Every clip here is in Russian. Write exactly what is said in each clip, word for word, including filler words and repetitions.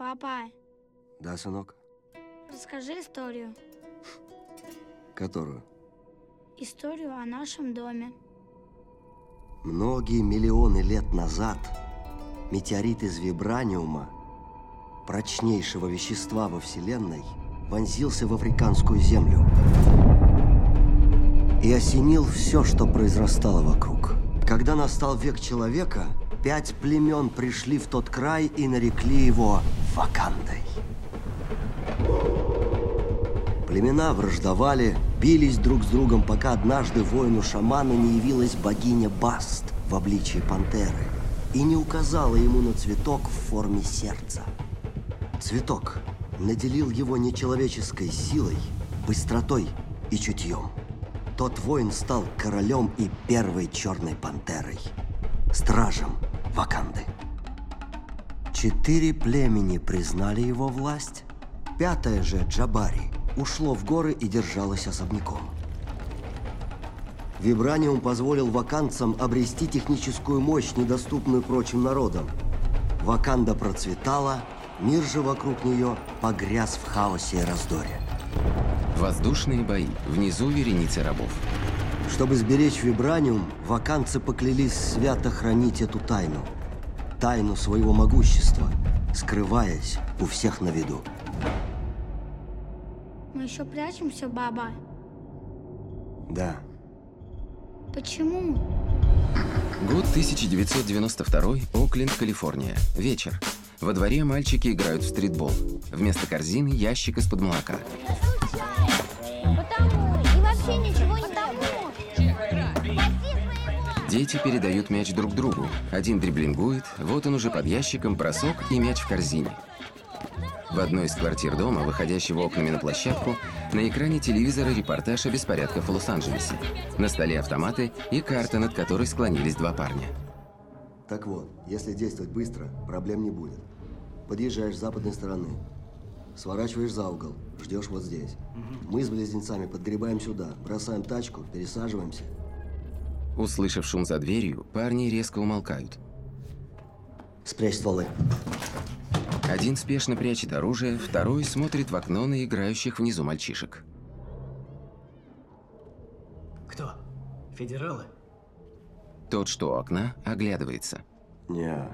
Папа. Да, сынок? Расскажи историю. Которую? Историю о нашем доме. Многие миллионы лет назад метеорит из вибраниума, прочнейшего вещества во Вселенной, вонзился в африканскую землю и осенил все, что произрастало вокруг. Когда настал век человека, пять племен пришли в тот край и нарекли его Вакандой. Племена враждовали, бились друг с другом, пока однажды воину-шамана не явилась богиня Баст в обличии пантеры и не указала ему на цветок в форме сердца. Цветок наделил его нечеловеческой силой, быстротой и чутьем. Тот воин стал королем и первой черной пантерой, стражем Ваканды. Четыре племени признали его власть, пятое же, Джабари, ушло в горы и держалось особняком. Вибраниум позволил вакандцам обрести техническую мощь, недоступную прочим народам. Ваканда процветала, мир же вокруг нее погряз в хаосе и раздоре. Воздушные бои. Внизу вереницы рабов. Чтобы сберечь вибраниум, вакандцы поклялись свято хранить эту тайну. Тайну своего могущества, скрываясь у всех на виду. Мы еще прячемся, баба? Да. Почему? Год тысяча девятьсот девяносто второй, Окленд, Калифорния. Вечер. Во дворе мальчики играют в стритбол. Вместо корзины ящик из-под молока. Потому. И вообще ничего не потому. Дети передают мяч друг другу. Один дриблингует, вот он уже под ящиком, бросок и мяч в корзине. В одной из квартир дома, выходящего окнами на площадку, на экране телевизора репортаж о беспорядках в Лос-Анджелесе. На столе автоматы и карта, над которой склонились два парня. Так вот, если действовать быстро, проблем не будет. Подъезжаешь с западной стороны, сворачиваешь за угол, ждешь вот здесь. Мы с близнецами подгребаем сюда, бросаем тачку, пересаживаемся. Услышав шум за дверью, парни резко умолкают. Спрячь стволы. Один спешно прячет оружие, второй смотрит в окно на играющих внизу мальчишек. Кто? Федералы? Тот, что у окна, оглядывается. Не.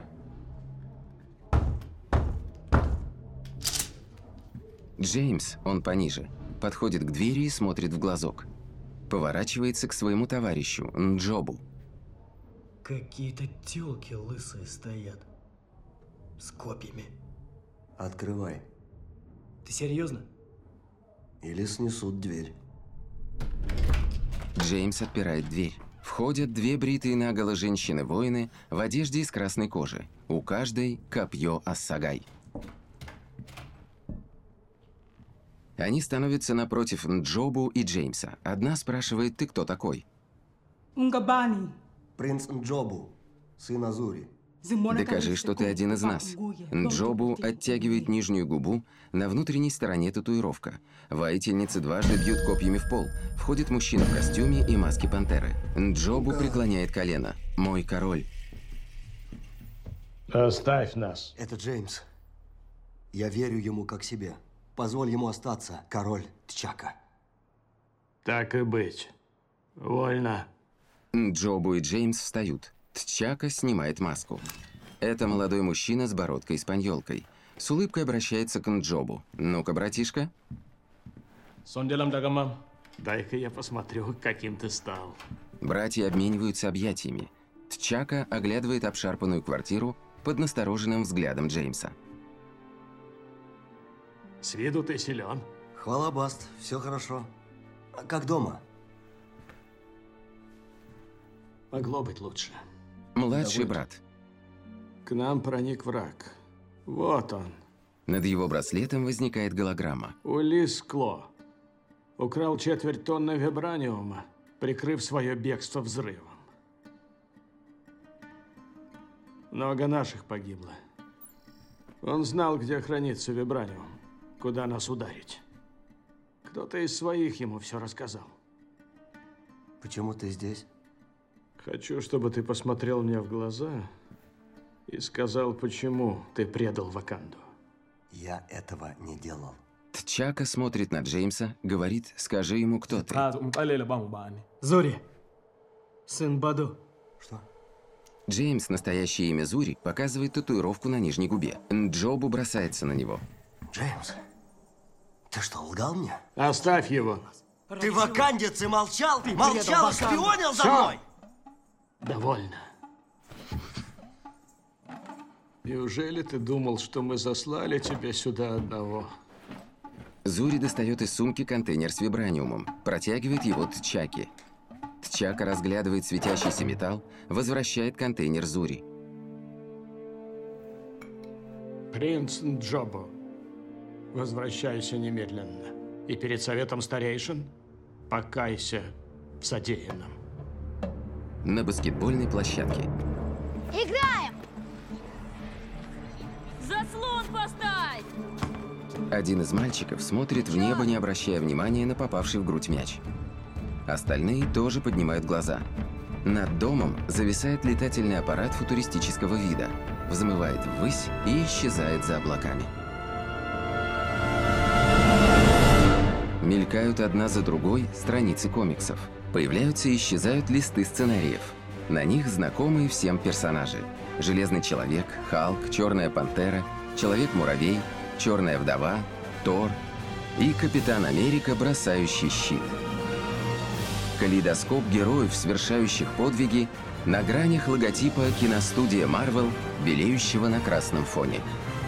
Джеймс, он пониже, подходит к двери и смотрит в глазок. Поворачивается к своему товарищу, Нджобу. Какие-то тёлки лысые стоят. С копьями. Открывай. Ты серьезно? Или снесут дверь. Джеймс отпирает дверь. Входят две бритые наголо женщины-воины в одежде из красной кожи. У каждой копье ассагай. Они становятся напротив Нджобу и Джеймса. Одна спрашивает: «Ты кто такой?» Унгабани. Принц Нджобу, сын Азури. «Докажи, что ты один из нас». Нджобу оттягивает нижнюю губу, на внутренней стороне татуировка. Воительницы дважды бьют копьями в пол. Входит мужчина в костюме и маске пантеры. Нджобу преклоняет колено. «Мой король». Оставь нас. Это Джеймс. Я верю ему как себе. Позволь ему остаться, король Тчака. Так и быть. Вольно. Нджобу и Джеймс встают. Тчака снимает маску. Это молодой мужчина с бородкой-испаньолкой. С улыбкой обращается к Нджобу. «Ну-ка, братишка». Сонделам дагамам. Дай-ка я посмотрю, каким ты стал. Братья обмениваются объятиями. Тчака оглядывает обшарпанную квартиру под настороженным взглядом Джеймса. С виду ты силен. Хвала, Баст, все хорошо. А как дома? Могло быть лучше. Младший брат. К нам проник враг. Вот он. Над его браслетом возникает голограмма. Улис Кло. Украл четверть тонны вибраниума, прикрыв свое бегство взрывом. Много наших погибло. Он знал, где хранится вибраниум, куда нас ударить. Кто-то из своих ему все рассказал. Почему ты здесь? Хочу, чтобы ты посмотрел мне в глаза и сказал, почему ты предал Ваканду. Я этого не делал. Тчака смотрит на Джеймса, говорит, скажи ему, кто ты. Зури. Сын Баду. Что? Джеймс, настоящее имя Зури, показывает татуировку на нижней губе. Нджобу бросается на него. Джеймс, ты что, лгал мне? Оставь его. Ты вакандец и молчал? Молчал и шпионил за Всё. мной? Довольно. Неужели ты думал, что мы заслали тебя сюда одного? Зури достает из сумки контейнер с вибраниумом, протягивает его Тчаке. Тчака разглядывает светящийся металл, возвращает контейнер Зури. Принц Нджобо, возвращайся немедленно. И перед советом старейшин покайся в содеянном. На баскетбольной площадке. Играем! Заслон поставь! Один из мальчиков смотрит в небо, не обращая внимания на попавший в грудь мяч. Остальные тоже поднимают глаза. Над домом зависает летательный аппарат футуристического вида, взмывает ввысь и исчезает за облаками. Мелькают одна за другой страницы комиксов. Появляются и исчезают листы сценариев. На них знакомые всем персонажи. Железный человек, Халк, Черная пантера, Человек-муравей, Черная вдова, Тор и Капитан Америка, бросающий щит. Калейдоскоп героев, совершающих подвиги, на гранях логотипа киностудия Marvel, белеющего на красном фоне.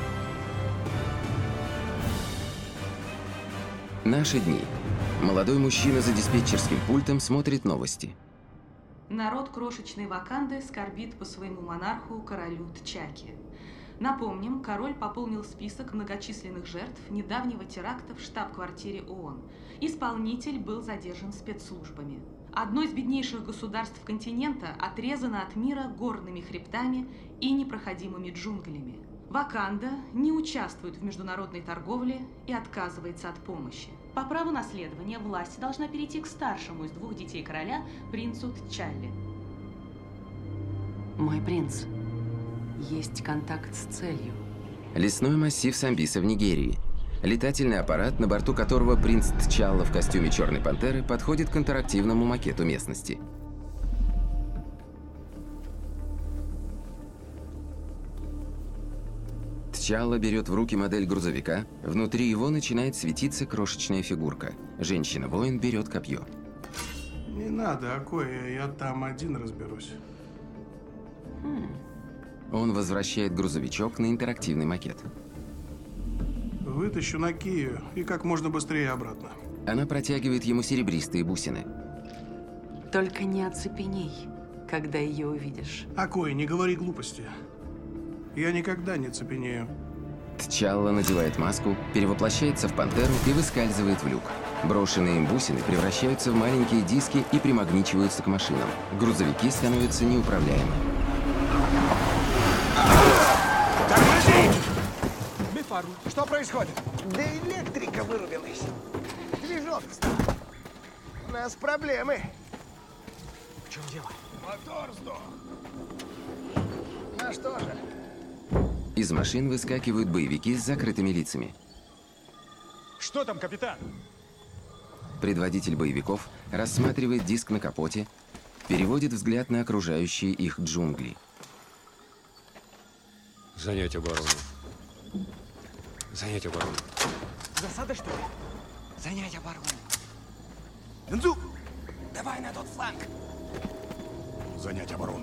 Наши дни. Молодой мужчина за диспетчерским пультом смотрит новости. Народ крошечной Ваканды скорбит по своему монарху, королю Тчаке. Напомним, король пополнил список многочисленных жертв недавнего теракта в штаб-квартире ООН. Исполнитель был задержан спецслужбами. Одно из беднейших государств континента отрезано от мира горными хребтами и непроходимыми джунглями. Ваканда не участвует в международной торговле и отказывается от помощи. По праву наследования власть должна перейти к старшему из двух детей короля, принцу Тчалле. Мой принц, есть контакт с целью. Лесной массив Самбиса в Нигерии. Летательный аппарат, на борту которого принц Тчалла в костюме Черной пантеры подходит к интерактивному макету местности. Тчалла берет в руки модель грузовика, внутри его начинает светиться крошечная фигурка. Женщина-воин берет копье. Не надо, Акоя, я там один разберусь. Он возвращает грузовичок на интерактивный макет. Вытащу на Кию и как можно быстрее обратно. Она протягивает ему серебристые бусины. Только не оцепеней, когда ее увидишь. Акоя, не говори глупости. Я никогда не цепенею. Тчалла надевает маску, перевоплощается в пантеру и выскальзывает в люк. Брошенные им бусины превращаются в маленькие диски и примагничиваются к машинам. Грузовики становятся неуправляемы. Что происходит? Да электрика вырубилась. Движок встал. У нас проблемы. В чем дело? Мотор сдох. На что же? Из машин выскакивают боевики с закрытыми лицами. Что там, капитан? Предводитель боевиков рассматривает диск на капоте, переводит взгляд на окружающие их джунгли. Занять оборону. Занять оборону. Засада, что ли? Занять оборону. Энзу! Давай на тот фланг. Занять оборону.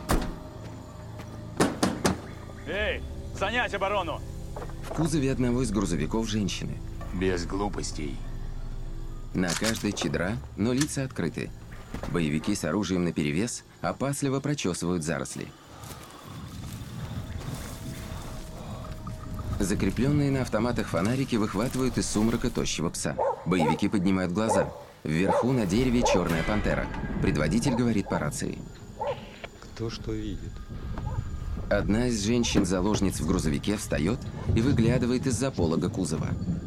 Эй, занять оборону! В кузове одного из грузовиков женщины. Без глупостей. На каждой чедра, но лица открыты. Боевики с оружием наперевес опасливо прочесывают заросли. Закрепленные на автоматах фонарики выхватывают из сумрака тощего пса. Боевики поднимают глаза. Вверху на дереве черная пантера. Предводитель говорит по рации. Кто что видит? Одна из женщин-заложниц в грузовике встает и выглядывает из-за полога кузова.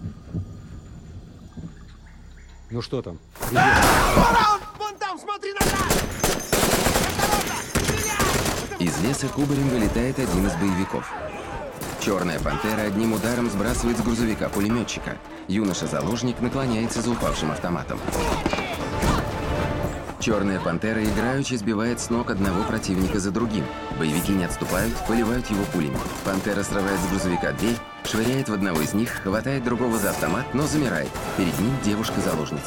Ну что там? Ворон! Вон там, смотри назад! Из леса кубарем вылетает один из боевиков. Черная пантера одним ударом сбрасывает с грузовика пулеметчика. Юноша-заложник наклоняется за упавшим автоматом. Черная пантера играючи сбивает с ног одного противника за другим. Боевики не отступают, поливают его пулями. Пантера срывает с грузовика дверь, швыряет в одного из них, хватает другого за автомат, но замирает. Перед ним девушка-заложница.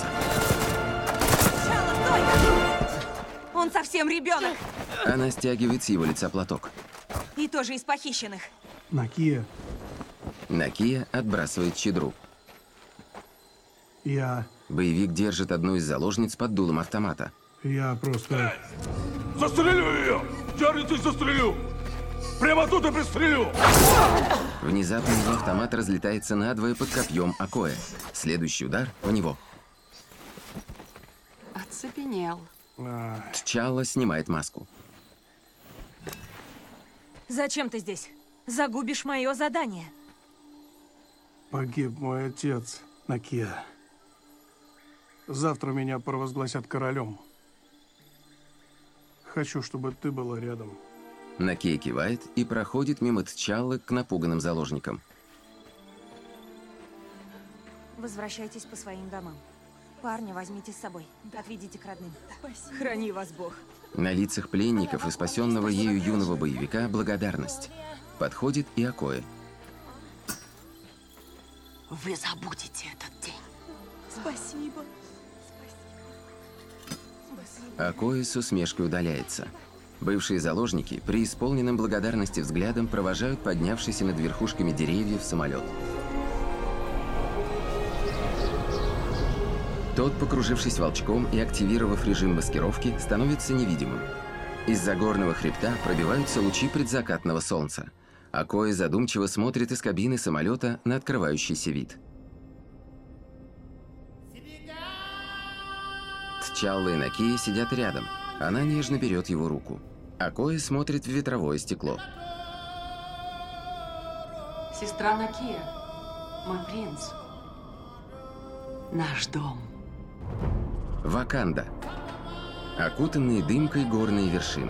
Он совсем ребенок. Она стягивает с его лица платок. И тоже из похищенных. Накия, Накия отбрасывает чадру. я... Боевик держит одну из заложниц под дулом автомата. Я просто... Застрелю ее! Дернитесь, застрелю! Прямо тут и пристрелю! Внезапно его автомат разлетается надвое под копьем Акоэ. Следующий удар у него. Оцепенел. Тчалла снимает маску. Зачем ты здесь? Загубишь мое задание. Погиб мой отец, Накия. Завтра меня провозгласят королем. Хочу, чтобы ты была рядом. Накия кивает и проходит мимо Тчаллы к напуганным заложникам. Возвращайтесь по своим домам. Парня возьмите с собой. Отведите к родным. Спасибо. Храни вас Бог. На лицах пленников и спасенного ею юного боевика благодарность. Подходит и Акоэ. Вы забудете этот день. Спасибо. Акоэ с усмешкой удаляется. Бывшие заложники преисполненным благодарности взглядом провожают поднявшийся над верхушками деревьев самолет. Тот, покружившись волчком и активировав режим маскировки, становится невидимым. Из-за горного хребта пробиваются лучи предзакатного солнца. Акоэ задумчиво смотрит из кабины самолета на открывающийся вид. Тчалла и Накия сидят рядом. Она нежно берет его руку. Акоэ смотрит в ветровое стекло. Сестра Накия, мой принц. Наш дом. Ваканда. Окутанные дымкой горные вершины.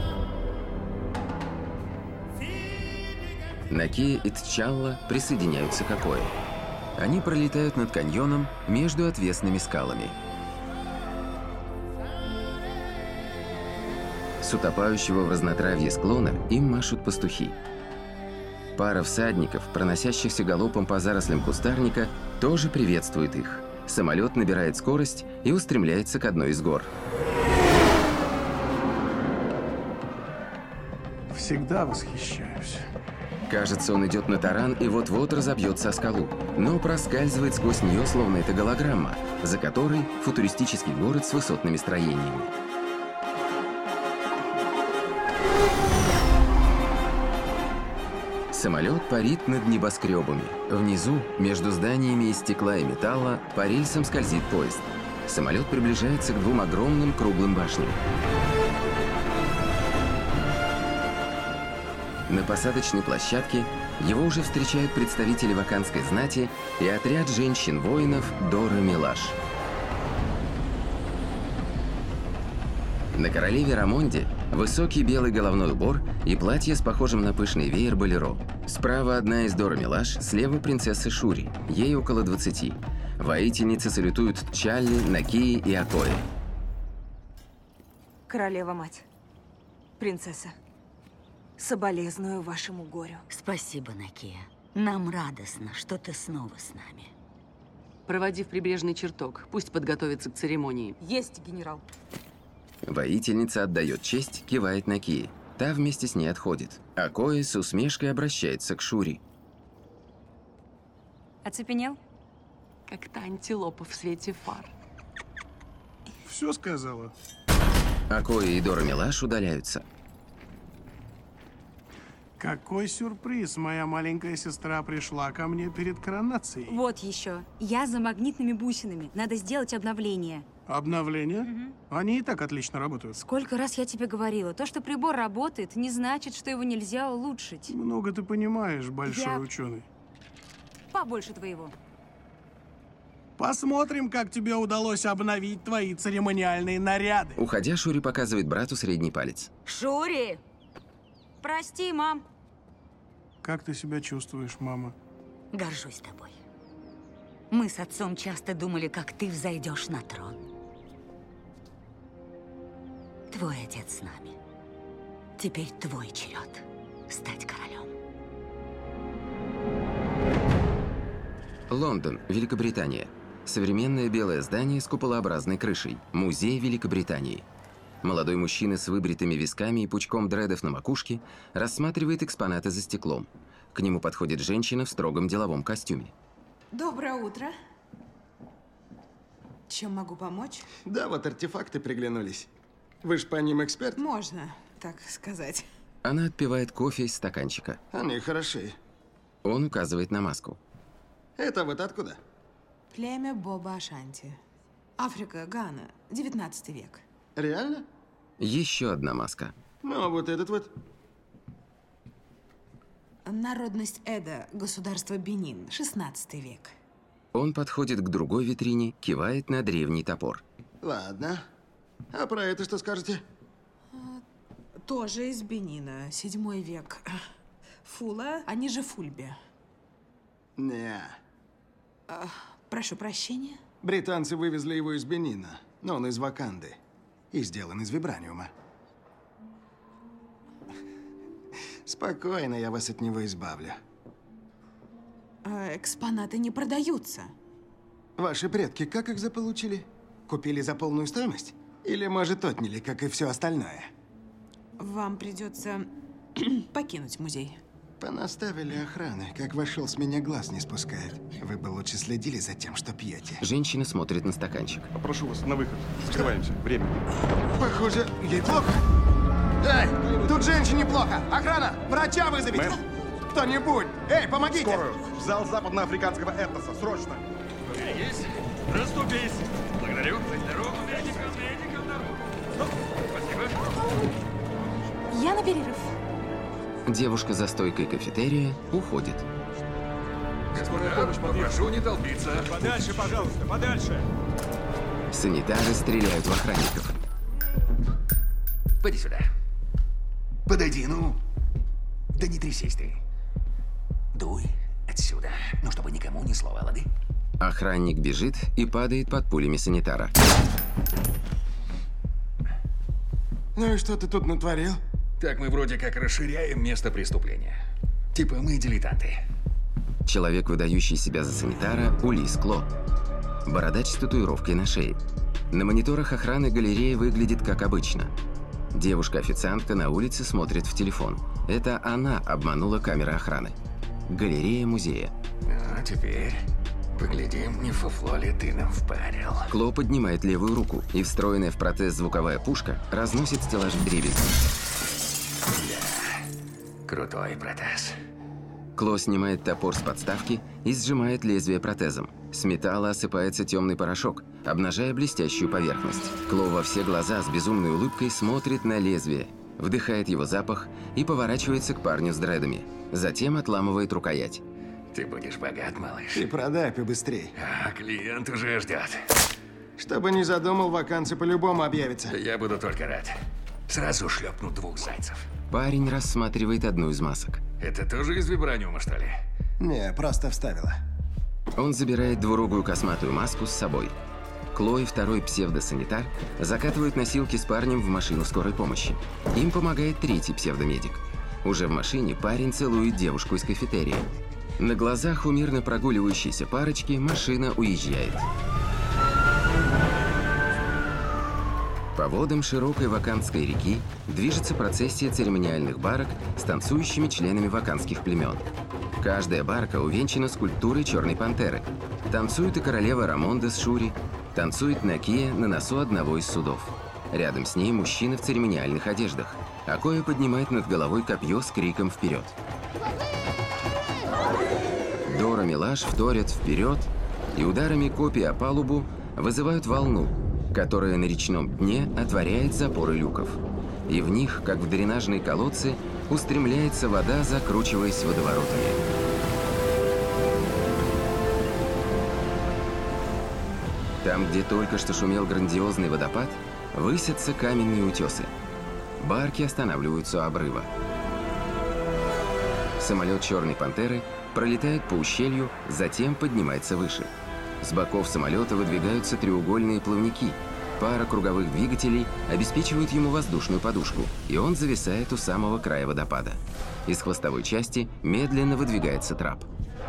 Накия и Тчалла присоединяются к Акоэ. Они пролетают над каньоном между отвесными скалами. С утопающего в разнотравье склона им машут пастухи. Пара всадников, проносящихся галопом по зарослям кустарника, тоже приветствует их. Самолет набирает скорость и устремляется к одной из гор. Всегда восхищаюсь. Кажется, он идет на таран и вот-вот разобьется о скалу, но проскальзывает сквозь нее, словно это голограмма, за которой футуристический город с высотными строениями. Самолет парит над небоскребами. Внизу, между зданиями из стекла и металла, по рельсам скользит поезд. Самолет приближается к двум огромным круглым башням. На посадочной площадке его уже встречают представители вакандской знати и отряд женщин-воинов Дора Милаш. На королеве Рамонде высокий белый головной убор и платье с похожим на пышный веер болеро. Справа одна из Дора Милаш, слева принцесса Шури, ей около двадцати. Воительницы салютуют Тчалле, Накии и Акоэ. Королева-мать, принцесса, соболезную вашему горю. Спасибо, Накия. Нам радостно, что ты снова с нами. Проводи в прибрежный чертог. Пусть подготовится к церемонии. Есть, генерал. Воительница отдает честь, кивает Накии. Та вместе с ней отходит. Акоэ с усмешкой обращается к Шури. Оцепенел? Как та антилопа в свете фар. Все сказала. Акоэ и Дора Милаш удаляются. Какой сюрприз! Моя маленькая сестра пришла ко мне перед коронацией. Вот еще. Я за магнитными бусинами. Надо сделать обновление. Обновление? Угу. Они и так отлично работают. Сколько раз я тебе говорила, то, что прибор работает, не значит, что его нельзя улучшить. Много ты понимаешь, большой я... ученый. Побольше твоего. Посмотрим, как тебе удалось обновить твои церемониальные наряды. Уходя, Шури показывает брату средний палец. Шури! Прости, мам. Как ты себя чувствуешь, мама? Горжусь тобой. Мы с отцом часто думали, как ты взойдешь на трон. Твой отец с нами. Теперь твой черед стать королем. Лондон, Великобритания. Современное белое здание с куполообразной крышей. Музей Великобритании. Молодой мужчина с выбритыми висками и пучком дредов на макушке рассматривает экспонаты за стеклом. К нему подходит женщина в строгом деловом костюме. Доброе утро. Чем могу помочь? Да, вот артефакты приглянулись. Вы ж по ним эксперт? Можно так сказать. Она отпивает кофе из стаканчика. Они хороши. Он указывает на маску. Это вот откуда? Племя Боба Ашанти. Африка, Гана, девятнадцатый век. Реально? Еще одна маска. Ну, а вот этот вот. Народность Эда, государство Бенин, шестнадцатый век. Он подходит к другой витрине, кивает на древний топор. Ладно. А про это что скажете? Тоже из Бенина, седьмой век. Фула, они же Фульбе. Не. А, прошу прощения. Британцы вывезли его из Бенина, но он из Ваканды. И сделан из вибраниума. Спокойно, я вас от него избавлю. А, экспонаты не продаются. Ваши предки как их заполучили? Купили за полную стоимость? Или, может, отняли, как и все остальное? Вам придется покинуть музей. Понаставили охраны. Как вошел, с меня глаз не спускает. Вы бы лучше следили за тем, что пьете. Женщина смотрит на стаканчик. Прошу вас, на выход. Скрываемся. Время. Похоже, ей плохо. Эй, тут женщине плохо. Охрана, врача вызовите. Кто-нибудь. Эй, помогите. Скорую. В зал западноафриканского этноса. Срочно. Есть. Расступись. Благодарю. Дорогу, медикам, медикам, дорогу. Спасибо. Я на перерыв. Девушка за стойкой кафетерия уходит. Господа, попрошу не толпиться. Подальше, пожалуйста, подальше. Санитары стреляют в охранников. Пойди сюда. Подойди, ну. Да не трясись ты. Дуй отсюда. Ну, чтобы никому ни слова, лады? Охранник бежит и падает под пулями санитара. Ну и что ты тут натворил? Так мы вроде как расширяем место преступления. Типа мы дилетанты. Человек, выдающий себя за санитара, Улис Кло. Бородач с татуировкой на шее. На мониторах охраны галереи выглядит как обычно. Девушка-официантка на улице смотрит в телефон. Это она обманула камеры охраны. Галерея музея. А теперь поглядим, не фуфло ли ты нам впарил. Кло поднимает левую руку, и встроенная в протез звуковая пушка разносит стеллаж вдребезги. Да, крутой протез. Кло снимает топор с подставки и сжимает лезвие протезом. С металла осыпается темный порошок, обнажая блестящую поверхность. Кло во все глаза с безумной улыбкой смотрит на лезвие, вдыхает его запах и поворачивается к парню с дредами. Затем отламывает рукоять. Ты будешь богат, малыш. Ты продай побыстрей. А клиент уже ждет. Чтобы не задумал, вакансия по-любому объявится. Я буду только рад. Сразу шлепну двух зайцев. Парень рассматривает одну из масок. Это тоже из вибраниума, что ли? Не, просто вставила. Он забирает двурогую косматую маску с собой. Кло и второй псевдосанитар закатывают носилки с парнем в машину скорой помощи. Им помогает третий псевдомедик. Уже в машине парень целует девушку из кафетерия. На глазах у мирно прогуливающейся парочки машина уезжает. По водам широкой вакандской реки движется процессия церемониальных барок с танцующими членами вакандских племен. Каждая барка увенчана скульптурой черной пантеры. Танцует и королева Рамонда с Шури, танцует Накия на носу одного из судов. Рядом с ней мужчина в церемониальных одеждах. Акоя поднимает над головой копье с криком «Вперед!». Дора Милаш вторят «Вперед!» и ударами копий о палубу вызывают волну, которая на речном дне отворяет запоры люков. И в них, как в дренажные колодцы, устремляется вода, закручиваясь водоворотами. Там, где только что шумел грандиозный водопад, высятся каменные утесы. Барки останавливаются у обрыва. Самолет «Черной пантеры» пролетает по ущелью, затем поднимается выше. С боков самолета выдвигаются треугольные плавники. Пара круговых двигателей обеспечивают ему воздушную подушку, и он зависает у самого края водопада. Из хвостовой части медленно выдвигается трап.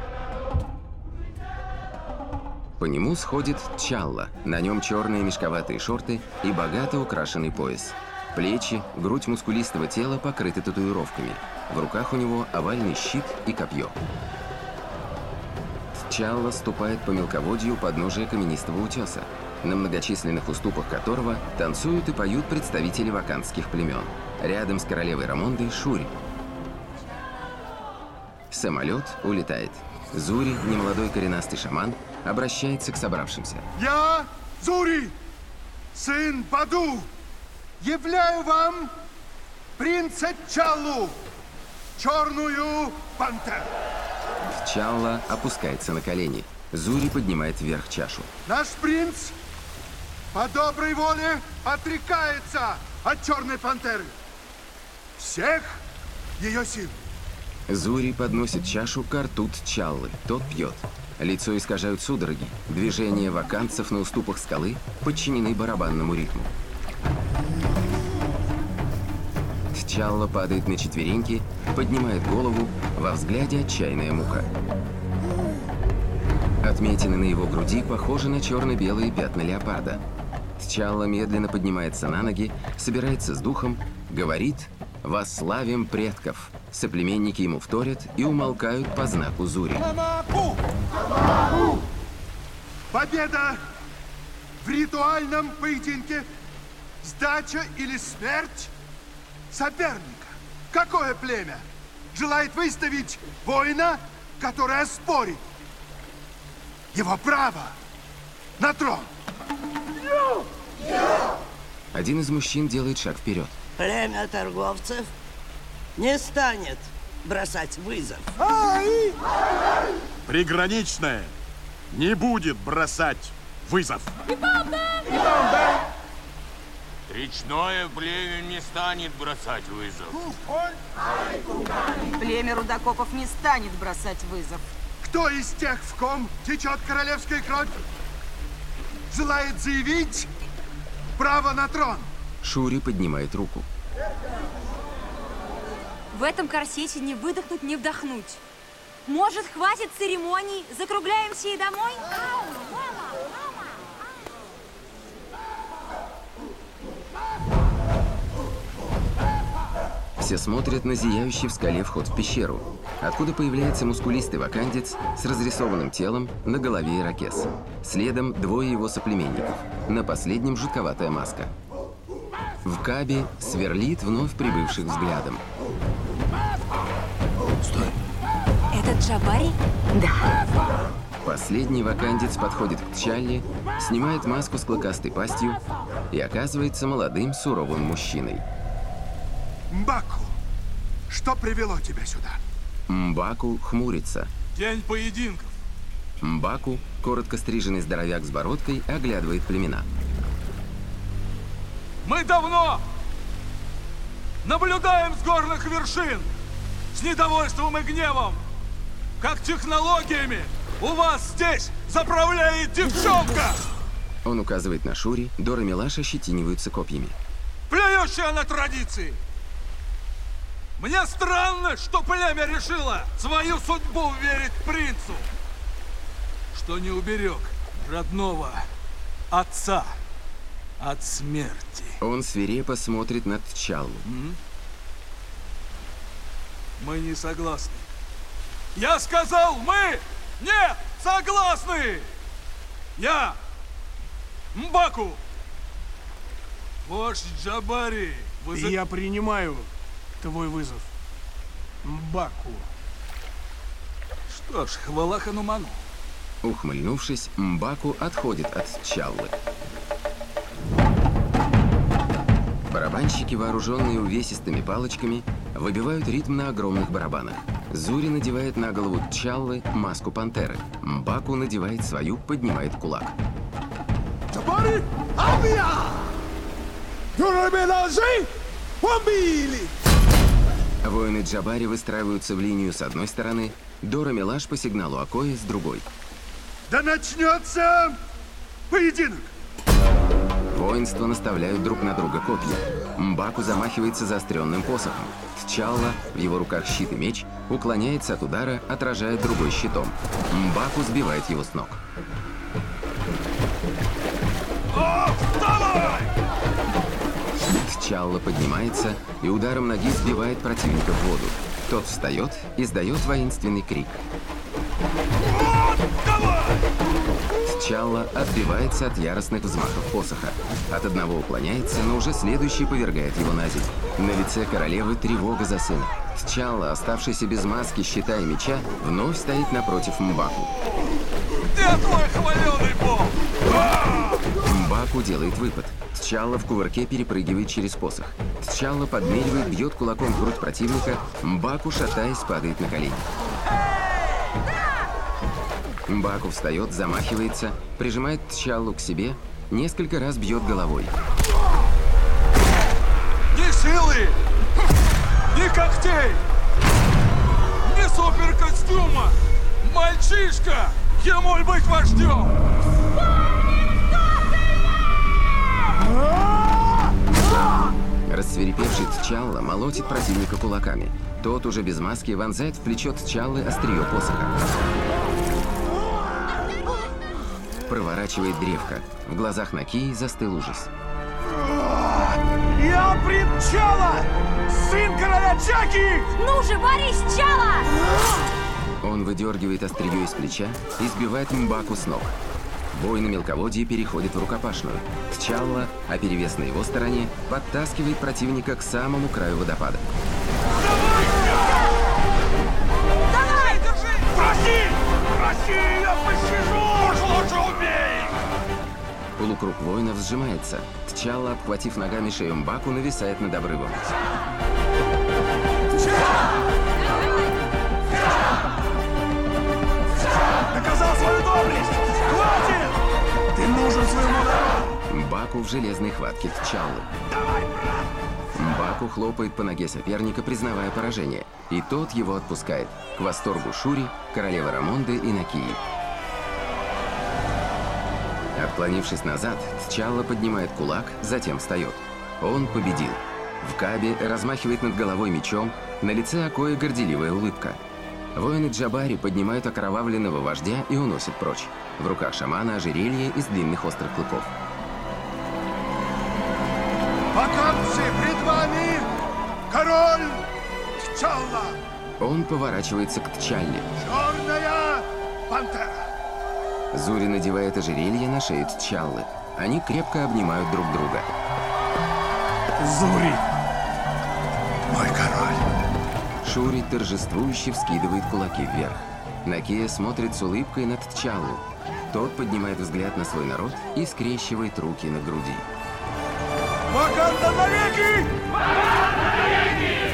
По нему сходит Тчалла. На нем черные мешковатые шорты и богато украшенный пояс. Плечи, грудь мускулистого тела покрыты татуировками. В руках у него овальный щит и копье. Тчалла ступает по мелководью подножия каменистого утеса, на многочисленных уступах которого танцуют и поют представители вакандских племен. Рядом с королевой Рамондой Шури. Самолет улетает. Зури, немолодой коренастый шаман, обращается к собравшимся. Я, Зури, сын Баду, являю вам принца Тчаллу, черную пантеру. Тчалла опускается на колени. Зури поднимает вверх чашу. Наш принц по доброй воле отрекается от черной пантеры. Всех ее сил. Зури подносит чашу к рту Тчаллы. Тот пьет. Лицо искажают судороги. Движения вакандцев на уступах скалы подчинены барабанному ритму. Тчалла падает на четвереньки, поднимает голову, во взгляде отчаянная мука. Отметины на его груди похожи на черно-белые пятна леопарда. Тчалла медленно поднимается на ноги, собирается с духом, говорит «Восславим предков». Соплеменники ему вторят и умолкают по знаку Зури. Победа в ритуальном поединке, сдача или смерть соперника. Какое племя желает выставить воина, который оспорит его право на трон? Один из мужчин делает шаг вперед. Племя торговцев не станет бросать вызов. Приграничное не будет бросать вызов. Речное племя не станет бросать вызов. Племя рудокопов не станет бросать вызов. Кто из тех, в ком течет королевская кровь, желает заявить право на трон? Шури поднимает руку. В этом корсете не выдохнуть, не вдохнуть. Может, хватит церемоний? Закругляемся и домой? Все смотрят на зияющий в скале вход в пещеру, откуда появляется мускулистый вакандец с разрисованным телом, на голове ирокез. Следом двое его соплеменников. На последнем жутковатая маска. В Кабе сверлит вновь прибывших взглядом. Стой. Это Джабари? Да. Последний вакандец подходит к Тчалле, снимает маску с клыкастой пастью и оказывается молодым суровым мужчиной. Мбаку, что привело тебя сюда? Мбаку хмурится. День поединков. Мбаку, коротко стриженный здоровяк с бородкой, оглядывает племена. Мы давно наблюдаем с горных вершин с недовольством и гневом, как технологиями у вас здесь заправляет девчонка! Он указывает на Шури, Дора Милаша ощетиниваются копьями. Плюющая на традиции! Мне странно, что племя решило свою судьбу верить принцу, что не уберег родного отца от смерти. Он свирепо смотрит на Тчаллу. М? Мы не согласны. Я сказал, мы не согласны! Я, Мбаку, вождь Джабари. Вы... Я принимаю твой вызов, Мбаку. Что ж, хвала Хануману. Ухмыльнувшись, Мбаку отходит от Тчаллы. Барабанщики, вооруженные увесистыми палочками, выбивают ритм на огромных барабанах. Зури надевает на голову Тчаллы маску пантеры. Мбаку надевает свою, поднимает кулак. Джабари, авиа! Воины Джабари выстраиваются в линию с одной стороны, Дора Милаш по сигналу Акои с другой. Да начнется поединок! Воинства наставляют друг на друга копья. Мбаку замахивается заостренным посохом. Тчалла, в его руках щит и меч, уклоняется от удара, отражая другой щитом. Мбаку сбивает его с ног. Тчалла поднимается и ударом ноги сбивает противника в воду. Тот встает и издает воинственный крик. Тчалла отбивается от яростных взмахов посоха. От одного уклоняется, но уже следующий повергает его на землю. На лице королевы тревога за сына. Тчалла, оставшийся без маски, щита и меча, вновь стоит напротив Мбаку. Где твой хваленый бог? Мбаку делает выпад. Тчалла в кувырке перепрыгивает через посох. Тчалла подмеривает, бьет кулаком в грудь противника. Мбаку, шатаясь, падает на колени. Мбаку встает, замахивается, прижимает Тчаллу к себе, несколько раз бьет головой. Ни силы, ни когтей, ни суперкостюма. Мальчишка, ему ль быть вождем? Рассверепевший Тчалла молотит противника кулаками. Тот уже без маски вонзает в плечо Тчаллы острие посоха. Проворачивает древко. В глазах Накии застыл ужас. Я Тчалла, сын короля Чаки! Ну же, борись, Тчалла! Он выдергивает острие из плеча и сбивает Мбаку с ног. Бой на мелководье переходит в рукопашную. Тчалла, а перевес на его стороне, подтаскивает противника к самому краю водопада. Давай, держи! Проси! Проси, я пощажу! Уж лучше убей! Полукруг воинов сжимается. Тчалла, обхватив ногами шею Мбаку, нависает над обрывом. Доказал свою доблесть! Хватит! Ты нужен своему народу! Мбаку в железной хватке Тчаллы. Давай, брат! Мбаку хлопает по ноге соперника, признавая поражение. И тот его отпускает. К восторгу Шури, королевы Рамонды и Накии. Отклонившись назад, Тчалла поднимает кулак, затем встает. Он победил. В кабе размахивает над головой мечом, на лице Акои горделивая улыбка. Воины Джабари поднимают окровавленного вождя и уносят прочь. В руках шамана ожерелье из длинных острых клыков. Ваканцы, пред вами король Тчалла! Он поворачивается к Тчалле. Черная пантера! Зури надевает ожерелье на шею Тчаллы. Они крепко обнимают друг друга. Зури! Мой король! Шури торжествующе вскидывает кулаки вверх. Накия смотрит с улыбкой над Тчаллу. Тот поднимает взгляд на свой народ и скрещивает руки на груди. Ваканда навеки! Ваканда навеки!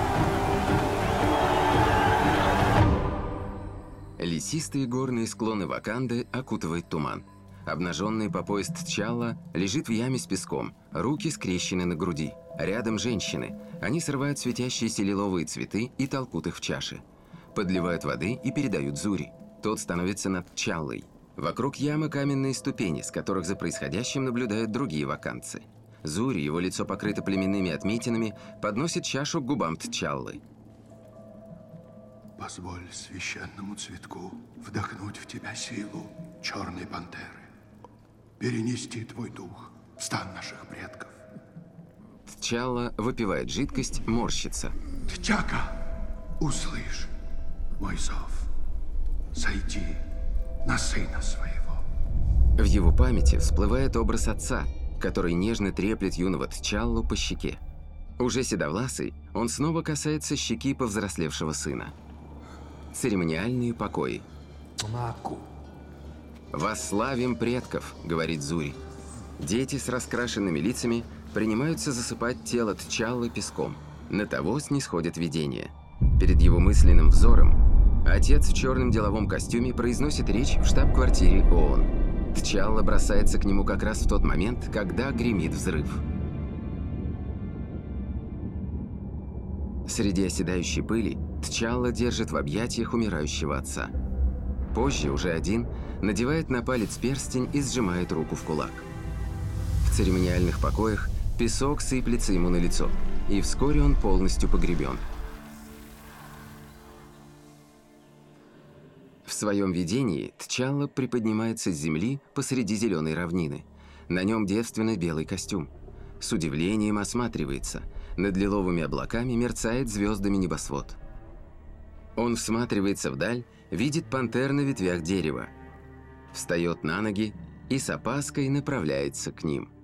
Лесистые горные склоны Ваканды окутывает туман. Обнаженный по пояс Тчалла лежит в яме с песком, руки скрещены на груди. Рядом женщины. Они срывают светящиеся лиловые цветы и толкут их в чаши. Подливают воды и передают Зури. Тот становится над Тчаллой. Вокруг ямы каменные ступени, с которых за происходящим наблюдают другие ваканцы. Зури, его лицо покрыто племенными отметинами, подносит чашу к губам Тчаллы. Позволь священному цветку вдохнуть в тебя силу черной пантеры. Перенести твой дух в стан наших предков. Тчалла выпивает жидкость, морщится. Тчака, услышь мой зов. Сойди на сына своего. В его памяти всплывает образ отца, который нежно треплет юного Тчаллу по щеке. Уже седовласый, он снова касается щеки повзрослевшего сына. Церемониальные покои. Маку. «Восславим предков», — говорит Зури. Дети с раскрашенными лицами принимаются засыпать тело Тчаллы песком. На того снисходит видение. Перед его мысленным взором отец в черном деловом костюме произносит речь в штаб-квартире ООН. Тчалла бросается к нему как раз в тот момент, когда гремит взрыв. Среди оседающей пыли Тчалла держит в объятиях умирающего отца. Позже уже один надевает на палец перстень и сжимает руку в кулак. В церемониальных покоях песок сыплется ему на лицо, и вскоре он полностью погребен. В своем видении Тчалла приподнимается с земли посреди зеленой равнины. На нем девственно белый костюм. С удивлением осматривается. Над лиловыми облаками мерцает звездами небосвод. Он всматривается вдаль, видит пантер на ветвях дерева. Встает на ноги и с опаской направляется к ним.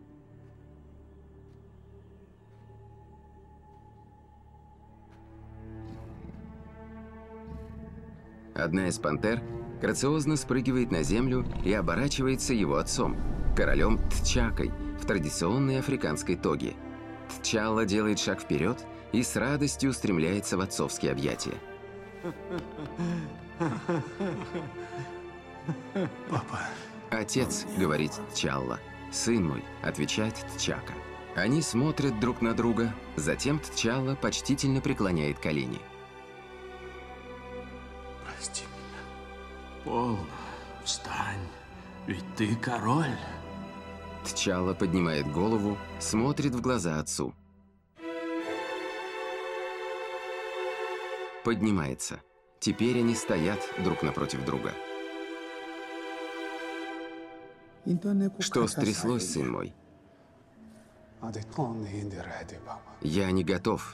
Одна из пантер грациозно спрыгивает на землю и оборачивается его отцом, королем Тчакой, в традиционной африканской тоге. Тчалла делает шаг вперед и с радостью устремляется в отцовские объятия. Папа. «Отец», — говорит Тчалла. «Сын мой», — отвечает Тчака. Они смотрят друг на друга, затем Тчалла почтительно преклоняет колени. Прости меня. Полно. Встань. Ведь ты король. Тчалла поднимает голову, смотрит в глаза отцу. Поднимается. Теперь они стоят друг напротив друга. «Что стряслось, сын мой?» «Я не готов».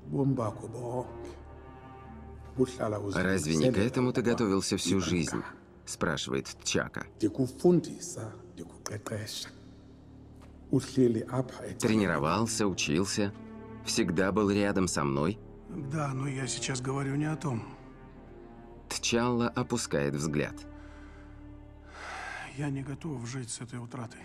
«Разве не к этому ты готовился всю жизнь?» – спрашивает Тчака. «Тренировался, учился, всегда был рядом со мной». Да, но я сейчас говорю не о том. Тчалла опускает взгляд. Я не готов жить с этой утратой.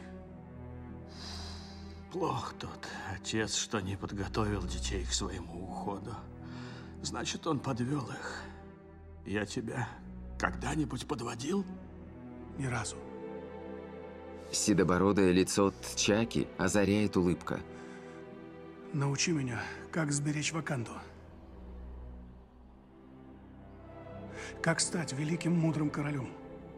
Плох тот отец, что не подготовил детей к своему уходу. Значит, он подвел их. Я тебя когда-нибудь подводил? Ни разу. Седобородое лицо Тчаки озаряет улыбка. Научи меня, как сберечь Ваканду. Как стать великим мудрым королем.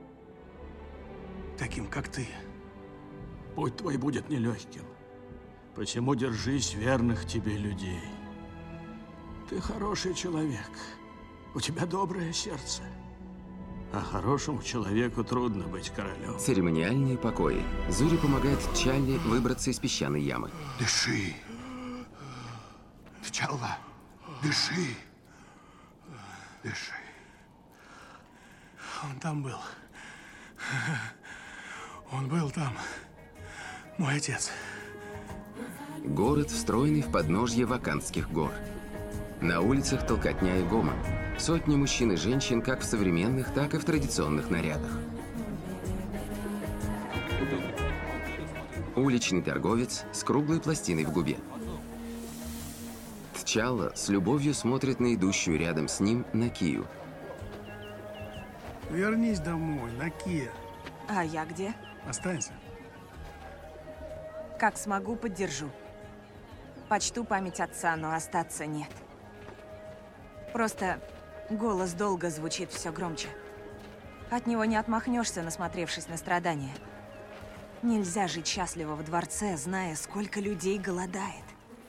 Таким, как ты. Путь твой будет нелегким. Посему держись верных тебе людей. Ты хороший человек. У тебя доброе сердце. А хорошему человеку трудно быть королем. Церемониальные покои. Зури помогает Тчалле выбраться из песчаной ямы. Дыши. Тчалла, дыши. Дыши. Он там был. Он был там. Мой отец. Город, встроенный в подножье Вакандских гор. На улицах толкотня и гомон. Сотни мужчин и женщин как в современных, так и в традиционных нарядах. Уличный торговец с круглой пластиной в губе. Тчалла с любовью смотрит на идущую рядом с ним Накию. Вернись домой, Накия. А я где? Останься. Как смогу, поддержу. Почту память отца, но остаться нет. Просто голос долго звучит все громче. От него не отмахнешься, насмотревшись на страдания. Нельзя жить счастливо в дворце, зная, сколько людей голодает.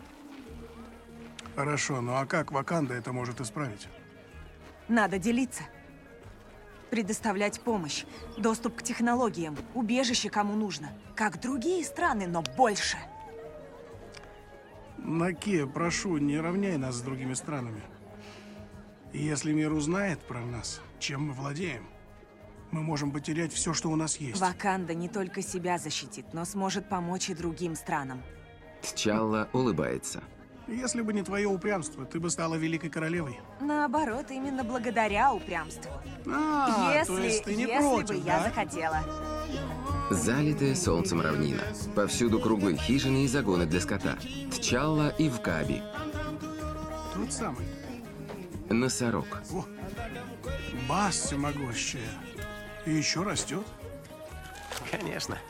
Хорошо, ну а как Ваканда это может исправить? Надо делиться. Предоставлять помощь, доступ к технологиям, убежище кому нужно. Как другие страны, но больше. Накия, прошу, не равняй нас с другими странами. Если мир узнает про нас, чем мы владеем, мы можем потерять все, что у нас есть. Ваканда не только себя защитит, но сможет помочь и другим странам. Тчалла улыбается. Если бы не твое упрямство, ты бы стала великой королевой. Наоборот, именно благодаря упрямству. А, если, то есть ты не если против, бы да? я захотела. Залитая солнцем равнина. Повсюду круглые хижины и загоны для скота. Тчалла и Вкаби. Тот самый. Носорог. О, Бас всемогущая. И еще растет. Конечно.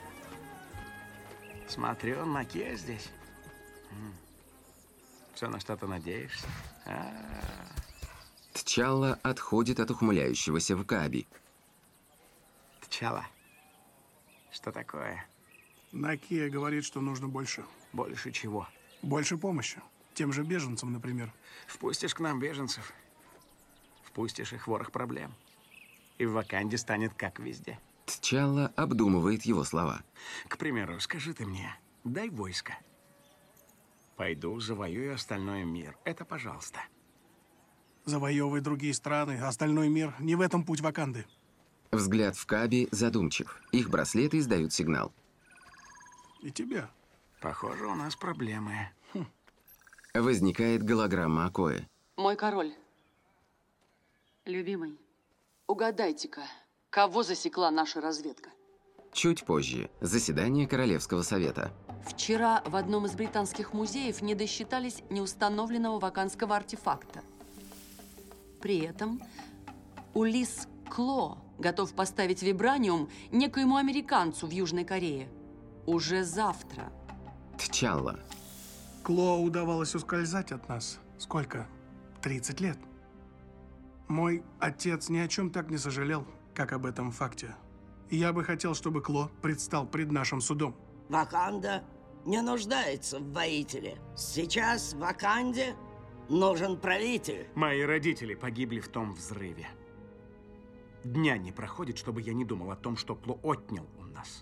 Смотрю, Накия здесь. Все на что-то надеешься, Тчалла отходит от ухмыляющегося Вкааби. Тчалла, что такое? Накия говорит, что нужно больше. Больше чего? Больше помощи. Тем же беженцам, например. Впустишь к нам беженцев, впустишь их ворох проблем. И в Ваканде станет как везде. Тчалла обдумывает его слова. К примеру, скажи ты мне, дай войско. Пойду, завоюю остальной мир. Это пожалуйста. Завоевывай другие страны, остальной мир. Не в этом путь Ваканды. Взгляд Вкааби задумчив. Их браслеты издают сигнал. И тебя. Похоже, у нас проблемы. Хм. Возникает голограмма Акоэ. Мой король. Любимый, угадайте-ка, кого засекла наша разведка? Чуть позже. Заседание Королевского совета. Вчера в одном из британских музеев не досчитались неустановленного ваканского артефакта. При этом Улис Кло готов поставить вибраниум некоему американцу в Южной Корее. Уже завтра. Тчалла. Кло удавалось ускользать от нас. Сколько? тридцать лет. Мой отец ни о чем так не сожалел, как об этом факте. Я бы хотел, чтобы Кло предстал пред нашим судом. Ваканда не нуждается в воителе. Сейчас в Ваканде нужен правитель. Мои родители погибли в том взрыве. Дня не проходит, чтобы я не думал о том, что Кло отнял у нас.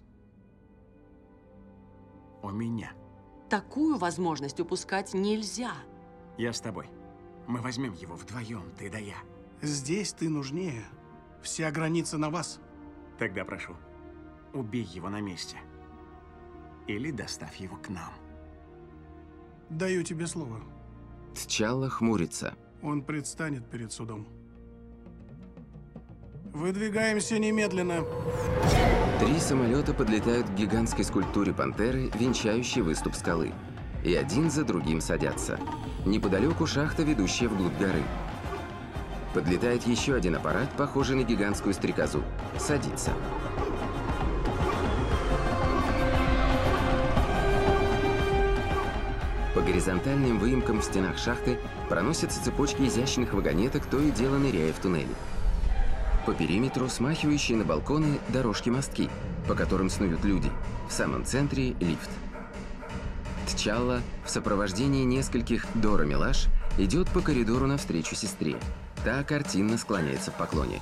У меня. Такую возможность упускать нельзя. Я с тобой. Мы возьмем его вдвоем, ты да я. Здесь ты нужнее. Вся граница на вас. Тогда прошу, убей его на месте. Или доставь его к нам. Даю тебе слово. Тчалла хмурится. Он предстанет перед судом. Выдвигаемся немедленно. Три самолета подлетают к гигантской скульптуре пантеры, венчающей выступ скалы. И один за другим садятся. Неподалеку шахта, ведущая вглубь горы. Подлетает еще один аппарат, похожий на гигантскую стрекозу. Садится. По горизонтальным выемкам в стенах шахты проносятся цепочки изящных вагонеток, то и дело ныряя в туннели. По периметру смахивающие на балконы дорожки-мостки, по которым снуют люди. В самом центре лифт. Тчалла в сопровождении нескольких Дора-Милаш идет по коридору навстречу сестре. Та картинно склоняется в поклоне.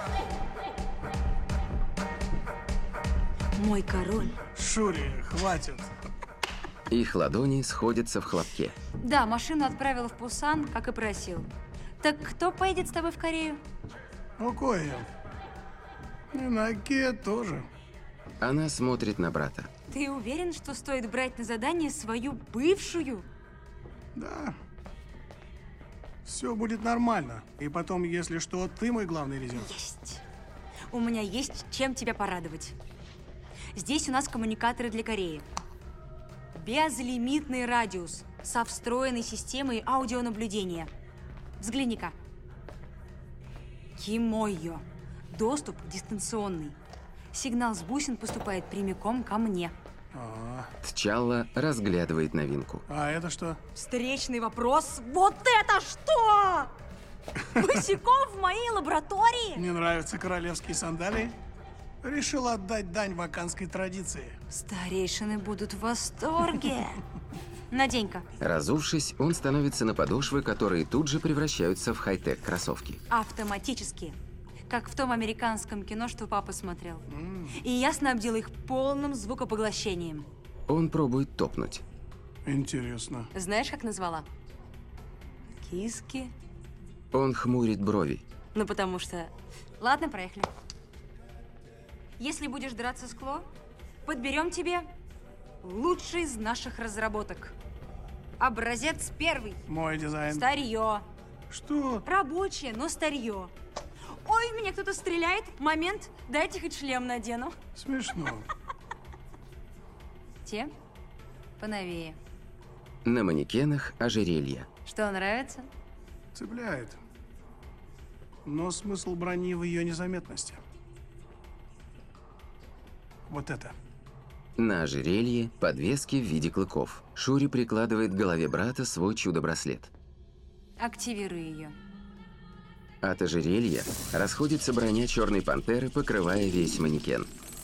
Мой король. Шури, хватит. Их ладони сходятся в хлопке. Да, машину отправил в Пусан, как и просил. Так кто поедет с тобой в Корею? Окоэ. И Накия тоже. Она смотрит на брата. Ты уверен, что стоит брать на задание свою бывшую? Да. Все будет нормально. И потом, если что, ты мой главный резерв. Есть. У меня есть чем тебя порадовать. Здесь у нас коммуникаторы для Кореи. Безлимитный радиус со встроенной системой аудионаблюдения. Взгляни-ка. Кимойо. Доступ дистанционный. Сигнал с бусин поступает прямиком ко мне. А, Тчалла разглядывает новинку. а это что? Встречный вопрос. Вот это что? Босиком в моей лаборатории? Не нравятся королевские сандалии? Решил отдать дань ваканской традиции. Старейшины будут в восторге. Надень-ка. Разувшись, он становится на подошвы, которые тут же превращаются в хай-тек кроссовки. Автоматически. Как в том американском кино, что папа смотрел. И я снабдила их полным звукопоглощением. Он пробует топнуть. Интересно. Знаешь, как назвала? Киски. Он хмурит брови. Ну, потому что... Ладно, проехали. Если будешь драться с Кло, подберем тебе лучший из наших разработок. Образец первый. Мой дизайн. Старье. Что? Рабочее, но старье. Ой, в меня кто-то стреляет. Момент, дайте хоть шлем надену. Смешно. Те поновее. На манекенах ожерелья. Что, нравится? Цепляет. Но смысл брони в ее незаметности. Вот это. На ожерелье подвески в виде клыков. Шури прикладывает к голове брата свой чудо-браслет. Активируй ее. От ожерелья расходится броня черной пантеры, покрывая весь манекен.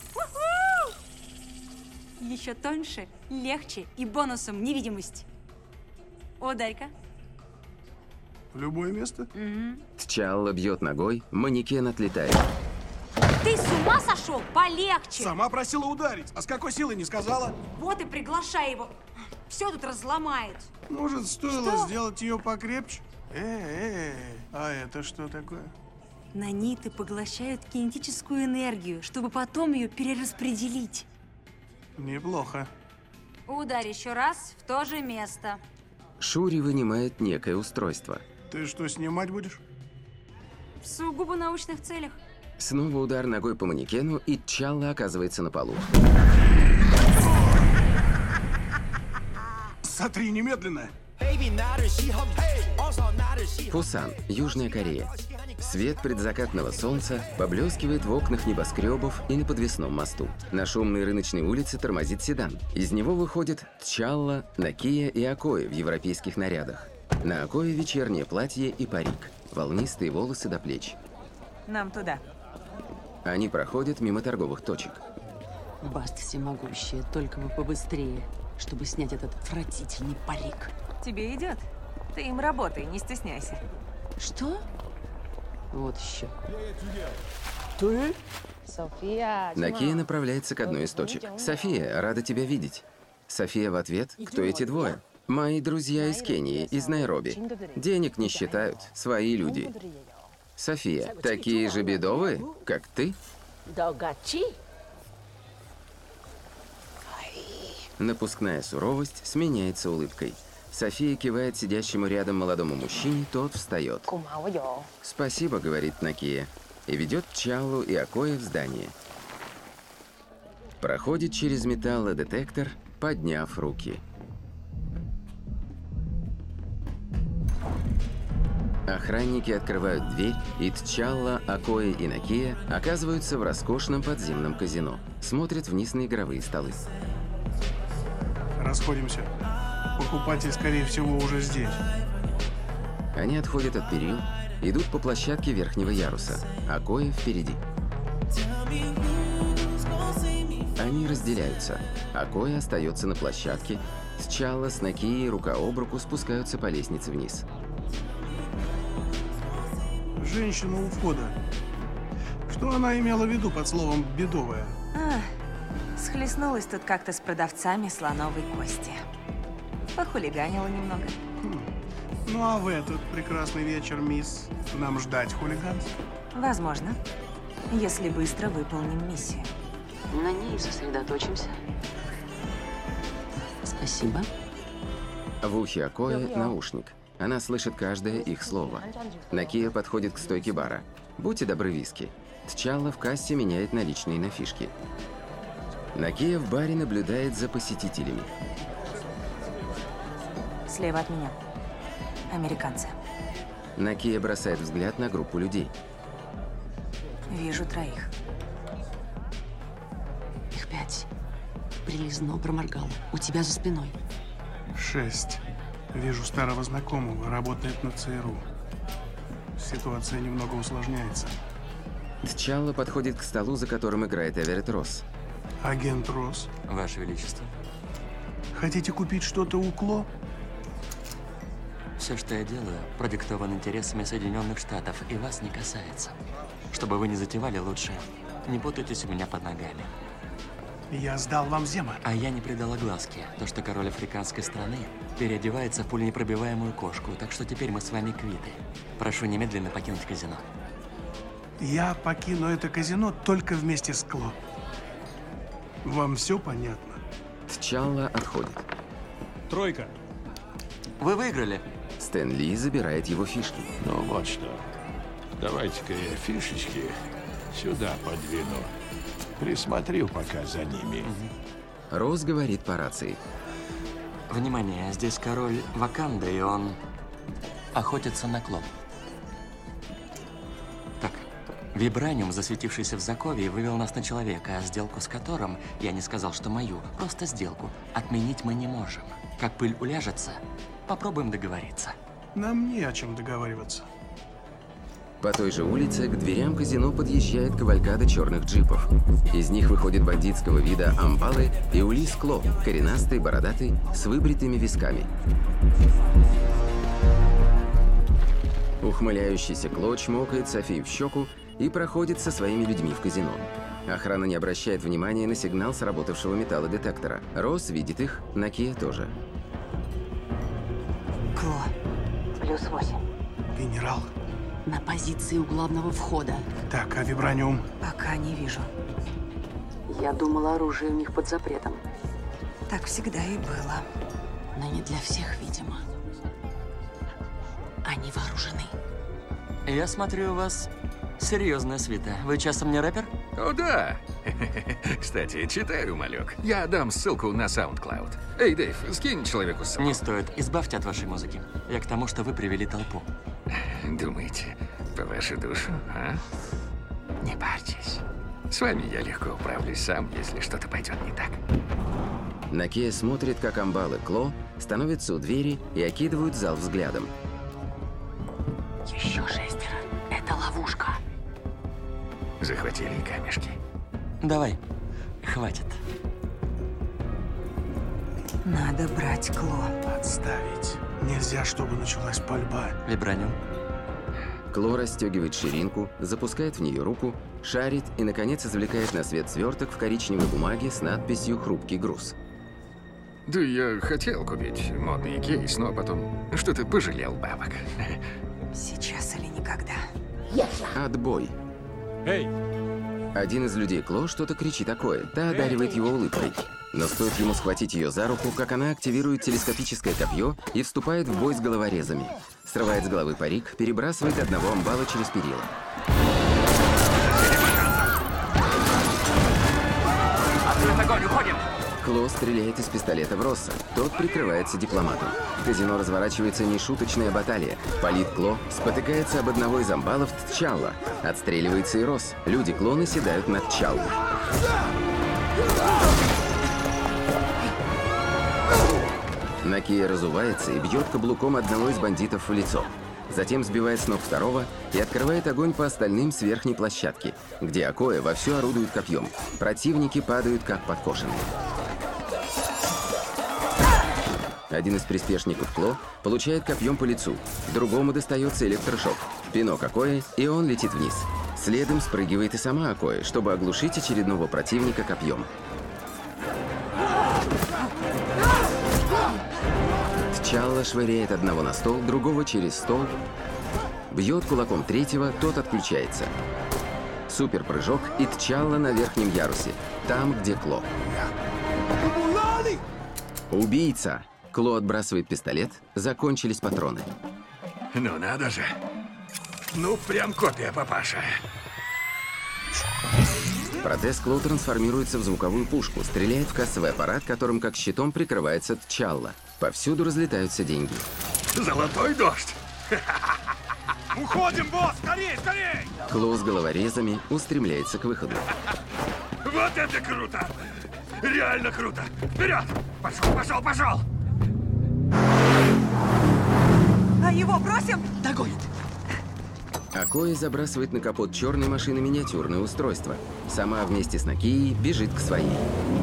Еще тоньше, легче и бонусом невидимость. Ударь-ка. В любое место? Угу. Тчалла бьет ногой, манекен отлетает. Ты с ума сошел? Полегче! Сама просила ударить, а с какой силой не сказала? Вот и приглашай его. Все тут разломает. Может, стоило Что? сделать ее покрепче? Э-э-э, а это что такое? Наниты поглощают кинетическую энергию, чтобы потом ее перераспределить. Неплохо. Ударь еще раз в то же место. Шури вынимает некое устройство. Ты что, снимать будешь? В сугубо научных целях. Снова удар ногой по манекену, и Тчалла оказывается на полу. Сотри немедленно! Пусан, Южная Корея. Свет предзакатного солнца поблескивает в окнах небоскребов и на подвесном мосту. На шумной рыночной улице тормозит седан. Из него выходят Тчалла, Накия и Акоя в европейских нарядах. На Акое вечернее платье и парик, волнистые волосы до плеч. Нам туда. Они проходят мимо торговых точек. Баст всемогущая, только бы побыстрее, чтобы снять этот отвратительный парик. Тебе идет. Ты им работай, не стесняйся. Что? Вот еще. София. Накия направляется к одной из точек. «София, рада тебя видеть». София в ответ: «Кто эти двое?» «Мои друзья из Кении, из Найроби. Денег не считают, свои люди». «София, такие же бедовые, как ты?» Напускная суровость сменяется улыбкой. София кивает сидящему рядом молодому мужчине, тот встает. «Спасибо», — говорит Накия, и ведет Тчаллу и Акоя в здание. Проходит через металлодетектор, подняв руки. Охранники открывают дверь, и Тчалла, Акоя и Накия оказываются в роскошном подземном казино. Смотрят вниз на игровые столы. Расходимся. Покупатель, скорее всего, уже здесь. Они отходят от перил, идут по площадке верхнего яруса, Акоя впереди. Они разделяются. Акоя остается на площадке, Тчалла с Накией рука об руку спускаются по лестнице вниз. Женщина у входа. Что она имела в виду под словом «бедовая»? А, схлестнулась тут как-то с продавцами слоновой кости. Похулиганила немного. Хм. Ну а в этот прекрасный вечер, мисс, нам ждать хулиганство? Возможно, если быстро выполним миссию. На ней сосредоточимся. Спасибо. В ухе Акоя наушник. Она слышит каждое их слово. Накия подходит к стойке бара. «Будьте добры, виски». Тчалла в кассе меняет наличные на фишки. Накия в баре наблюдает за посетителями. Слева от меня. Американцы. Накия бросает взгляд на группу людей. Вижу троих. Их пять. Прилизно проморгала. У тебя за спиной. Шесть. Вижу старого знакомого, работает на ЦРУ. Ситуация немного усложняется. Тчалла подходит к столу, за которым играет Эверетт Росс. Агент Росс. Ваше Величество. Хотите купить что-то у Кло? Все, что я делаю, продиктовано интересами Соединенных Штатов и вас не касается. Чтобы вы не затевали, лучше не путайтесь у меня под ногами. Я сдал вам Зема. А я не придал огласке. То, что король африканской страны переодевается в пуленепробиваемую кошку, так что теперь мы с вами квиты. Прошу немедленно покинуть казино. Я покину это казино только вместе с Кло. Вам все понятно? Тчалла отходит. Тройка. Вы выиграли. Стэн Ли забирает его фишки. Ну вот что. Давайте-ка я фишечки сюда подвину. Присмотрю пока за ними. Росс говорит по рации. Внимание, здесь король Ваканды, и он охотится на Кло. Так, вибраниум, засветившийся в Закове, вывел нас на человека, а сделку с которым, я не сказал, что мою, просто сделку, отменить мы не можем. Как пыль уляжется, попробуем договориться. Нам не о чем договариваться. По той же улице к дверям казино подъезжает кавалькада черных джипов. Из них выходит бандитского вида амбалы и Улис Кло, коренастый, бородатый, с выбритыми висками. Ухмыляющийся Кло чмокает Софи в щеку и проходит со своими людьми в казино. Охрана не обращает внимания на сигнал сработавшего металлодетектора. Росс видит их, Накия тоже. Кло. Плюс восемь. Генерал. На позиции у главного входа. Так, а вибраниум? Пока не вижу. Я думала, оружие у них под запретом. Так всегда и было. Но не для всех, видимо. Они вооружены. Я смотрю, у вас серьезная свита. Вы часом не рэпер? О, да. Кстати, читаю, малек. Я дам ссылку на SoundCloud. Эй, Дэйв, скинь человеку ссылку. Не стоит. Избавьте от вашей музыки. Я к тому, что вы привели толпу. Думаете, по вашу душу, а? Не парьтесь. С вами я легко управлюсь сам, если что-то пойдет не так. Накия смотрит, как амбалы Кло становятся у двери и окидывают зал взглядом. Еще шестеро. Это ловушка. Захватили камешки. Давай. Хватит. Надо брать Кло. Отставить. Нельзя, чтобы началась пальба. Вибраниум. Кло расстегивает ширинку, запускает в нее руку, шарит и, наконец, извлекает на свет сверток в коричневой бумаге с надписью «Хрупкий груз». Да я хотел купить модный кейс, но потом что-то пожалел бабок. Сейчас или никогда. Отбой. Эй! Один из людей Кло что-то кричит такое, та одаривает его улыбкой. Но стоит ему схватить ее за руку, как она активирует телескопическое копье и вступает в бой с головорезами. Срывает с головы парик, перебрасывает одного амбала через перила. Открыт огонь, уходим! Кло стреляет из пистолета в Росса. Тот прикрывается дипломатом. В казино разворачивается нешуточная баталия. Палит Кло, спотыкается об одного из амбалов Тчалла. Отстреливается и Росс. Люди Кло наседают над Тчаллой. Накия разувается и бьет каблуком одного из бандитов в лицо. Затем сбивает с ног второго и открывает огонь по остальным с верхней площадки, где Акоя вовсю орудует копьем. Противники падают как подкошенные. Один из приспешников Кло получает копьем по лицу, другому достается электрошок. Пинок Акоя, и он летит вниз. Следом спрыгивает и сама Акоя, чтобы оглушить очередного противника копьем. Тчалла швыряет одного на стол, другого через стол. Бьет кулаком третьего, тот отключается. Суперпрыжок, и Тчалла на верхнем ярусе, там, где Кло. Убийца! Кло отбрасывает пистолет, закончились патроны. Ну надо же. Ну, прям копия, папаша. Протез Кло трансформируется в звуковую пушку, стреляет в кассовый аппарат, которым как щитом прикрывается Тчалла. Повсюду разлетаются деньги. Золотой дождь! Уходим, босс! Скорей, скорей! Кло с головорезами устремляется к выходу. Вот это круто! Реально круто! Вперед! Пошел, пошел, пошел! А его бросим? Догонит. Акоя забрасывает на капот черной машины миниатюрное устройство. Сама вместе с Накией бежит к своей.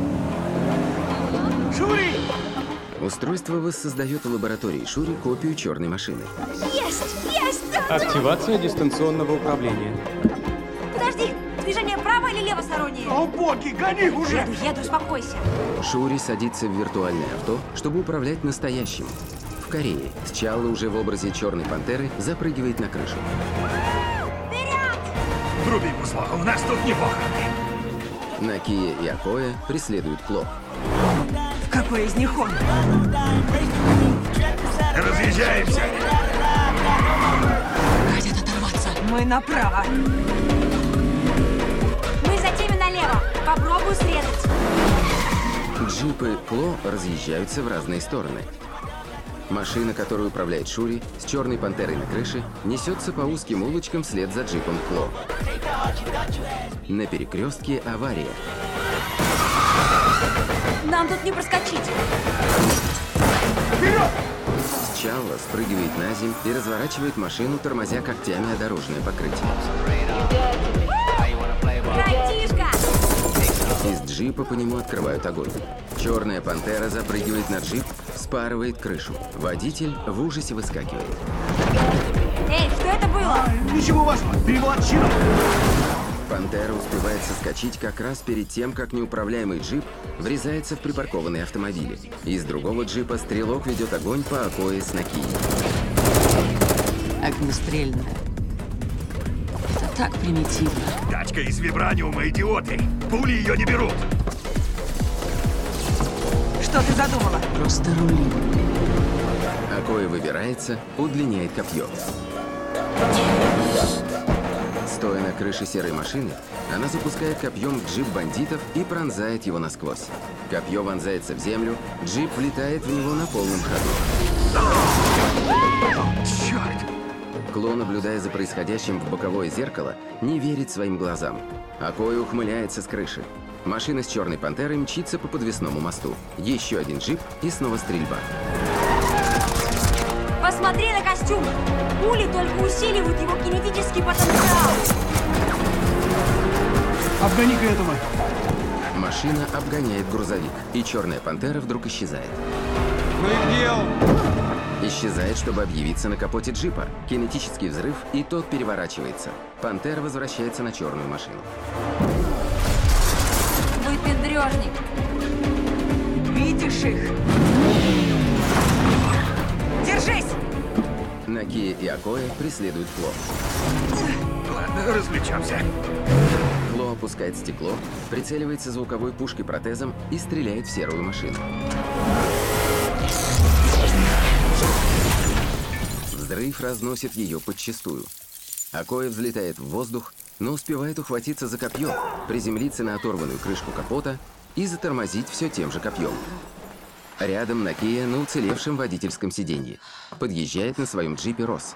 Шури! Устройство воссоздает в лаборатории Шури копию черной машины. Есть! Есть! Активация дистанционного управления. Подожди! Движение право или левостороннее? О, боги, гони уже! Еду, еду, успокойся. Шури садится в виртуальное авто, чтобы управлять настоящим. В Корее Тчалла уже в образе черной пантеры запрыгивает на крышу. Вперед! Вруби музло, у нас тут не похороны. Накия и Акоя преследуют Кло. Какой из них он? Разъезжаемся! Хотят оторваться. Мы направо. Мы за теми налево. Попробую срезать. Джипы Кло разъезжаются в разные стороны. Машина, которую управляет Шури, с черной пантерой на крыше, несется по узким улочкам вслед за джипом Кло. На перекрестке авария. Нам тут не проскочить. Вперед! Тчалла спрыгивает на землю и разворачивает машину, тормозя когтями о дорожное покрытие. Братишка! Из джипа по нему открывают огонь. Черная пантера запрыгивает на джип, вспарывает крышу. Водитель в ужасе выскакивает. Эй, что это было? Ничего важного, перевод чина. Пантера успевает соскочить как раз перед тем, как неуправляемый джип врезается в припаркованные автомобили. Из другого джипа стрелок ведет огонь по Акое с Накией. Огнестрельная. Это так примитивно. Тачка из вибраниума, идиоты! Пули ее не берут! Что ты задумала? Просто рули. Акое выбирается, удлиняет копье. Стоя на крыше серой машины, она запускает копьем в джип бандитов и пронзает его насквозь. Копье вонзается в землю, джип влетает в него на полном ходу. Черт! Кло, наблюдая за происходящим в боковое зеркало, не верит своим глазам. Акое ухмыляется с крыши. Машина с черной пантерой мчится по подвесному мосту. Еще один джип и снова стрельба. Посмотри на костюм! Пули только усиливают его кинетический потенциал! Обгони-ка этого! Машина обгоняет грузовик, и черная пантера вдруг исчезает. Ну и где он? Исчезает, чтобы объявиться на капоте джипа. Кинетический взрыв, и тот переворачивается. Пантера возвращается на черную машину. Выпендрежник! Видишь их? Держись! Накия и Акое преследуют Кло. Ладно, развлечемся. Кло опускает стекло, прицеливается звуковой пушкой протезом и стреляет в серую машину. Взрыв разносит ее подчистую. Акое взлетает в воздух, но успевает ухватиться за копье, приземлиться на оторванную крышку капота и затормозить все тем же копьем. Рядом Накия на уцелевшем водительском сиденье. Подъезжает на своем джипе Росс.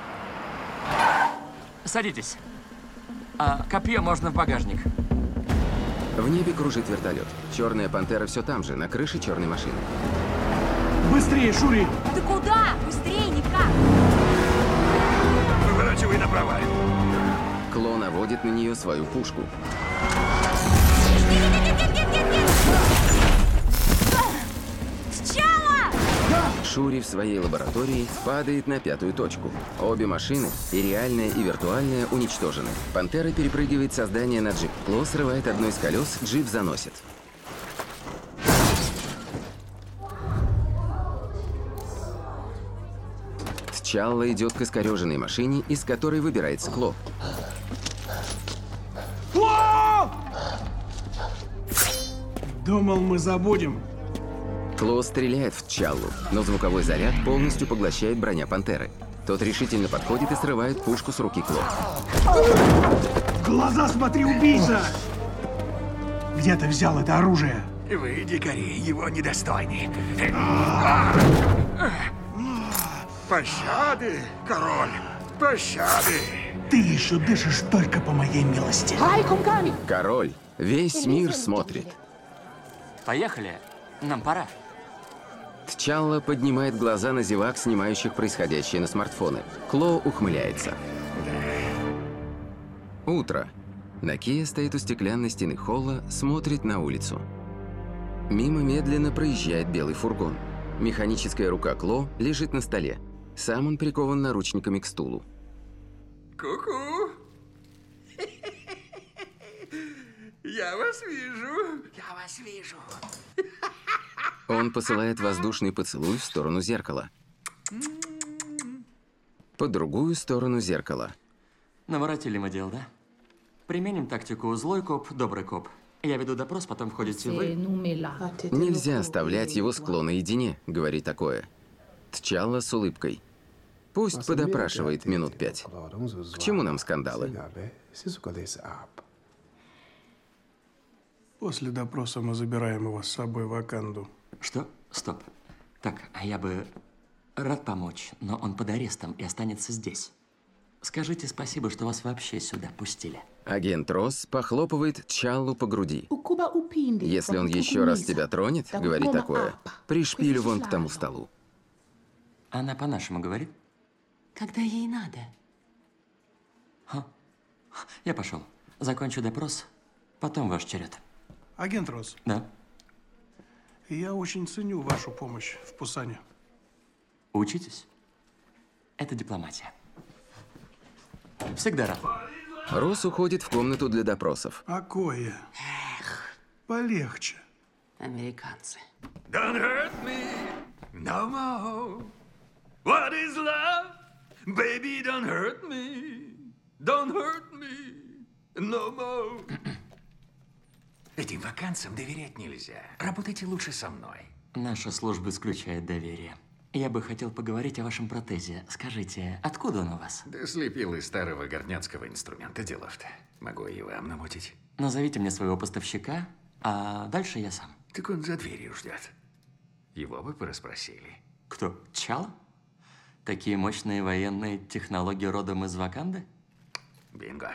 Садитесь. А копье можно в багажник. В небе кружит вертолет. Черная пантера все там же, на крыше черной машины. Быстрее, Шури! Ты куда? Быстрее никак! Выворачивай направо. Кло наводит на нее свою пушку. Шури в своей лаборатории падает на пятую точку. Обе машины, и реальная, и виртуальная, уничтожены. Пантера перепрыгивает со здания на джип. Кло срывает одно из колес, джип заносит. Тчалла идет к искореженной машине, из которой выбирается Кло. Кло! Думал, мы забудем. Кло стреляет в Тчаллу, но звуковой заряд полностью поглощает броня пантеры. Тот решительно подходит и срывает пушку с руки Кло. В глаза смотри, убийца! Где ты взял это оружие? Вы, дикари, его недостойны. Пощады, король, пощады. Ты еще дышишь только по моей милости. Король, весь мир смотрит. Поехали, нам пора. Тчалла поднимает глаза на зевак, снимающих происходящее на смартфоны. Кло ухмыляется. Утро. Накия стоит у стеклянной стены холла, смотрит на улицу. Мимо медленно проезжает белый фургон. Механическая рука Кло лежит на столе. Сам он прикован наручниками к стулу. Ку-ку. Я вас вижу. Я вас вижу. Он посылает воздушный поцелуй в сторону зеркала. По другую сторону зеркала. Наворотили мы дел, да? Применим тактику «злой коп, добрый коп». Я веду допрос, потом входите вы. Нельзя оставлять его с Кло наедине, говорит такое. Тчалла с улыбкой. Пусть подопрашивает минут пять. К чему нам скандалы? После допроса мы забираем его с собой в Ваканду. Что? Стоп. Так, а я бы рад помочь, но он под арестом и останется здесь. Скажите спасибо, что вас вообще сюда пустили. Агент Росс похлопывает Тчаллу по груди. Если он еще раз тебя тронет, говорит такое, пришпилю вон к тому столу. Она по-нашему говорит? Когда ей надо. Ха. Я пошел. Закончу допрос, потом ваш черед. Агент Росс. Да. Я очень ценю вашу помощь в Пусане. Учитесь? Это дипломатия. Всегда рад. Росс уходит в комнату для допросов. Акоя. Полегче. Американцы. Don't hurt me no more. What is love? Baby, don't hurt me. Don't hurt me no more. Этим вакансам доверять нельзя. Работайте лучше со мной. Наша служба исключает доверие. Я бы хотел поговорить о вашем протезе. Скажите, откуда он у вас? Да слепил из старого горняцкого инструмента делов-то. Могу и вам намутить. Назовите мне своего поставщика, а дальше я сам. Так он за дверью ждет. Его бы порасспросили. Кто? Чало? Такие мощные военные технологии родом из Ваканды? Бинго.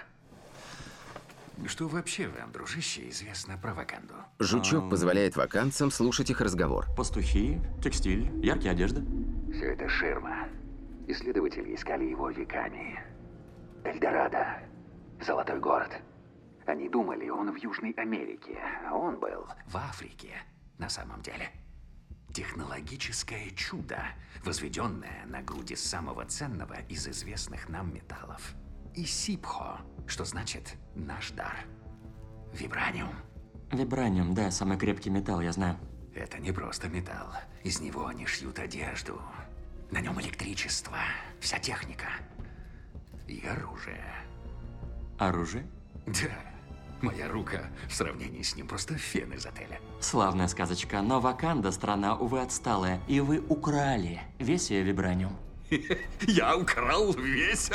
Что вообще вам, дружище, известно про Ваканду? Жучок А... позволяет ваканцам слушать их разговор. Пастухи, текстиль, яркие одежды. Все это ширма. Исследователи искали его веками. Эльдорадо. Золотой город. Они думали, он в Южной Америке, а он был в Африке на самом деле. Технологическое чудо, возведенное на груди самого ценного из известных нам металлов. Исипхо, что значит «наш дар». Вибраниум. Вибраниум, да, самый крепкий металл, я знаю. Это не просто металл. Из него они шьют одежду. На нем электричество, вся техника. И оружие. Оружие? Да. Моя рука в сравнении с ним просто фен из отеля. Славная сказочка, но Ваканда страна, увы, отсталая. И вы украли весь ее вибраниум. Я украл весь?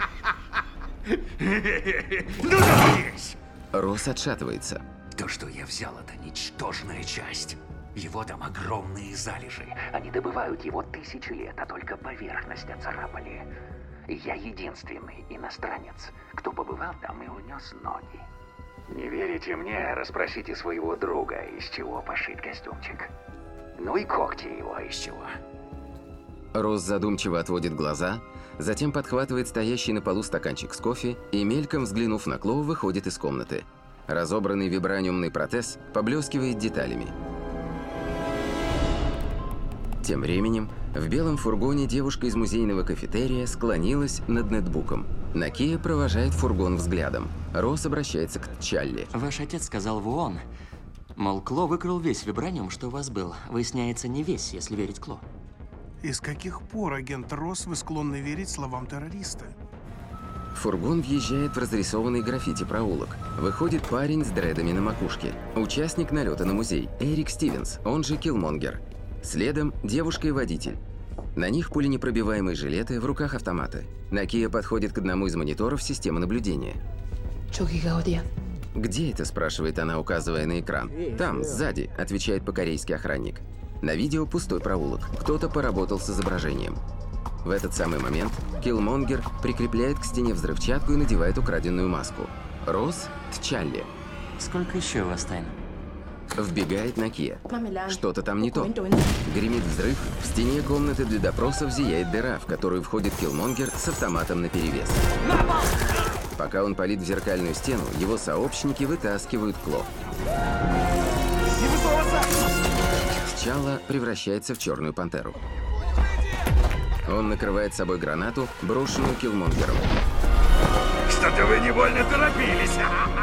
Ну да, весь! Росс отшатывается. То, что я взял, это ничтожная часть. Его там огромные залежи. Они добывают его тысячи лет, а только поверхность оцарапали. И я единственный иностранец, кто побывал там и унес ноги. Не верите мне? Расспросите своего друга, из чего пошит костюмчик. Ну и когти его из чего. Росс задумчиво отводит глаза, затем подхватывает стоящий на полу стаканчик с кофе и, мельком взглянув на Кло, выходит из комнаты. Разобранный вибраниумный протез поблескивает деталями. Тем временем, в белом фургоне девушка из музейного кафетерия склонилась над нетбуком. Накия провожает фургон взглядом. Росс обращается к Тчалле. Ваш отец сказал в ООН, мол, Кло выкрал весь вибраниум, что у вас был. Выясняется, не весь, если верить Кло. И с каких пор, агент Росс, вы склонны верить словам террориста? Фургон въезжает в разрисованный граффити проулок. Выходит парень с дредами на макушке. Участник налета на музей Эрик Стивенс, он же Киллмонгер. Следом девушка и водитель. На них пуленепробиваемые жилеты, в руках автоматы. Накия подходит к одному из мониторов системы наблюдения. «Где это?» – спрашивает она, указывая на экран. «Там, сзади», – отвечает по-корейски охранник. На видео пустой проулок. Кто-то поработал с изображением. В этот самый момент Киллмонгер прикрепляет к стене взрывчатку и надевает украденную маску. Росс – Тчалле. Сколько еще у вас тайн? Вбегает Накия. Что-то там не то. Гремит взрыв. В стене комнаты для допросов зияет дыра, в которую входит Киллмонгер с автоматом наперевес. Пока он палит в зеркальную стену, его сообщники вытаскивают Кло. Тчалла превращается в черную пантеру. Он накрывает собой гранату, брошенную Киллмонгером. Что-то вы не больно торопились.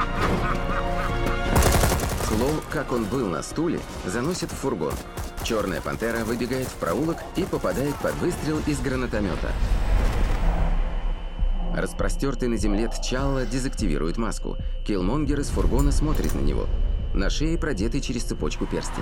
Кло, как он был на стуле, заносит в фургон. Черная пантера выбегает в проулок и попадает под выстрел из гранатомета. Распростертый на земле Тчалла дезактивирует маску. Киллмонгер из фургона смотрит на него. На шее продетый через цепочку перстень.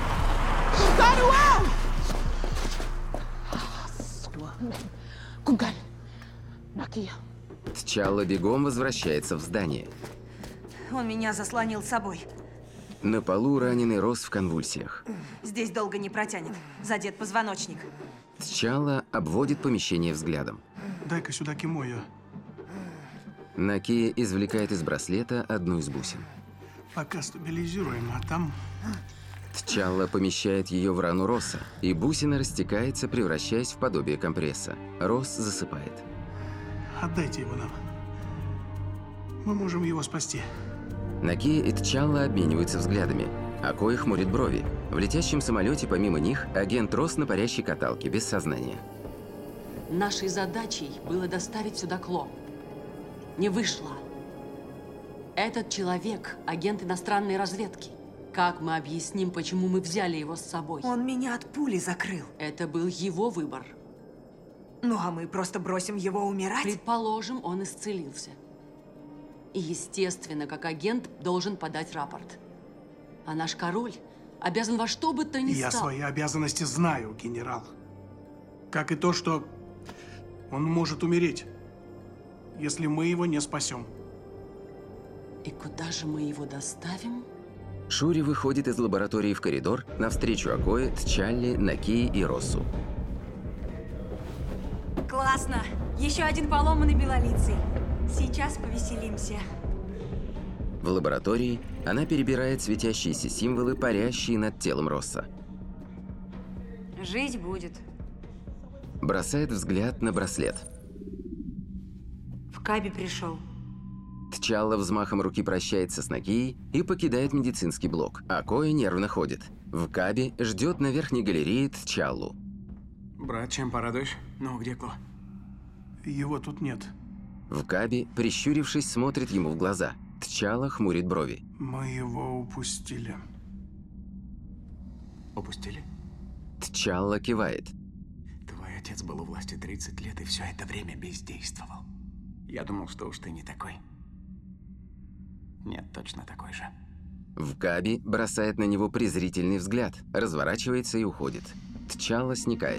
Тчалла бегом возвращается в здание. Он меня заслонил собой. На полу раненый Росс в конвульсиях. Здесь долго не протянет. Задет позвоночник. Тчалла обводит помещение взглядом. Дай-ка сюда кимою. Накия извлекает из браслета одну из бусин. Пока стабилизируем, а там... Тчалла помещает ее в рану Росса, и бусина растекается, превращаясь в подобие компресса. Росс засыпает. Отдайте его нам. Мы можем его спасти. Накия и Тчалла обмениваются взглядами. Акои хмурит брови. В летящем самолете помимо них агент Росс на парящей каталке, без сознания. Нашей задачей было доставить сюда Кло. Не вышло. Этот человек – агент иностранной разведки. Как мы объясним, почему мы взяли его с собой? Он меня от пули закрыл. Это был его выбор. Ну, а мы просто бросим его умирать? Предположим, он исцелился. И, естественно, как агент должен подать рапорт. А наш король обязан во что бы то ни Я стало. свои обязанности знаю, генерал. Как и то, что он может умереть, если мы его не спасем. И куда же мы его доставим? Шури выходит из лаборатории в коридор навстречу Акое, Тчалле, Накии и Россу. Классно! Еще один поломанный белолицый. Сейчас повеселимся. В лаборатории она перебирает светящиеся символы, парящие над телом Росса. Жить будет. Бросает взгляд на браслет. В Каби пришел. Тчалла взмахом руки прощается с Накией и покидает медицинский блок. Акоя нервно ходит. В Каби ждет на верхней галерее Тчаллу. Брат, чем порадуешь? Ну, где Кло? Его тут нет. В Каби, прищурившись, смотрит ему в глаза. Тчалла хмурит брови. Мы его упустили. Упустили? Тчалла кивает. Твой отец был у власти тридцать лет и все это время бездействовал. Я думал, что уж ты не такой. Нет, точно такой же. В Каби бросает на него презрительный взгляд, разворачивается и уходит. Тчалла сникает.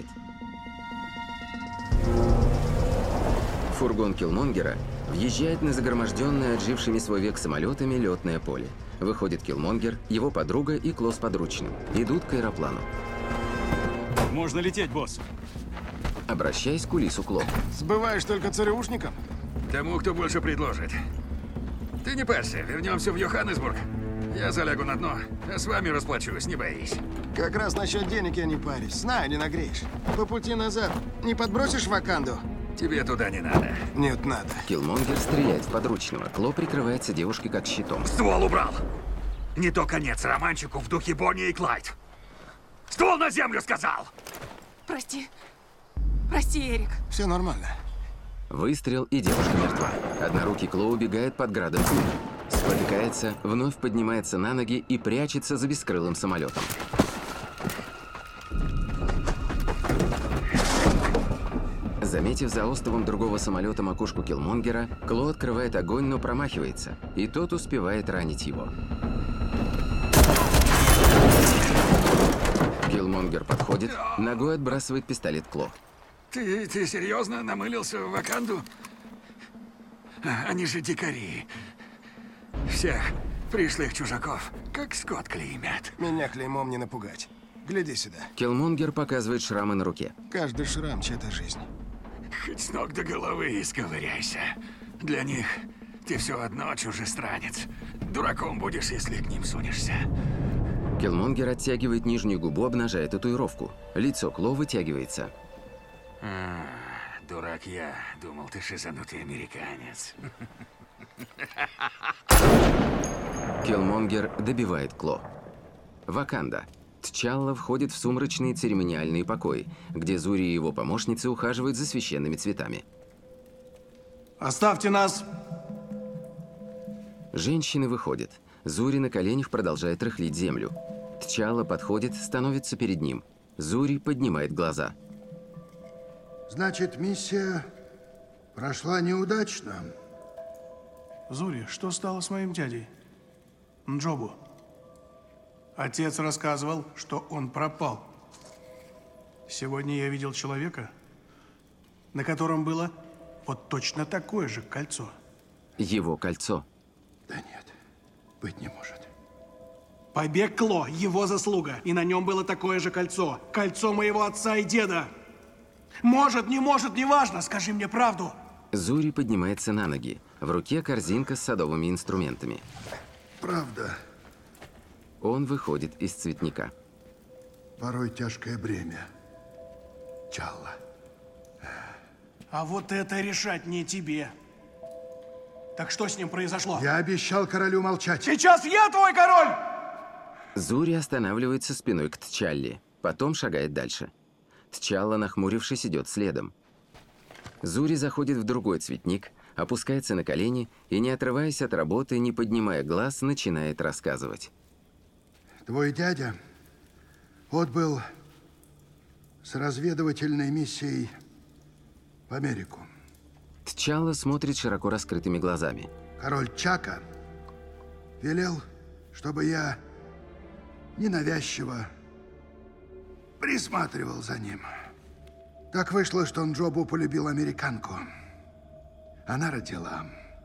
Фургон Киллмонгера въезжает на загроможденное отжившими свой век самолетами летное поле. Выходит Киллмонгер, его подруга и Кло с подручным. Идут к аэроплану. Можно лететь, босс. Обращаясь к Улису Кло. Сбываешь только ЦРУшникам? Тому, кто больше предложит. Ты не парься, вернемся в Йоханнесбург. Я залягу на дно, а с вами расплачусь, не боись. Как раз насчет денег я не парюсь. Знаю, не нагреешь. По пути назад не подбросишь в Ваканду? Тебе туда не надо. Нет, надо. Киллмонгер стреляет в подручного. Кло прикрывается девушкой как щитом. Ствол убрал! Не то конец романчику в духе Бонни и Клайд. Ствол на землю, сказал! Прости. Прости, Эрик. Все нормально. Выстрел, и девушка мертва. Однорукий Кло убегает под градом пуль. Спотыкается, вновь поднимается на ноги и прячется за бескрылым самолетом. Заметив за островом другого самолета макушку Киллмонгера, Кло открывает огонь, но промахивается, и тот успевает ранить его. Киллмонгер подходит, ногой отбрасывает пистолет Кло. Ты, ты серьезно намылился в Ваканду? Они же дикари. Всех пришлых чужаков, как скот, клеймят. Меня клеймом не напугать. Гляди сюда. Киллмонгер показывает шрамы на руке. Каждый шрам — чья-то жизнь. Хоть с ног до головы исковыряйся. Для них ты все одно чужестранец. Дураком будешь, если к ним сунешься. Киллмонгер оттягивает нижнюю губу, обнажая татуировку. Лицо Кло вытягивается. А, дурак я. Думал, ты шизанутый американец. Киллмонгер добивает Кло. Ваканда. Тчалла входит в сумрачные церемониальные покои, где Зури и его помощницы ухаживают за священными цветами. Оставьте нас! Женщины выходят. Зури на коленях продолжает рыхлить землю. Тчалла подходит, становится перед ним. Зури поднимает глаза. Значит, миссия прошла неудачно. Зури, что стало с моим дядей? Нджобу. Отец рассказывал, что он пропал. Сегодня я видел человека, на котором было вот точно такое же кольцо. Его кольцо. Да нет, быть не может. Побег Кло, его заслуга. И на нем было такое же кольцо. Кольцо моего отца и деда. Может, не может, неважно. Скажи мне правду. Зури поднимается на ноги. В руке корзинка с садовыми инструментами. Правда. Он выходит из цветника. Порой тяжкое бремя. Чалла. А вот это решать не тебе. Так что с ним произошло? Я обещал королю молчать. Сейчас я твой король! Зури останавливается спиной к Тчалле, потом шагает дальше. Тчалла, нахмурившись, идет следом. Зури заходит в другой цветник, опускается на колени и, не отрываясь от работы, не поднимая глаз, начинает рассказывать. Твой дядя отбыл с разведывательной миссией в Америку. Тчалла смотрит широко раскрытыми глазами. Король Чака велел, чтобы я ненавязчиво присматривал за ним. Так вышло, что Нджобу полюбил американку. Она родила.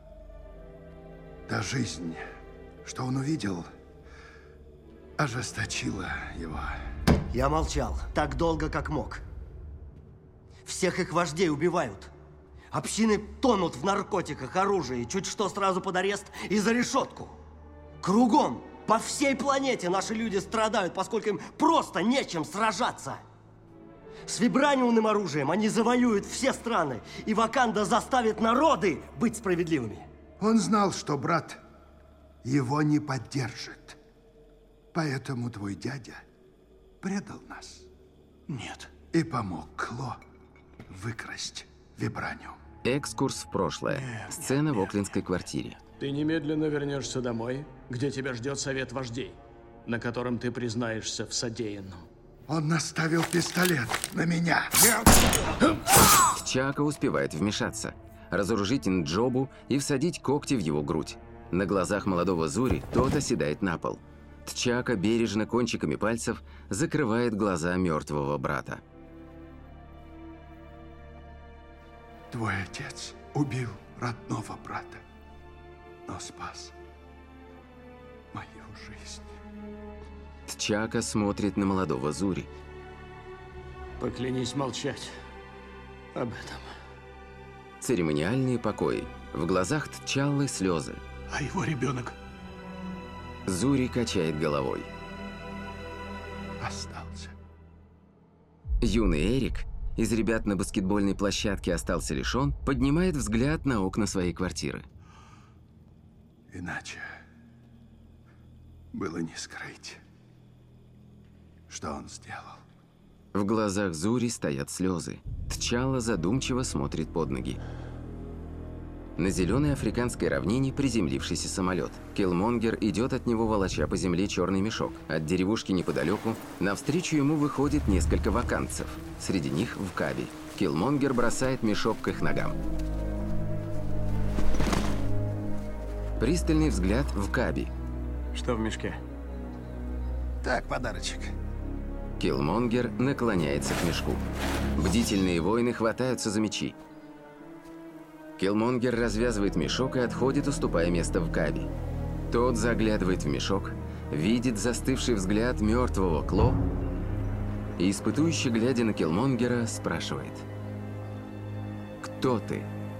Та жизнь, что он увидел, ожесточила его. Я молчал так долго, как мог. Всех их вождей убивают. Общины тонут в наркотиках, оружии, чуть что сразу под арест и за решетку. Кругом, по всей планете наши люди страдают, поскольку им просто нечем сражаться. С вибраниумным оружием они завоюют все страны, и Ваканда заставит народы быть справедливыми. Он знал, что брат его не поддержит. Поэтому твой дядя предал нас. Нет. И помог Кло выкрасть вибраниум. Экскурс в прошлое. Сцена в оклендской квартире. Ты немедленно вернешься домой, где тебя ждет совет вождей, на котором ты признаешься в содеянном. Он наставил пистолет на меня. Чака успевает вмешаться, разоружить Нджобу и всадить когти в его грудь. На глазах молодого Зури тот оседает на пол. Тчака бережно кончиками пальцев закрывает глаза мертвого брата. Твой отец убил родного брата, но спас мою жизнь. Тчака смотрит на молодого Зури. Поклянись молчать об этом. Церемониальные покои. В глазах Тчаллы слезы. А его ребенок? Зури качает головой. Остался. Юный Эрик, из ребят на баскетбольной площадке остался лишен, поднимает взгляд на окна своей квартиры. Иначе было не скрыть, что он сделал. В глазах Зури стоят слезы. Тчалла задумчиво смотрит под ноги. На зеленой африканской равнине приземлившийся самолет. Киллмонгер идет от него, волоча по земле черный мешок. От деревушки неподалеку навстречу ему выходит несколько вакандцев. Среди них в Каби. Киллмонгер бросает мешок к их ногам. Пристальный взгляд в Каби. Что в мешке? Так, подарочек. Киллмонгер наклоняется к мешку. Бдительные воины хватаются за мечи. Киллмонгер развязывает мешок и отходит, уступая место в Каби. Тот заглядывает в мешок, видит застывший взгляд мертвого Кло и, испытующе глядя на Киллмонгера, спрашивает: «Кто ты?»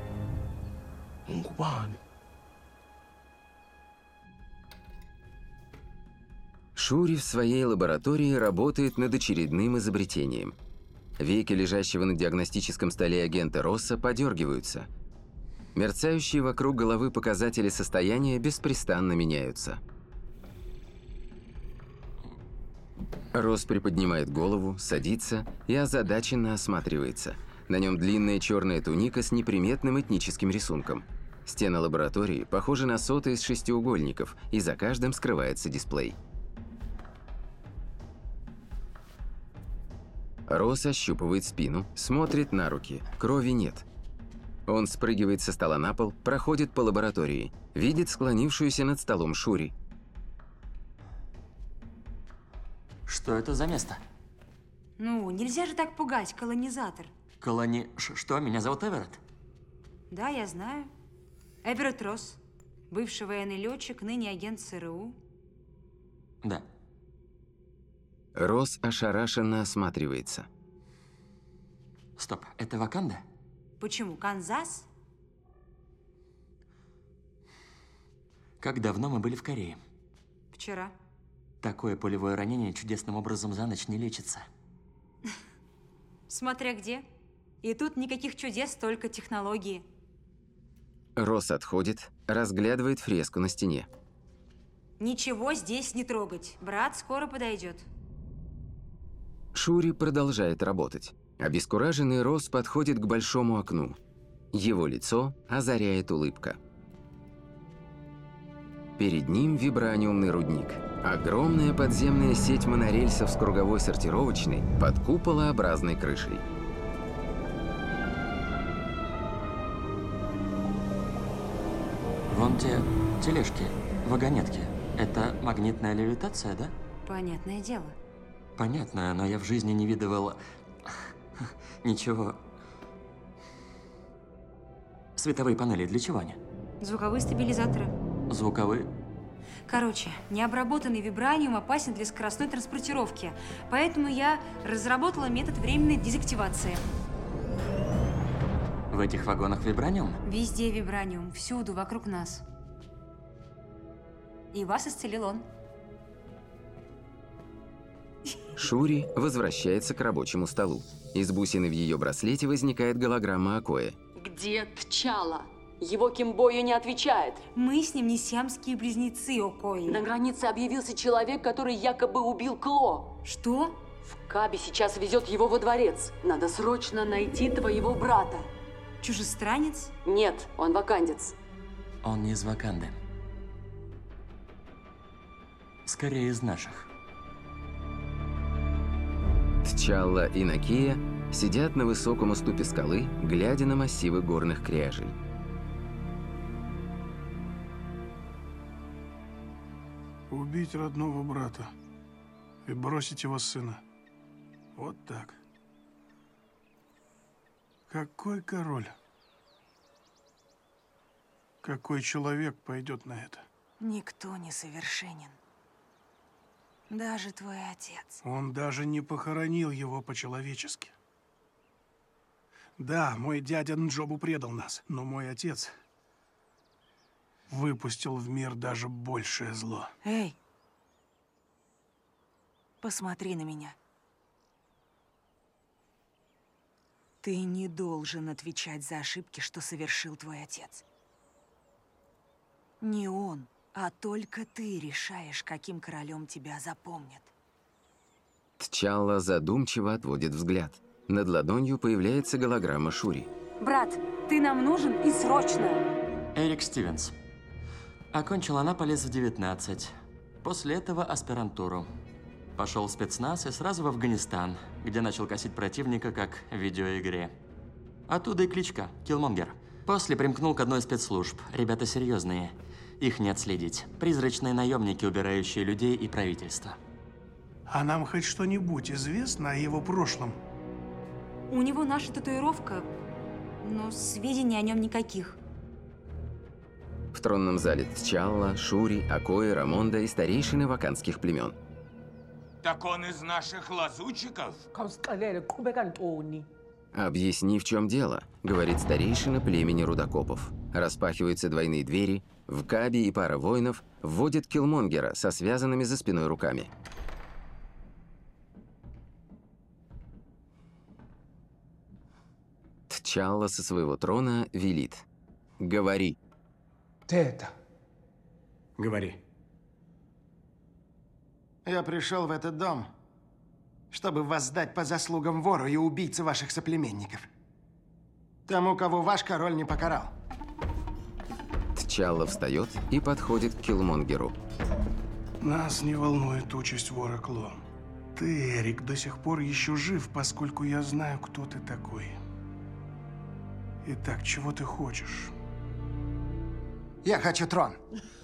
Шури в своей лаборатории работает над очередным изобретением. Веки лежащего на диагностическом столе агента Росса подергиваются. Мерцающие вокруг головы показатели состояния беспрестанно меняются. Росс приподнимает голову, садится и озадаченно осматривается. На нем длинная черная туника с неприметным этническим рисунком. Стены лаборатории похожи на соты из шестиугольников, и за каждым скрывается дисплей. Росс ощупывает спину, смотрит на руки. Крови нет. Он спрыгивает со стола на пол, проходит по лаборатории, видит склонившуюся над столом Шури. Что это за место? Ну, нельзя же так пугать, колонизатор. Колони... Ш что? Меня зовут Эверетт? Да, я знаю. Эверетт Росс. Бывший военный летчик, ныне агент ЦРУ. Да. Росс ошарашенно осматривается. Стоп, это Ваканда? Почему? Канзас? Как давно мы были в Корее? Вчера. Такое пулевое ранение чудесным образом за ночь не лечится. Смотря где. И тут никаких чудес, только технологии. Росс отходит, разглядывает фреску на стене. Ничего здесь не трогать. Брат скоро подойдет. Шури продолжает работать. Обескураженный Росс подходит к большому окну. Его лицо озаряет улыбка. Перед ним вибраниумный рудник. Огромная подземная сеть монорельсов с круговой сортировочной под куполообразной крышей. Вон те тележки, вагонетки. Это магнитная левитация, да? Понятное дело. Понятно, но я в жизни не видывал ничего. Световые панели для чего они? Звуковые стабилизаторы. Звуковые? Короче, необработанный вибраниум опасен для скоростной транспортировки, поэтому я разработала метод временной дезактивации. В этих вагонах вибраниум? Везде вибраниум, всюду, вокруг нас. И вас исцелил он. Шури возвращается к рабочему столу. Из бусины в ее браслете возникает голограмма Акоя. Где Тчалла? Его Кимбою не отвечает. Мы с ним не сиамские близнецы, Окои. На границе объявился человек, который якобы убил Кло. Что? В Каби сейчас везет его во дворец. Надо срочно найти твоего брата. Чужестранец? Нет, он вакандец. Он не из Ваканды. Скорее из наших. Тчалла и Накия сидят на высоком уступе скалы, глядя на массивы горных кряжей. Убить родного брата и бросить его сына. Вот так. Какой король? Какой человек пойдет на это? Никто не совершенен. Даже твой отец. Он даже не похоронил его по-человечески. Да, мой дядя Нджобу предал нас, но мой отец выпустил в мир даже большее зло. Эй! Посмотри на меня. Ты не должен отвечать за ошибки, что совершил твой отец. Не он, а только ты решаешь, каким королем тебя запомнят. Тчалла задумчиво отводит взгляд. Над ладонью появляется голограмма Шури. Брат, ты нам нужен и срочно. Эрик Стивенс. Окончил Анаполис в девятнадцать. После этого аспирантуру. Пошел в спецназ и сразу в Афганистан, где начал косить противника, как в видеоигре. Оттуда и кличка – Киллмонгер. После примкнул к одной из спецслужб. Ребята серьезные. Их не отследить. Призрачные наемники, убирающие людей и правительство. А нам хоть что-нибудь известно о его прошлом? У него наша татуировка, но сведений о нем никаких. В тронном зале Тчалла, Шури, Акои, Рамонда и старейшины ваканских племен. Так он из наших лазутчиков? «Объясни, в чем дело», — говорит старейшина племени рудокопов. Распахиваются двойные двери, в Каби и пара воинов вводят Киллмонгера со связанными за спиной руками. Тчалла со своего трона велит. «Говори». Ты это. Говори. Я пришел в этот дом, чтобы воздать по заслугам вору и убийце ваших соплеменников. Тому, кого ваш король не покарал. Тчалла встает и подходит к Киллмонгеру. Нас не волнует участь вора Кло. Ты, Эрик, до сих пор еще жив, поскольку я знаю, кто ты такой. Итак, чего ты хочешь? Я хочу трон.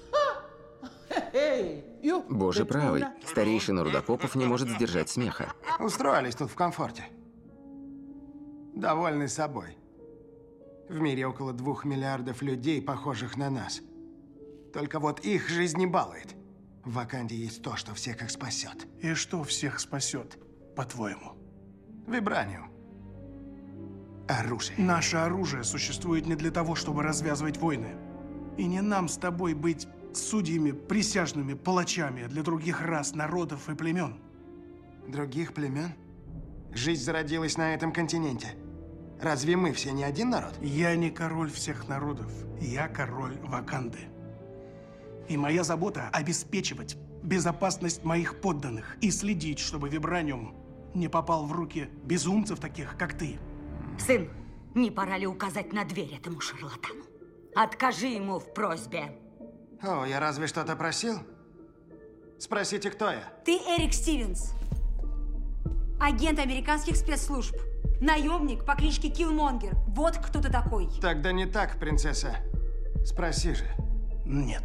Боже правый, старейшина рудокопов не может сдержать смеха. Устроились тут в комфорте. Довольны собой. В мире около двух миллиардов людей, похожих на нас. Только вот их жизнь не балует. В Ваканде есть то, что всех их спасет. И что всех спасет, по-твоему? Вибраниум. Оружие. Наше оружие существует не для того, чтобы развязывать войны. И не нам с тобой быть судьями, присяжными, палачами для других рас, народов и племен. Других племен? Жизнь зародилась на этом континенте. Разве мы все не один народ? Я не король всех народов. Я король Ваканды. И моя забота – обеспечивать безопасность моих подданных и следить, чтобы вибраниум не попал в руки безумцев таких, как ты. Сын, не пора ли указать на дверь этому шарлатану? Откажи ему в просьбе. О, я разве что-то просил? Спросите, кто я? Ты Эрик Стивенс. Агент американских спецслужб. Наемник по кличке Киллмонгер. Вот кто ты такой. Тогда не так, принцесса. Спроси же. Нет.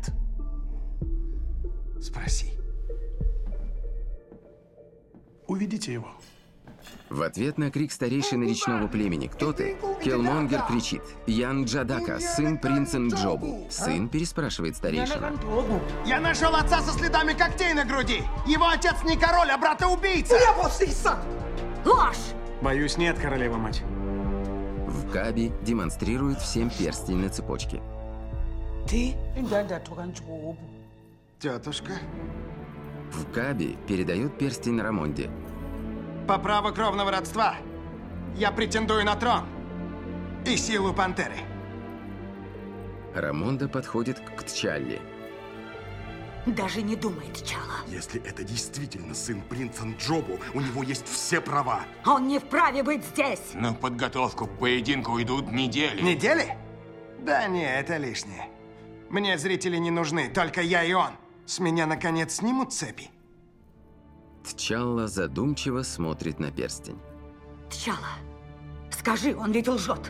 Спроси. Уведите его. В ответ на крик старейшины речного племени «Кто ты?», Киллмонгер кричит: «Ян Джадака, сын принца Нджобу». Сын переспрашивает старейшина. Я нашел отца со следами когтей на груди. Его отец не король, а брата-убийца. Ложь! Боюсь, нет, королева-мать. В Каби демонстрируют всем перстень на цепочке. Ты? Тетушка? В Каби передает перстень Рамонде. По праву кровного родства я претендую на трон и силу пантеры. Рамонда подходит к Тчалли. Даже не думай, Тчалла. Если это действительно сын принца Нджобу, у него есть все права. Он не вправе быть здесь. На подготовку к поединку идут недели. Недели? Да не, это лишнее. Мне зрители не нужны, только я и он. С меня, наконец, снимут цепи. Тчалла задумчиво смотрит на перстень. Тчалла, скажи, он ведь лжет.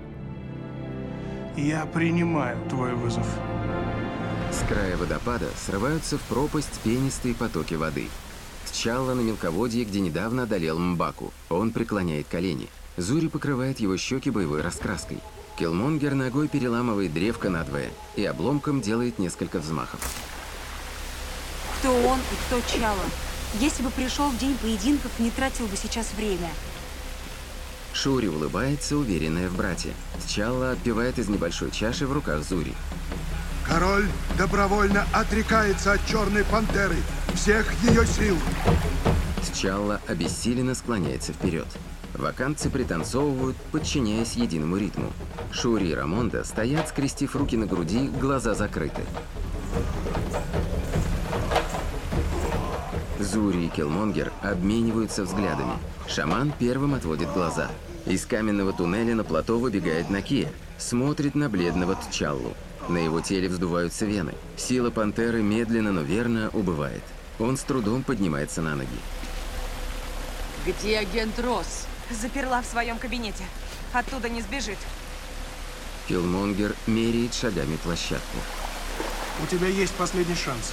Я принимаю твой вызов. С края водопада срываются в пропасть пенистые потоки воды. Тчалла на мелководье, где недавно одолел Мбаку. Он преклоняет колени. Зури покрывает его щеки боевой раскраской. Киллмонгер ногой переламывает древко надвое и обломком делает несколько взмахов. Кто он и кто Тчалла? Если бы пришел в день поединков, не тратил бы сейчас время. Шури улыбается, уверенная в брате. Тчалла отпивает из небольшой чаши в руках Зури. Король добровольно отрекается от черной пантеры, всех ее сил. Тчалла обессиленно склоняется вперед. Вакандцы пританцовывают, подчиняясь единому ритму. Шури и Рамонда стоят, скрестив руки на груди, глаза закрыты. Зури и Киллмонгер обмениваются взглядами. Шаман первым отводит глаза. Из каменного туннеля на плато выбегает Накия. Смотрит на бледного Тчаллу. На его теле вздуваются вены. Сила пантеры медленно, но верно убывает. Он с трудом поднимается на ноги. Где агент Росс? Заперла в своем кабинете. Оттуда не сбежит. Киллмонгер меряет шагами площадку. У тебя есть последний шанс.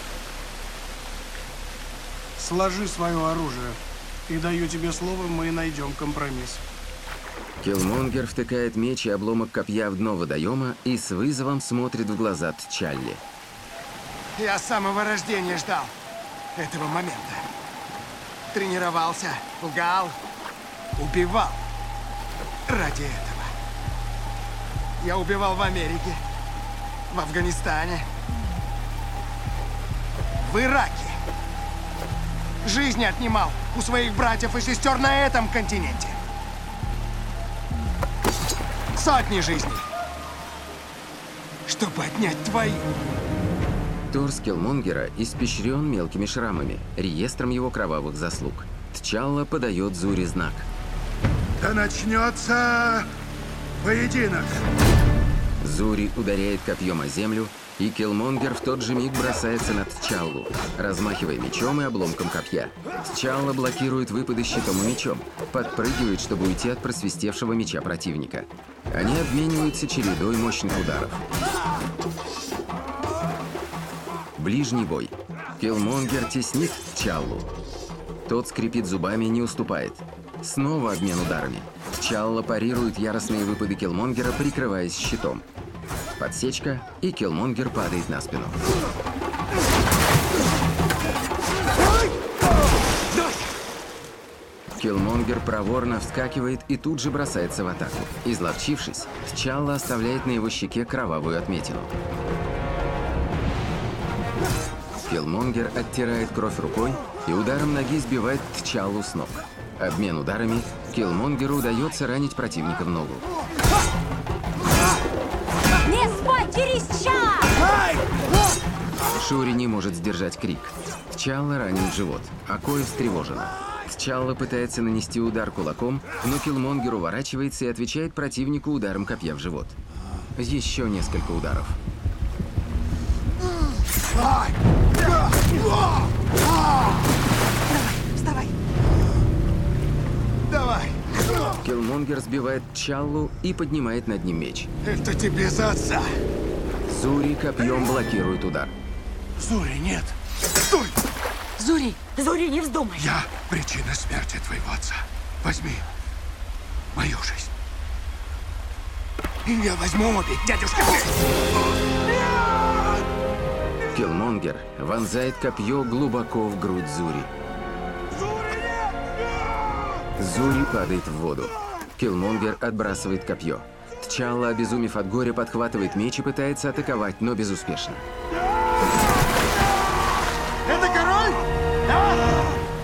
Сложи свое оружие. И даю тебе слово, мы найдем компромисс. Киллмонгер втыкает меч и обломок копья в дно водоема и с вызовом смотрит в глаза Тчалли. Я с самого рождения ждал этого момента. Тренировался, лгал, убивал ради этого. Я убивал в Америке, в Афганистане, в Ираке. Жизни отнимал у своих братьев и сестер на этом континенте. Сотни жизней, чтобы отнять твои. Торс Киллмонгера испещрен мелкими шрамами, реестром его кровавых заслуг. Тчалла подает Зури знак. Да начнется поединок. Зури ударяет копьем о землю, и Киллмонгер в тот же миг бросается на Тчаллу, размахивая мечом и обломком копья. Тчалла блокирует выпады щитом и мечом, подпрыгивает, чтобы уйти от просвистевшего меча противника. Они обмениваются чередой мощных ударов. Ближний бой. Киллмонгер теснит Тчаллу. Тот скрипит зубами и не уступает. Снова обмен ударами. Тчалла парирует яростные выпады Киллмонгера, прикрываясь щитом. Подсечка, и Киллмонгер падает на спину. Киллмонгер проворно вскакивает и тут же бросается в атаку. Изловчившись, Тчалла оставляет на его щеке кровавую отметину. Киллмонгер оттирает кровь рукой и ударом ноги сбивает Тчаллу с ног. Обмен ударами. Киллмонгеру удается ранить противника в ногу. Не спать, через час! Шури не может сдержать крик. Тчалла ранен в живот. Акоя встревожена. Тчалла пытается нанести удар кулаком, но Киллмонгер уворачивается и отвечает противнику ударом копья в живот. Еще несколько ударов. Вставай! Давай! Киллмонгер сбивает Тчаллу и поднимает над ним меч. Это тебе за отца! Зури копьем блокирует удар. Зури, нет! Стой! Зури! Зури, не вздумай! Я причина смерти твоего отца. Возьми мою жизнь. И я возьму обе, дядюшка. Киллмонгер вонзает копье глубоко в грудь Зури. Зури падает в воду. Киллмонгер отбрасывает копье. Тчалла, обезумев от горя, подхватывает меч и пытается атаковать, но безуспешно. Это король? Да?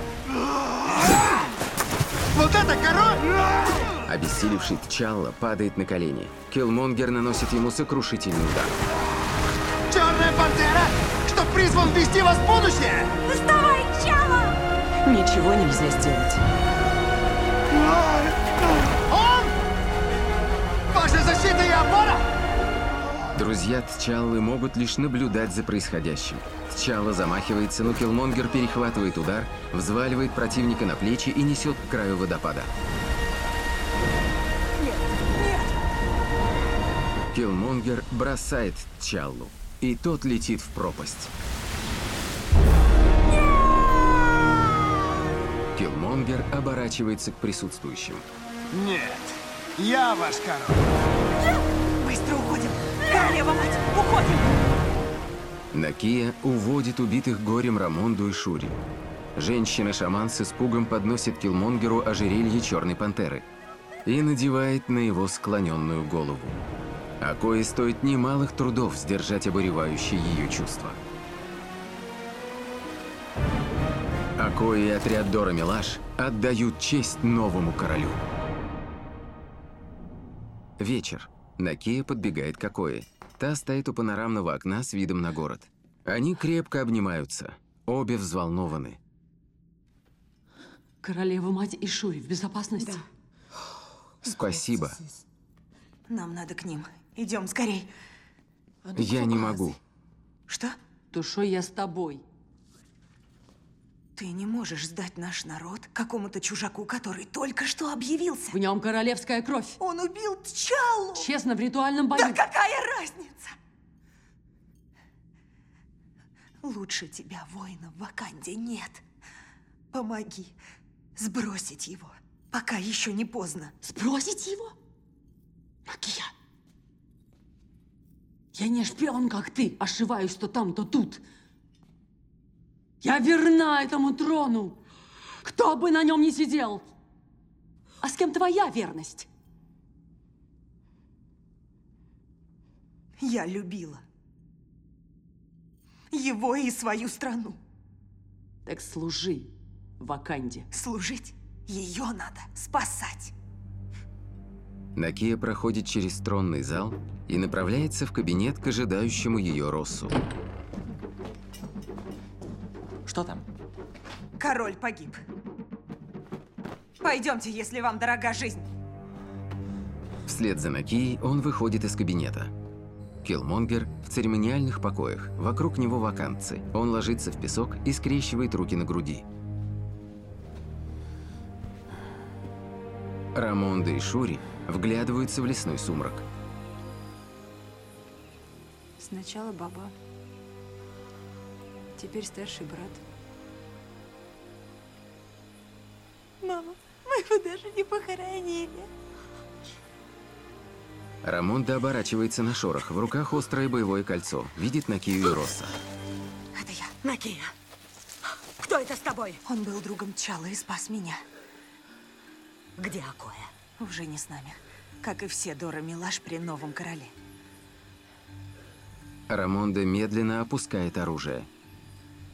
Вот это король? Обессилевший Тчалла падает на колени. Киллмонгер наносит ему сокрушительный удар. Черная пантера, что призван ввести вас в будущее! Вставай, Тчалла! Ничего нельзя сделать. Он! Ваша защита и опора! Друзья Тчаллы могут лишь наблюдать за происходящим. Тчалла замахивается, но Киллмонгер перехватывает удар, взваливает противника на плечи и несет к краю водопада. Нет, нет! Киллмонгер бросает Тчаллу, и тот летит в пропасть. Киллмонгер оборачивается к присутствующим. Нет, я ваш король. Быстро уходим! Королева мать, уходим! Накия уводит убитых горем Рамонду и Шури. Женщина-шаман с испугом подносит Киллмонгеру ожерелье черной пантеры и надевает на его склоненную голову. Акое стоит немалых трудов сдержать обуревающие ее чувства. Акое и отряд Дора Милаш отдают честь новому королю. Вечер. Накия подбегает к Акое. Та стоит у панорамного окна с видом на город. Они крепко обнимаются. Обе взволнованы. Королева-мать и Шури в безопасности? Да. Спасибо. Нам надо к ним. Идем скорей. Я не могу. Что? Душой я с тобой. Ты не можешь сдать наш народ какому-то чужаку, который только что объявился. В нем королевская кровь. Он убил Тчаллу. Честно, в ритуальном бою. Да какая разница? Лучше тебя, воина, в Ваканде нет. Помоги сбросить его, пока еще не поздно. Сбросить его? Накия. Я не шпион, как ты, ошиваюсь то там, то тут. Я верна этому трону, кто бы на нем ни сидел. А с кем твоя верность? Я любила его и свою страну. Так служи Ваканде. Служить? Ее надо спасать. Накия проходит через тронный зал и направляется в кабинет к ожидающему ее Россу. Что там? Король погиб. Пойдемте, если вам дорога жизнь. Вслед за Накией он выходит из кабинета. Киллмонгер в церемониальных покоях. Вокруг него вакантцы. Он ложится в песок и скрещивает руки на груди. Рамонда и Шури вглядываются в лесной сумрак. Сначала баба, теперь старший брат. Мама, мы его даже не похоронили. Рамонда оборачивается на шорох. В руках острое боевое кольцо. Видит Накию и Росса. Это я. Накия, кто это с тобой? Он был другом Тчаллы и спас меня. Где Акоя? Уже не с нами. Как и все Дора Милаш при новом короле. Рамонда медленно опускает оружие.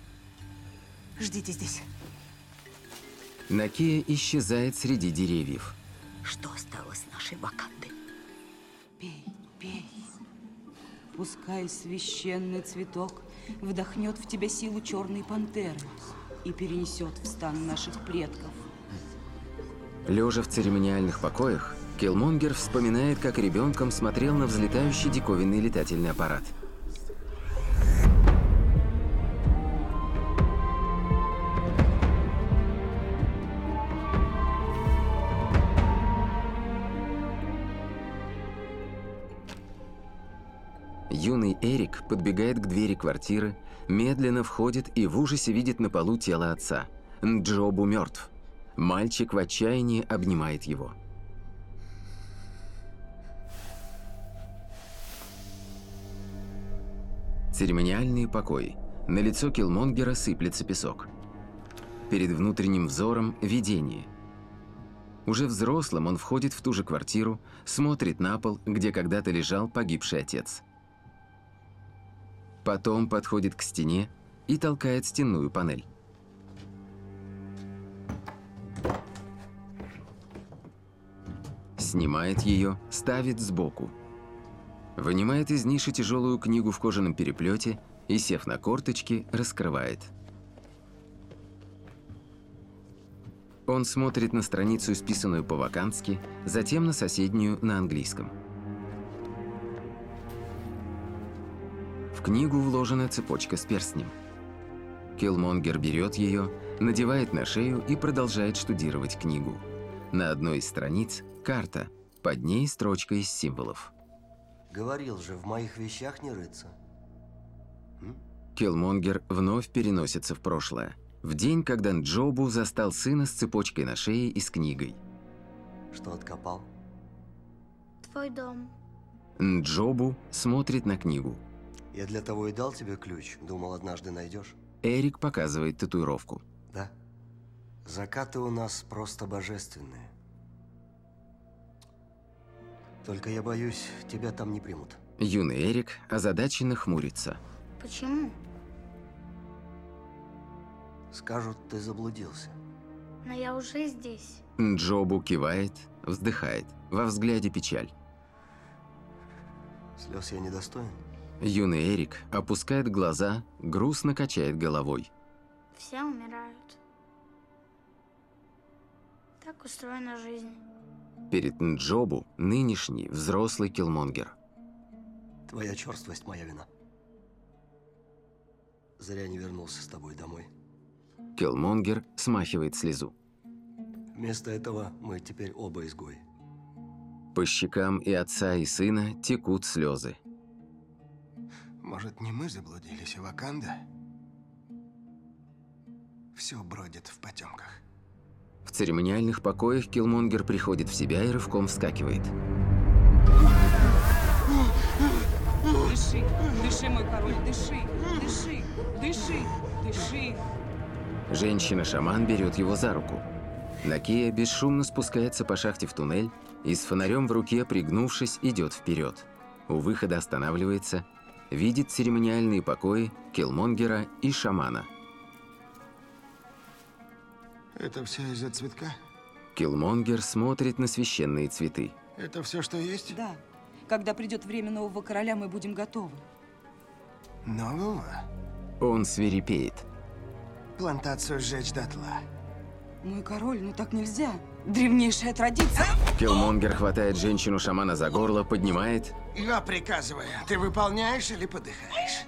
Ждите здесь. Накия исчезает среди деревьев. Что осталось нашей Ваканды? Пей, пей. Пускай священный цветок вдохнет в тебя силу черной пантеры и перенесет в стан наших предков. Лежа в церемониальных покоях, Киллмонгер вспоминает, как ребенком смотрел на взлетающий диковинный летательный аппарат. Юный Эрик подбегает к двери квартиры, медленно входит и в ужасе видит на полу тело отца. Нджобу мертв. Мальчик в отчаянии обнимает его. Церемониальные покои. На лицо Киллмонгера сыплется песок. Перед внутренним взором видение. Уже взрослым он входит в ту же квартиру, смотрит на пол, где когда-то лежал погибший отец. Потом подходит к стене и толкает стенную панель. Снимает ее, ставит сбоку. Вынимает из ниши тяжелую книгу в кожаном переплете и, сев на корточки, раскрывает. Он смотрит на страницу, исписанную по-вакански, затем на соседнюю на английском. В книгу вложена цепочка с перстнем. Киллмонгер берет ее, надевает на шею и продолжает штудировать книгу. На одной из страниц – карта, под ней строчка из символов. Говорил же, в моих вещах не рыться. Киллмонгер вновь переносится в прошлое. В день, когда Нджобу застал сына с цепочкой на шее и с книгой. Что откопал? Твой дом. Нджобу смотрит на книгу. Я для того и дал тебе ключ. Думал, однажды найдешь. Эрик показывает татуировку. Да. Закаты у нас просто божественные. Только я боюсь, тебя там не примут. Юный Эрик озадаченно хмурится. Почему? Скажут, ты заблудился. Но я уже здесь. Нджобу кивает, вздыхает. Во взгляде печаль. Слез я недостоин? Юный Эрик опускает глаза, грустно качает головой. Все умирают. Так устроена жизнь. Перед Нджобу нынешний взрослый Киллмонгер. Твоя черствость моя вина. Зря не вернулся с тобой домой. Киллмонгер смахивает слезу. Вместо этого мы теперь оба изгои. По щекам и отца, и сына текут слезы. Может, не мы заблудились, а Ваканда? Все бродит в потемках. В церемониальных покоях Киллмонгер приходит в себя и рывком вскакивает. Дыши, дыши, мой король, дыши, дыши, дыши, дыши. Женщина-шаман берет его за руку. Накия бесшумно спускается по шахте в туннель и с фонарем в руке, пригнувшись, идет вперед. У выхода останавливается, видит церемониальные покои Киллмонгера и шамана. Это все из-за цветка? Киллмонгер смотрит на священные цветы. Это все, что есть? Да. Когда придет время нового короля, мы будем готовы. Нового? Он свирепеет. Плантацию сжечь дотла. Мой король, ну так нельзя. Древнейшая традиция. Киллмонгер хватает женщину-шамана за горло, поднимает. Я приказываю. Ты выполняешь или подыхаешь?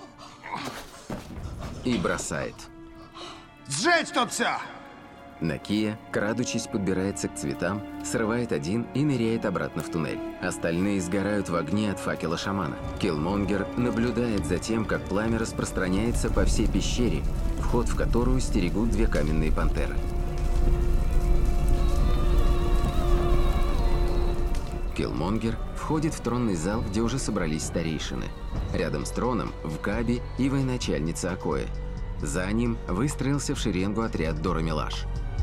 И бросает. Сжечь тут все! Накия, крадучись, подбирается к цветам, срывает один и ныряет обратно в туннель. Остальные сгорают в огне от факела шамана. Киллмонгер наблюдает за тем, как пламя распространяется по всей пещере, вход в которую стерегут две каменные пантеры. Киллмонгер входит в тронный зал, где уже собрались старейшины. Рядом с троном в Каби и военачальница Акоэ. За ним выстроился в шеренгу отряд Дора Милаш.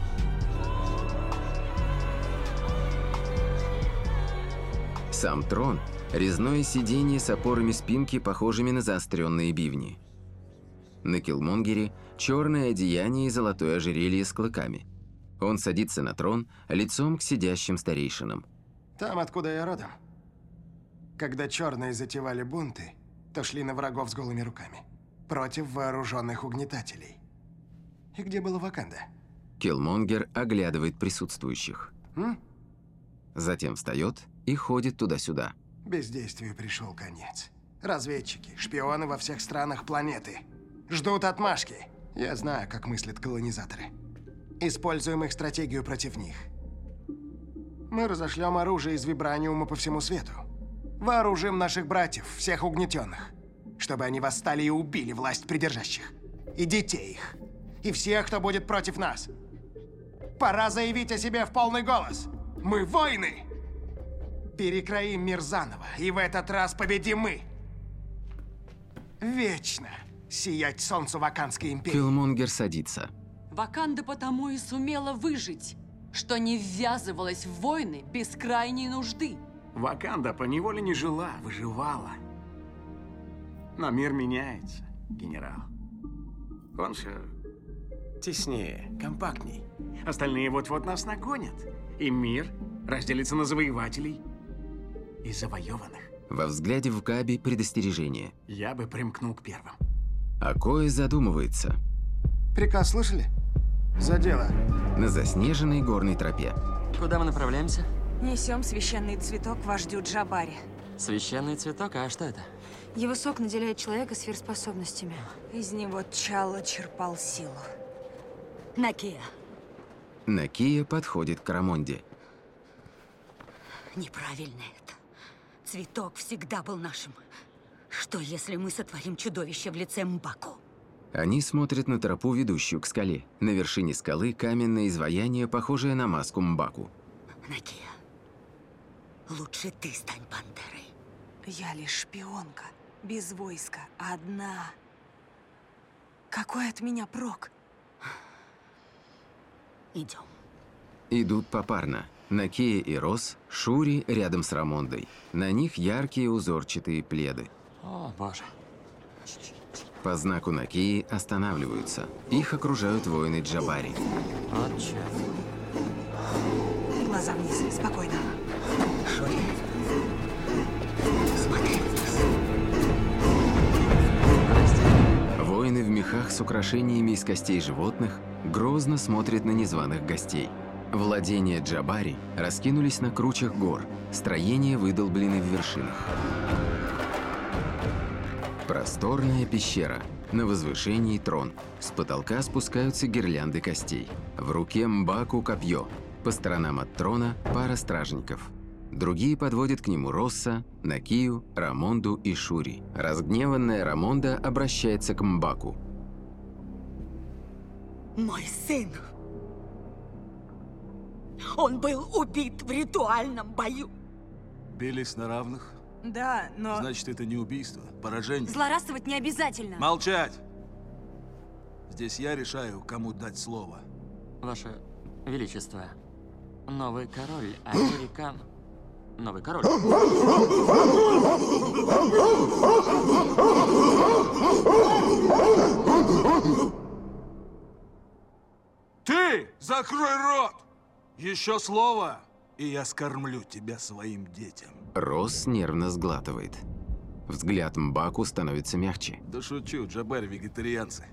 Сам трон – резное сиденье с опорами спинки, похожими на заостренные бивни. На Киллмонгере черное одеяние и золотое ожерелье с клыками. Он садится на трон, лицом к сидящим старейшинам. Там, откуда я родом. Когда черные затевали бунты, то шли на врагов с голыми руками. Против вооруженных угнетателей. И где была Ваканда? Киллмонгер оглядывает присутствующих. М? Затем встает и ходит туда-сюда. Бездействию пришел конец. Разведчики, шпионы во всех странах планеты. Ждут отмашки. Я знаю, как мыслят колонизаторы. Используем их стратегию против них. Мы разошлем оружие из вибраниума по всему свету. Вооружим наших братьев, всех угнетенных. Чтобы они восстали и убили власть придержащих. И детей их. И всех, кто будет против нас. Пора заявить о себе в полный голос. Мы воины! Перекроим мир заново, и в этот раз победим мы. Вечно сиять солнцу Вакандской империи. Киллмонгер садится. Ваканда потому и сумела выжить, что не ввязывалась в войны без крайней нужды. Ваканда поневоле не жила, выживала. Но мир меняется, генерал. Он все теснее, компактней. Остальные вот-вот нас нагонят. И мир разделится на завоевателей и завоеванных. Во взгляде Вкаби предостережение. Я бы примкнул к первым. Акои задумывается. Приказ слышали? За дело. На заснеженной горной тропе. Куда мы направляемся? Несем священный цветок вождю Джабари. Священный цветок? А что это? Его сок наделяет человека сверхспособностями. Из него Чалла черпал силу. Накия. Накия подходит к Рамонде. Неправильно это. Цветок всегда был нашим. Что, если мы сотворим чудовище в лице Мбаку? Они смотрят на тропу, ведущую к скале. На вершине скалы каменное изваяние, похожее на маску Мбаку. Накия, лучше ты стань пантерой. Я лишь шпионка, без войска, одна. Какой от меня прок? Идем. Идут попарно. Накия и Рос, Шури рядом с Рамондой. На них яркие узорчатые пледы. О, боже. По знаку Накии останавливаются. Их окружают воины Джабари. Вот черт. Глаза вниз, спокойно. Шури. Смотри вниз. Воины в мехах с украшениями из костей животных грозно смотрят на незваных гостей. Владения Джабари раскинулись на кручах гор, строения выдолблены в вершинах. Просторная пещера. На возвышении трон. С потолка спускаются гирлянды костей. В руке Мбаку копье. По сторонам от трона пара стражников. Другие подводят к нему Росса, Накию, Рамонду и Шури. Разгневанная Рамонда обращается к Мбаку. Мой сын. Он был убит в ритуальном бою. Бились на равных? Да, но... Значит, это не убийство, поражение. Злорадствовать не обязательно. Молчать! Здесь я решаю, кому дать слово. Ваше Величество, новый король Американ... Новый король. Ты закрой рот! Еще слово, и я скормлю тебя своим детям. Росс нервно сглатывает. Взгляд Мбаку становится мягче. Да шучу, Джабари вегетарианцы.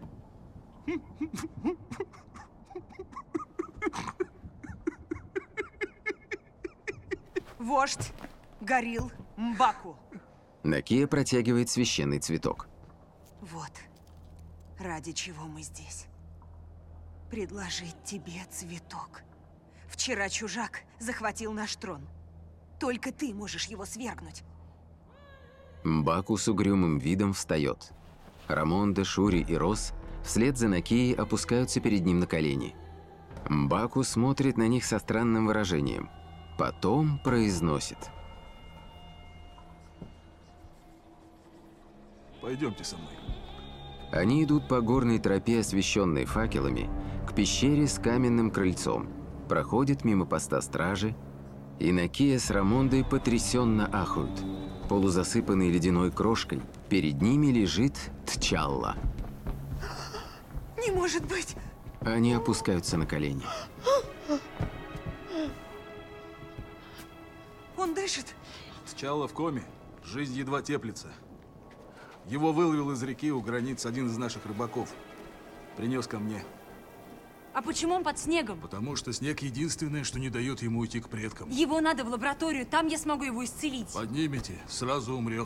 Вождь Горил Мбаку. Накия протягивает священный цветок. Вот, ради чего мы здесь. Предложить тебе цветок. Вчера чужак захватил наш трон. Только ты можешь его свергнуть. Мбаку с угрюмым видом встает. Рамонда, Шури и Рос вслед за Накией опускаются перед ним на колени. Мбаку смотрит на них со странным выражением. Потом произносит. Пойдемте со мной. Они идут по горной тропе, освещенной факелами, к пещере с каменным крыльцом. Проходят мимо поста стражи, и Накия с Рамондой потрясенно ахают. Полузасыпанный ледяной крошкой, перед ними лежит Тчалла. Не может быть! Они опускаются на колени. Он дышит. T'Challa в коме. Жизнь едва теплится. Его выловил из реки у границ один из наших рыбаков. Принес ко мне. А почему он под снегом? Потому что снег единственное, что не дает ему уйти к предкам. Его надо в лабораторию, там я смогу его исцелить. Поднимите, сразу умрет.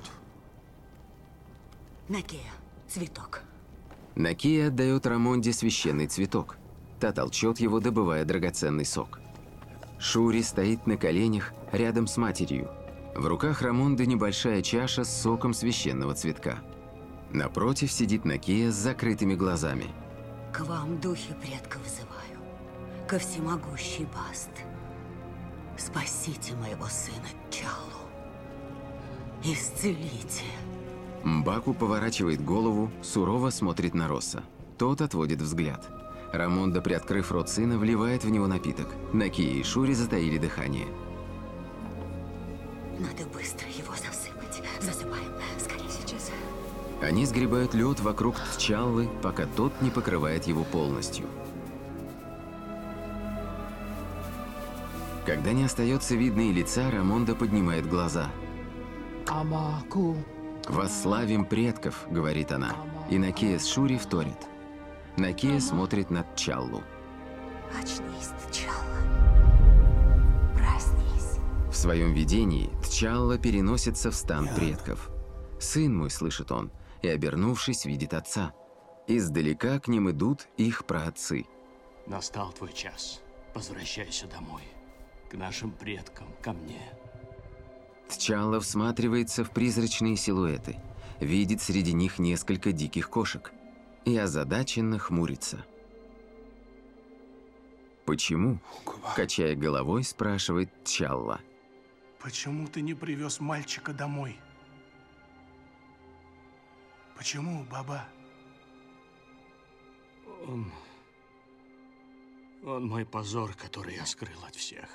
Накия, цветок. Накия отдает Рамонде священный цветок. Та толчет его, добывая драгоценный сок. Шури стоит на коленях рядом с матерью. В руках Рамонды небольшая чаша с соком священного цветка. Напротив сидит Накия с закрытыми глазами. К вам духи предков вызываю, ко всемогущий Баст. Спасите моего сына Чалу. Исцелите. Мбаку поворачивает голову, сурово смотрит на Росса. Тот отводит взгляд. Рамонда, приоткрыв рот сына, вливает в него напиток. Накия и Шури затаили дыхание. Надо быстро его засыпать. Засыпаем. Скорее сейчас. Они сгребают лед вокруг T'Challы, пока тот не покрывает его полностью. Когда не остается видно и лица, Рамонда поднимает глаза. Амаку. «Восславим предков», — говорит она, и Накия с Шури вторят. Накия смотрит на T'Challу. Очнись, T'Challa. Проснись. В своем видении T'Challa переносится в стан предков. «Сын мой», — слышит он, и, обернувшись, видит отца. Издалека к ним идут их праотцы. Настал твой час. Возвращайся домой. К нашим предкам, ко мне. T'Challa всматривается в призрачные силуэты, видит среди них несколько диких кошек и озадаченно хмурится. «Почему?» – качая головой, спрашивает T'Challa. Почему ты не привез мальчика домой? Почему, Баба? Он... Он мой позор, который я скрыл от всех.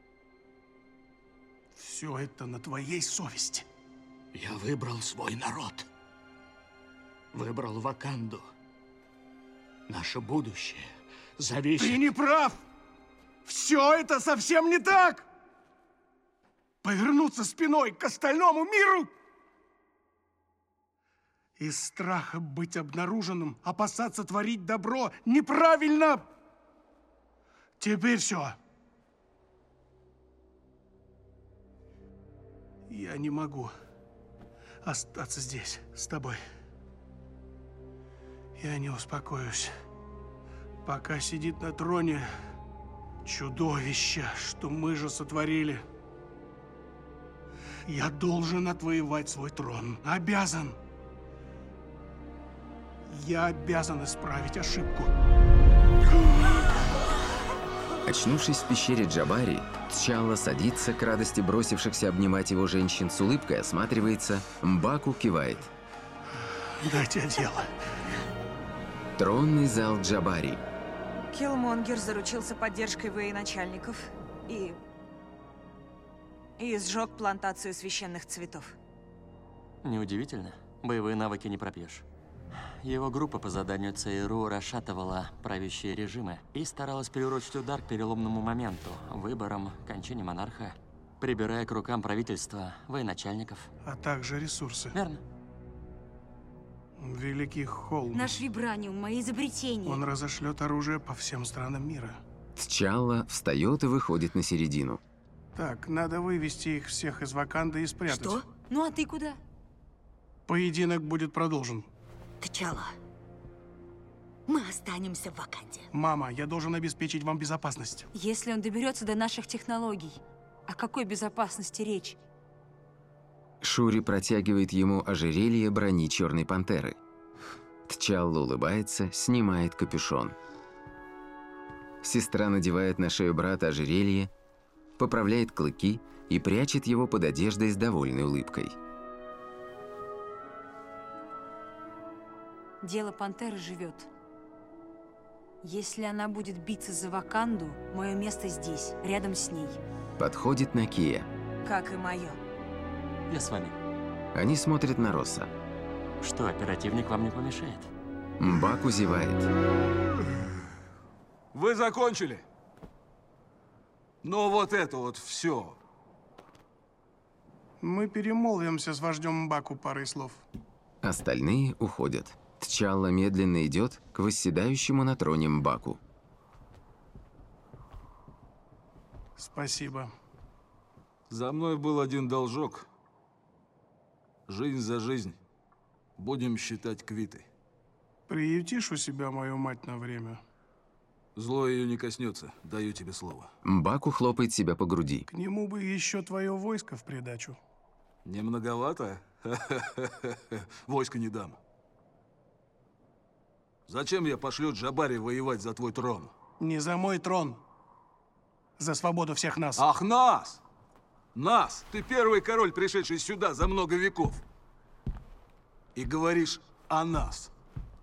Все это на твоей совести. Я выбрал свой народ. Выбрал Ваканду. Наше будущее зависит... Ты не прав! Все это совсем не так! Повернуться спиной к остальному миру! Из страха быть обнаруженным, опасаться творить добро неправильно! Теперь все. Я не могу остаться здесь с тобой. Я не успокоюсь, пока сидит на троне чудовище, что мы же сотворили. Я должен отвоевать свой трон. Обязан. Я обязан исправить ошибку. Очнувшись в пещере Джабари, T'Challa садится, к радости бросившихся обнимать его женщин, с улыбкой осматривается, Мбаку кивает. Дайте дело. Тронный зал Джабари. Киллмонгер заручился поддержкой военачальников и... и сжег плантацию священных цветов. Неудивительно. Боевые навыки не пропьешь. Его группа по заданию ЦРУ расшатывала правящие режимы и старалась приурочить удар к переломному моменту, выборам, кончине монарха, прибирая к рукам правительства, военачальников. А также ресурсы. Верно. Великий Холм. Наш вибраниум, мои изобретения. Он разошлет оружие по всем странам мира. T'Challa встает и выходит на середину. Так, надо вывести их всех из Ваканды и спрятать. Что? Ну а ты куда? Поединок будет продолжен. T'Challa, мы останемся в Ваканде. Мама, я должен обеспечить вам безопасность. Если он доберется до наших технологий, о какой безопасности речь? Шури протягивает ему ожерелье брони Черной Пантеры. T'Challa улыбается, снимает капюшон. Сестра надевает на шею брата ожерелье, поправляет клыки и прячет его под одеждой с довольной улыбкой. Дело Пантеры живет. Если она будет биться за Ваканду, мое место здесь, рядом с ней. Подходит Накия. Как и мое. Я с вами. Они смотрят на Росса. Что, оперативник вам не помешает? Мбаку зевает. Вы закончили? Ну вот это вот все. Мы перемолвимся с вождем Мбаку парой слов. Остальные уходят. Тчалла медленно идет к восседающему на троне Мбаку. Спасибо. За мной был один должок. Жизнь за жизнь. Будем считать квиты. Приютишь у себя мою мать на время? Зло ее не коснется, даю тебе слово. Мбаку хлопает себя по груди. К нему бы еще твое войско в придачу. Не многовато? Войска не дам. Зачем я пошлю Джабари воевать за твой трон? Не за мой трон. За свободу всех нас. Ах, нас! Нас! Ты первый король, пришедший сюда за много веков. И говоришь о нас.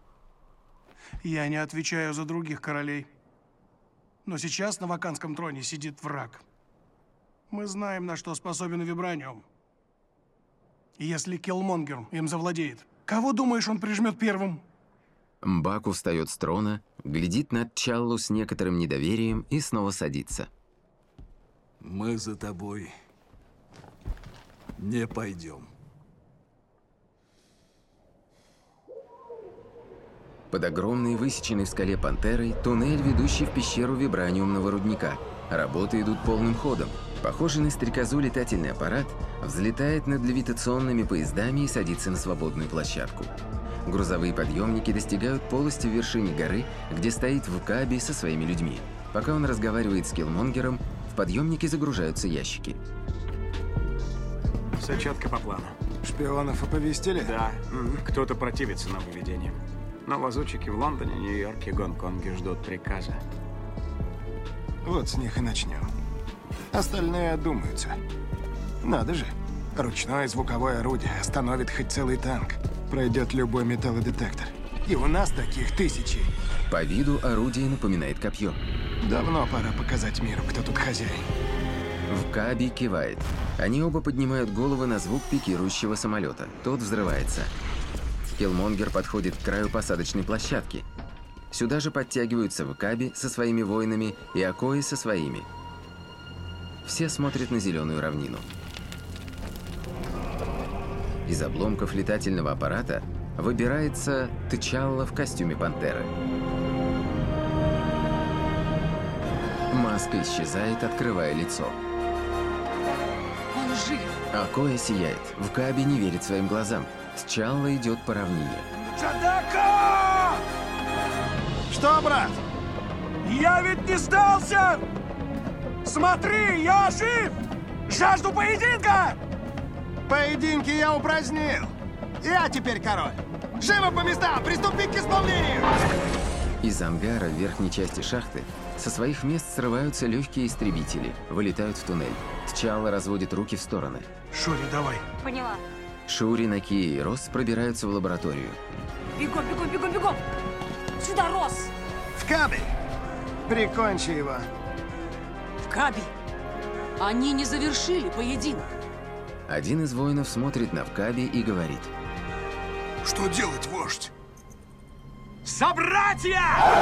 Я не отвечаю за других королей. Но сейчас на ваканском троне сидит враг. Мы знаем, на что способен Вибраниум. И если Киллмонгер им завладеет, кого, думаешь, он прижмет первым? Мбаку встает с трона, глядит на Тчаллу с некоторым недоверием и снова садится. Мы за тобой не пойдем. Под огромной высеченной в скале пантерой туннель, ведущий в пещеру вибраниумного рудника. Работы идут полным ходом. Похожий на стрекозу летательный аппарат взлетает над левитационными поездами и садится на свободную площадку. Грузовые подъемники достигают полости в вершине горы, где стоит Вкаби со своими людьми. Пока он разговаривает с Киллмонгером, в подъемнике загружаются ящики. Все четко по плану. Шпионов оповестили? Да. Кто-то противится нововведениям. Но лазутчики в Лондоне, Нью-Йорке, Гонконге ждут приказа. Вот с них и начнем. Остальные одумаются. Надо же. Ручное звуковое орудие остановит хоть целый танк. Пройдет любой металлодетектор. И у нас таких тысячи. По виду орудие напоминает копье. Давно пора показать миру, кто тут хозяин. Вкаби кивает. Они оба поднимают головы на звук пикирующего самолета. Тот взрывается. Киллмонгер подходит к краю посадочной площадки. Сюда же подтягиваются Вкаби со своими воинами и Акои со своими. Все смотрят на зеленую равнину. Из обломков летательного аппарата выбирается Тчалла в костюме пантеры. Маска исчезает, открывая лицо. Он жив! Акоя сияет. Вкаби не верит своим глазам. Тчалла идет по равнине. Чадака! Что, брат? Я ведь не сдался! Смотри, я жив! Жажду поединка! Поединки я упразднил. Я теперь король. Живо по местам! Приступить к исполнению! Из ангара в верхней части шахты со своих мест срываются легкие истребители, вылетают в туннель. Тчалла разводит руки в стороны. Шури, давай. Поняла. Шури, Накия и Рос пробираются в лабораторию. Бегом, бегом, бегом, бегом! Сюда, Рос! Вкаби! Прикончи его. Вкаби! Они не завершили поединок. Один из воинов смотрит на Вкаби и говорит. Что делать, вождь? Собратья!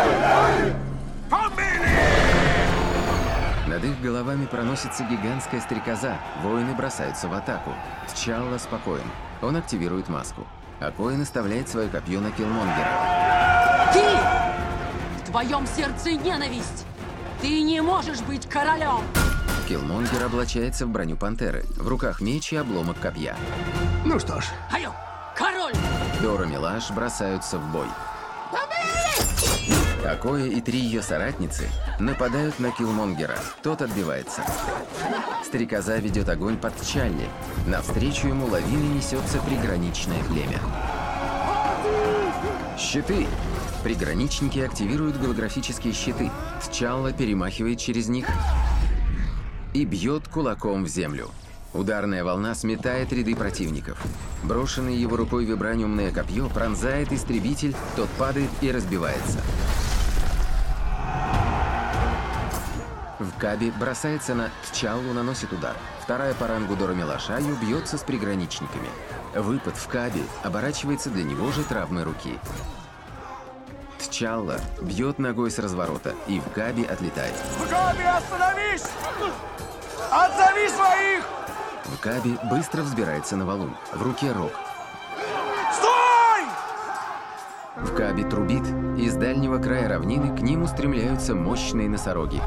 Над их головами проносится гигантская стрекоза. Воины бросаются в атаку. Тчалла спокоен. Он активирует маску. Акои наставляет свое копье на Киллмонгера. Ты! В твоем сердце ненависть! Ты не можешь быть королем! Киллмонгер облачается в броню пантеры. В руках меч и обломок копья. Ну что ж. Алло, король! Дора Милаш бросаются в бой. Акоя и три ее соратницы нападают на Киллмонгера. Тот отбивается. Стрекоза ведет огонь под Тчалле. Навстречу ему лавиной несется приграничное племя. Щиты! Приграничники активируют голографические щиты. Тчалла перемахивает через них и бьет кулаком в землю. Ударная волна сметает ряды противников. Брошенное его рукой вибраниумное копье пронзает истребитель, тот падает и разбивается. Вкаби бросается на Тчаллу, наносит удар. Вторая по рангу Дора Милашаю бьется с приграничниками. Выпад Вкаби оборачивается для него же травмой руки. Тчалла бьет ногой с разворота, и Вкаби отлетает. Вкаби, остановись! Отзови своих! Вкаби быстро взбирается на валун. В руке рог. Стой! Вкаби трубит, и с дальнего края равнины к ним устремляются мощные носороги.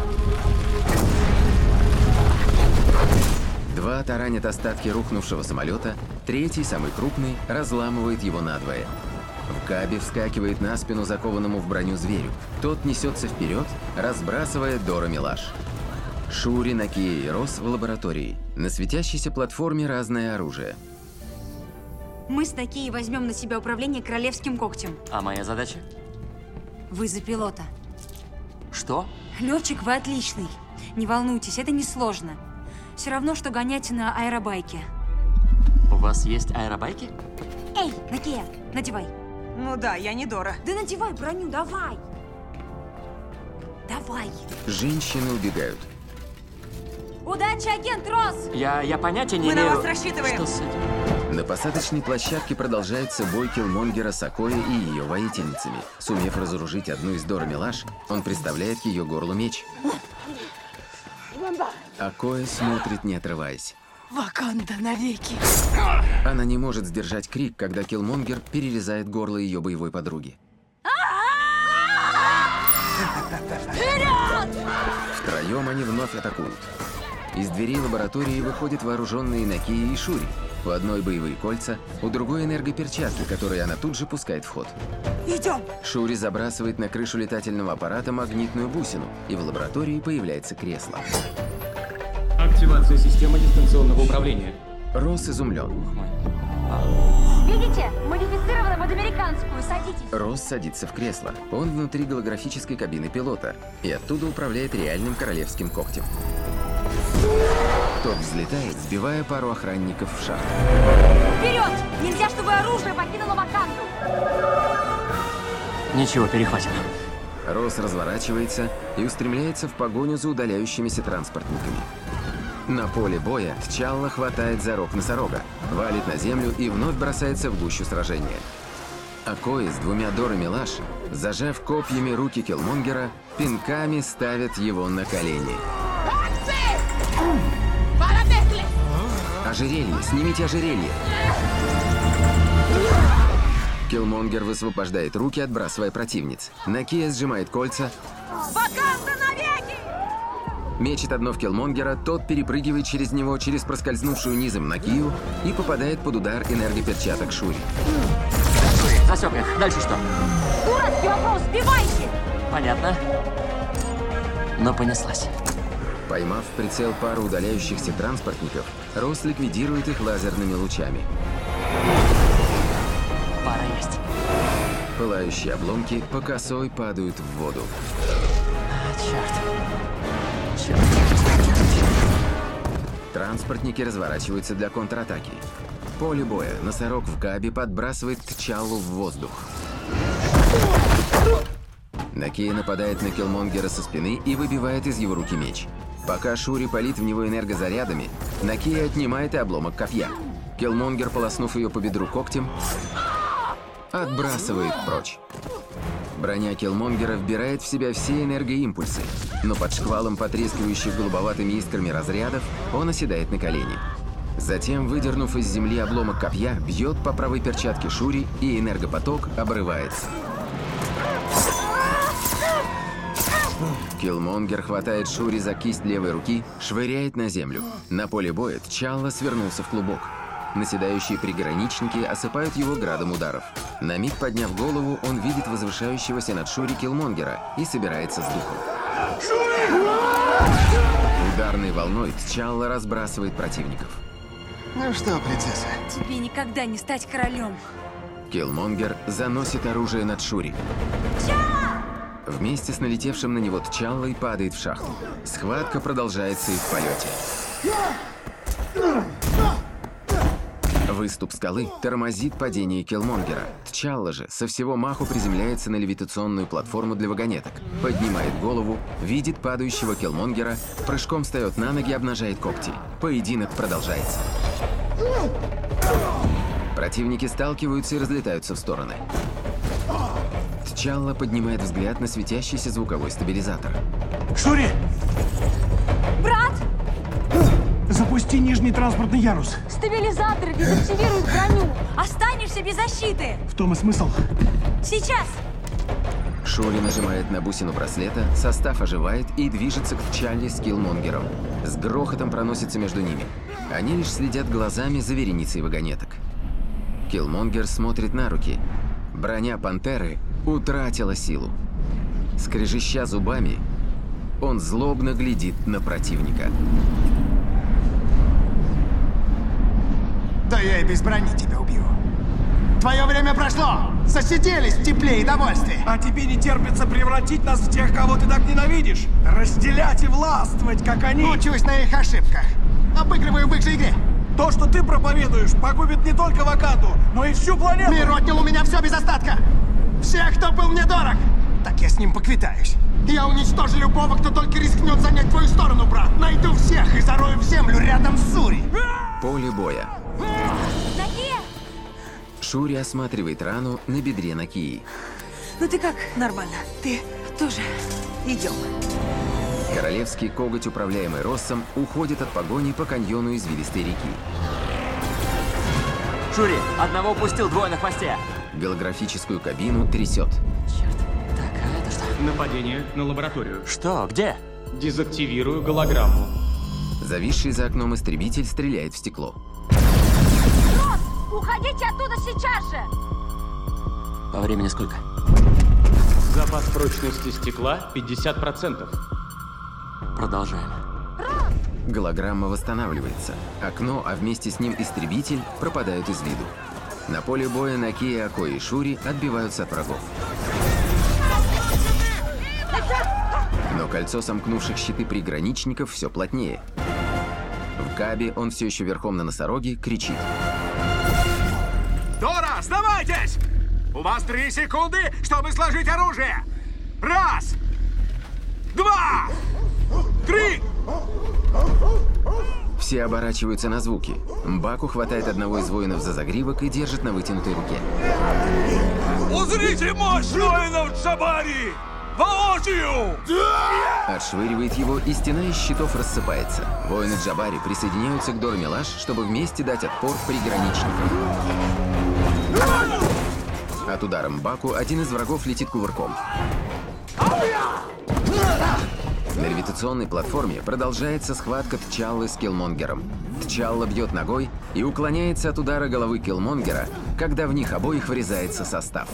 Два таранят остатки рухнувшего самолета, третий, самый крупный, разламывает его надвое. Вкаби вскакивает на спину закованному в броню зверю. Тот несется вперед, разбрасывая Дора Милаш. Шури, Накия и Рос в лаборатории. На светящейся платформе разное оружие. Мы с Накией возьмем на себя управление королевским когтем. А моя задача? Вы за пилота. Что? Летчик, вы отличный. Не волнуйтесь, это несложно. Все равно, что гонять на аэробайке. У вас есть аэробайки? Эй, Накия, надевай. Ну да, я не Дора. Да надевай броню, давай. Давай. Женщины убегают. Удачи, агент Рос! Я, я понятия не Мы имею... на вас рассчитываем. Что с этим? На посадочной площадке продолжается бой Киллмонгера с Акоей и ее воительницами. Сумев разоружить одну из Дора Милаш, он приставляет к ее горлу меч. Акоя смотрит, не отрываясь. Ваканда навеки. Она не может сдержать крик, когда Киллмонгер перерезает горло ее боевой подруги. Вперед! Втроем они вновь атакуют. Из дверей лаборатории выходят вооруженные Накия и Шури. У одной боевые кольца, у другой энергоперчатки, которые она тут же пускает в ход. Идем! Шури забрасывает на крышу летательного аппарата магнитную бусину, и в лаборатории появляется кресло. Активация системы дистанционного управления. Рос изумлен. Видите? Модифицировано под американскую. Садитесь. Рос садится в кресло. Он внутри голографической кабины пилота и оттуда управляет реальным королевским когтем. Тот взлетает, сбивая пару охранников в шахту. Вперед! Нельзя, чтобы оружие покинуло Ваканду. Ничего, перехватим. Рос разворачивается и устремляется в погоню за удаляющимися транспортниками. На поле боя Тчалла хватает за рог носорога, валит на землю и вновь бросается в гущу сражения. Акои с двумя Дора Милаш, зажав копьями руки Киллмонгера, пинками ставят его на колени. Ожерелье! Снимите ожерелье! Киллмонгер высвобождает руки, отбрасывая противниц. Накия сжимает кольца. Ваканда навеки! Мечет одно в Киллмонгера, тот перепрыгивает через него, через проскользнувшую низом Накию и попадает под удар энергоперчаток Шури. Засек их. Дальше что? Дурацкий вопрос, сбивайте! Понятно. Но понеслась. Поймав в прицел пару удаляющихся транспортников, Рос ликвидирует их лазерными лучами. Пара есть. Пылающие обломки по косой падают в воду. А, черт. Черт. Транспортники разворачиваются для контратаки. Поле боя. Носорог в Кабе подбрасывает Тчаллу в воздух. Накия нападает на Киллмонгера со спины и выбивает из его руки меч. Пока Шури палит в него энергозарядами, Накия отнимает и обломок копья. Киллмонгер, полоснув ее по бедру когтем, отбрасывает прочь. Броня Киллмонгера вбирает в себя все энергоимпульсы, но под шквалом потрескивающих голубоватыми искрами разрядов он оседает на колени. Затем, выдернув из земли обломок копья, бьет по правой перчатке Шури, и энергопоток обрывается. Киллмонгер хватает Шури за кисть левой руки, швыряет на землю. На поле боя Тчалла свернулся в клубок. Наседающие приграничники осыпают его градом ударов. На миг подняв голову, он видит возвышающегося над Шури Киллмонгера и собирается с духом. Ударной волной Тчалла разбрасывает противников. Ну что, принцесса? Тебе никогда не стать королем. Киллмонгер заносит оружие над Шури. Вместе с налетевшим на него Тчаллой падает в шахту. Схватка продолжается и в полете. Выступ скалы тормозит падение Киллмонгера. Тчалла же со всего маху приземляется на левитационную платформу для вагонеток. Поднимает голову, видит падающего Киллмонгера, прыжком встает на ноги, обнажает когти. Поединок продолжается. Противники сталкиваются и разлетаются в стороны. Тчалла поднимает взгляд на светящийся звуковой стабилизатор. Шури! Брат! Запусти нижний транспортный ярус. Стабилизаторы дезактивируют броню. Останешься без защиты. В том и смысл. Сейчас! Шури нажимает на бусину браслета, состав оживает и движется к Тчалле с Киллмонгером. С грохотом проносится между ними. Они лишь следят глазами за вереницей вагонеток. Киллмонгер смотрит на руки. Броня пантеры утратила силу. Скрежеща зубами, он злобно глядит на противника. Да я и без брони тебя убью. Твое время прошло! Засиделись в тепле и довольстве! А тебе не терпится превратить нас в тех, кого ты так ненавидишь? Разделять и властвовать, как они! Учусь на их ошибках. Обыгрываю в их же игре. То, что ты проповедуешь, погубит не только Ваканду, но и всю планету! Мир отнял у меня все без остатка! Всех, кто был мне дорог! Так я с ним поквитаюсь. Я уничтожу любого, кто только рискнет занять твою сторону, брат! Найду всех и зарою в землю рядом с Сури! Поле боя. Накия! Шури осматривает рану на бедре Накии. Ну ты как? Нормально. Ты тоже? Идем. Королевский коготь, управляемый Россом, уходит от погони по каньону извилистой реки. Шури, одного упустил, двое на хвосте. Голографическую кабину трясет. Черт. Так, а это что? Нападение на лабораторию. Что? Где? Дезактивирую голограмму. Зависший за окном истребитель стреляет в стекло. Рос, уходите оттуда сейчас же! По времени сколько? Запас прочности стекла пятьдесят процентов. Продолжаем. Голограмма восстанавливается. Окно, а вместе с ним истребитель, пропадают из виду. На поле боя Накия, Акой и Шури отбиваются от врагов. Но кольцо сомкнувших щиты приграничников все плотнее. В Кабе он все еще верхом на носороге кричит. Дора, сдавайтесь! У вас три секунды, чтобы сложить оружие! Раз! Два! Три! Все оборачиваются на звуки. Мбаку хватает одного из воинов за загривок и держит на вытянутой руке. Узрите мощь воинов Джабари! Воочию! Отшвыривает его, и стена из щитов рассыпается. Воины Джабари присоединяются к Дор-Милаш, чтобы вместе дать отпор приграничникам. От удара Мбаку один из врагов летит кувырком. На левитационной платформе продолжается схватка Тчаллы с Киллмонгером. Тчалла бьет ногой и уклоняется от удара головы Киллмонгера, когда в них обоих врезается состав.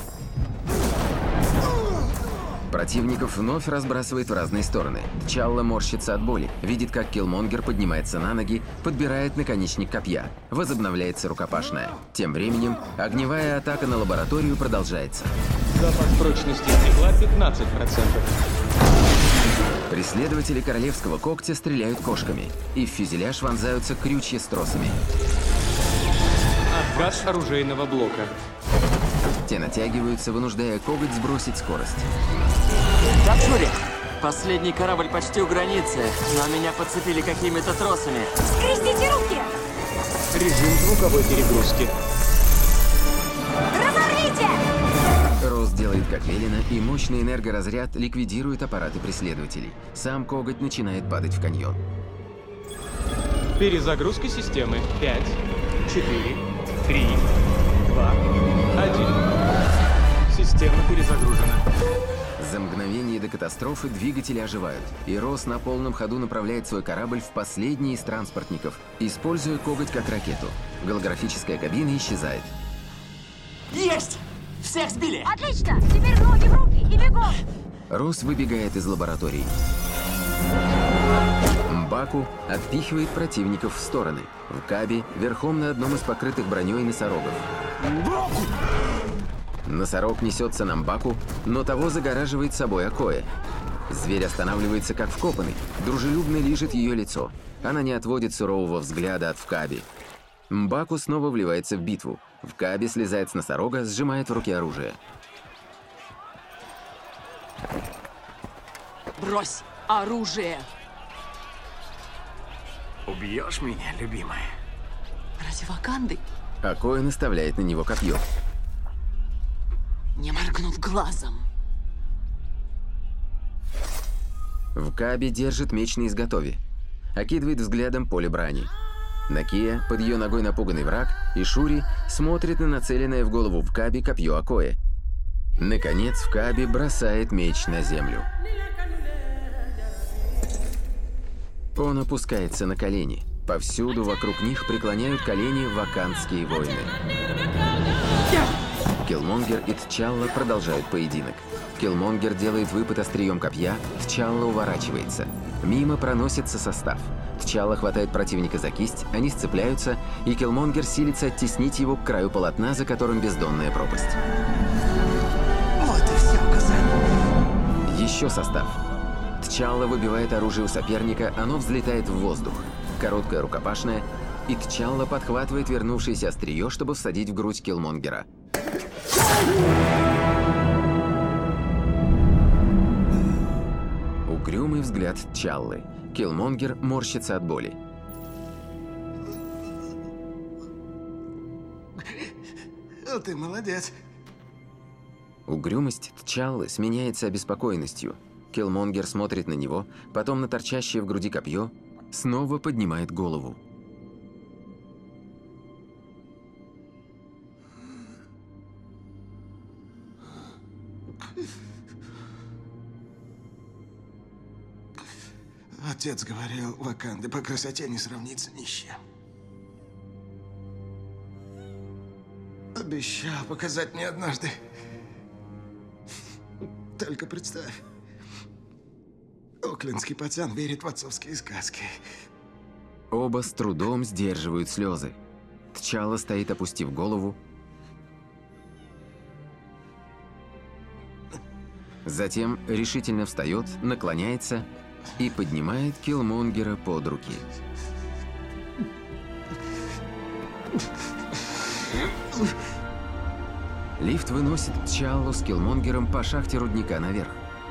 Противников вновь разбрасывает в разные стороны. Тчалла морщится от боли, видит, как Киллмонгер поднимается на ноги, подбирает наконечник копья. Возобновляется рукопашная. Тем временем огневая атака на лабораторию продолжается. Запас прочности стекла пятнадцать процентов. Преследователи королевского когтя стреляют кошками, и в фюзеляж вонзаются крючья с тросами. Отказ оружейного блока. Те натягиваются, вынуждая коготь сбросить скорость. Так, Шури, последний корабль почти у границы, но меня подцепили какими-то тросами. Скрестите руки! Режим звуковой перегрузки. Разорвите! Рос делает как велено, и мощный энергоразряд ликвидирует аппараты преследователей. Сам коготь начинает падать в каньон. Перезагрузка системы. пять, четыре, три, два, один. Система перезагружена. За мгновение до катастрофы двигатели оживают, и Рос на полном ходу направляет свой корабль в последний из транспортников, используя коготь как ракету. Голографическая кабина исчезает. Есть! Всех сбили! Отлично! Теперь ноги в руки и бегом! Рос выбегает из лаборатории. Мбаку отпихивает противников в стороны. В Кабе верхом на одном из покрытых броней носорогов. Носорог несется на Мбаку, но того загораживает собой Акоя. Зверь останавливается как вкопанный, дружелюбно лижет ее лицо. Она не отводит сурового взгляда от Вкаби. Мбаку снова вливается в битву. Вкаби слезает с носорога, сжимает в руке оружие. Брось оружие! Убьешь меня, любимая? Ради Ваканды? Акоя наставляет на него копье. Не моргнув глазом. В Каби держит меч на изготове. Окидывает взглядом поле брани. Накия, под ее ногой напуганный враг, и Шури смотрит на нацеленное в голову в Каби копье Акоэ. Наконец, в Каби бросает меч на землю. Он опускается на колени. Повсюду вокруг них преклоняют колени вакандские воины. Киллмонгер и Тчалла продолжают поединок. Киллмонгер делает выпад острием копья, Тчалла уворачивается. Мимо проносится состав. Тчалла хватает противника за кисть, они сцепляются, и Киллмонгер силится оттеснить его к краю полотна, за которым бездонная пропасть. Вот и все, Казан. Еще состав. Тчалла выбивает оружие у соперника, оно взлетает в воздух. Короткая рукопашная, и Тчалла подхватывает вернувшееся острие, чтобы всадить в грудь Киллмонгера. Угрюмый взгляд Тчаллы. Киллмонгер морщится от боли. О, ты молодец. Угрюмость Тчаллы сменяется обеспокоенностью. Киллмонгер смотрит на него, потом на торчащее в груди копье, снова поднимает голову. Отец говорил, Ваканды по красоте не сравнится ни с чем. Обещал показать мне однажды. Только представь. Оклендский пацан верит в отцовские сказки. Оба с трудом сдерживают слезы. Тчалла стоит, опустив голову. Затем решительно встает, наклоняется и поднимает Киллмонгера под руки. Лифт выносит Тчаллу с Киллмонгером по шахте рудника наверх.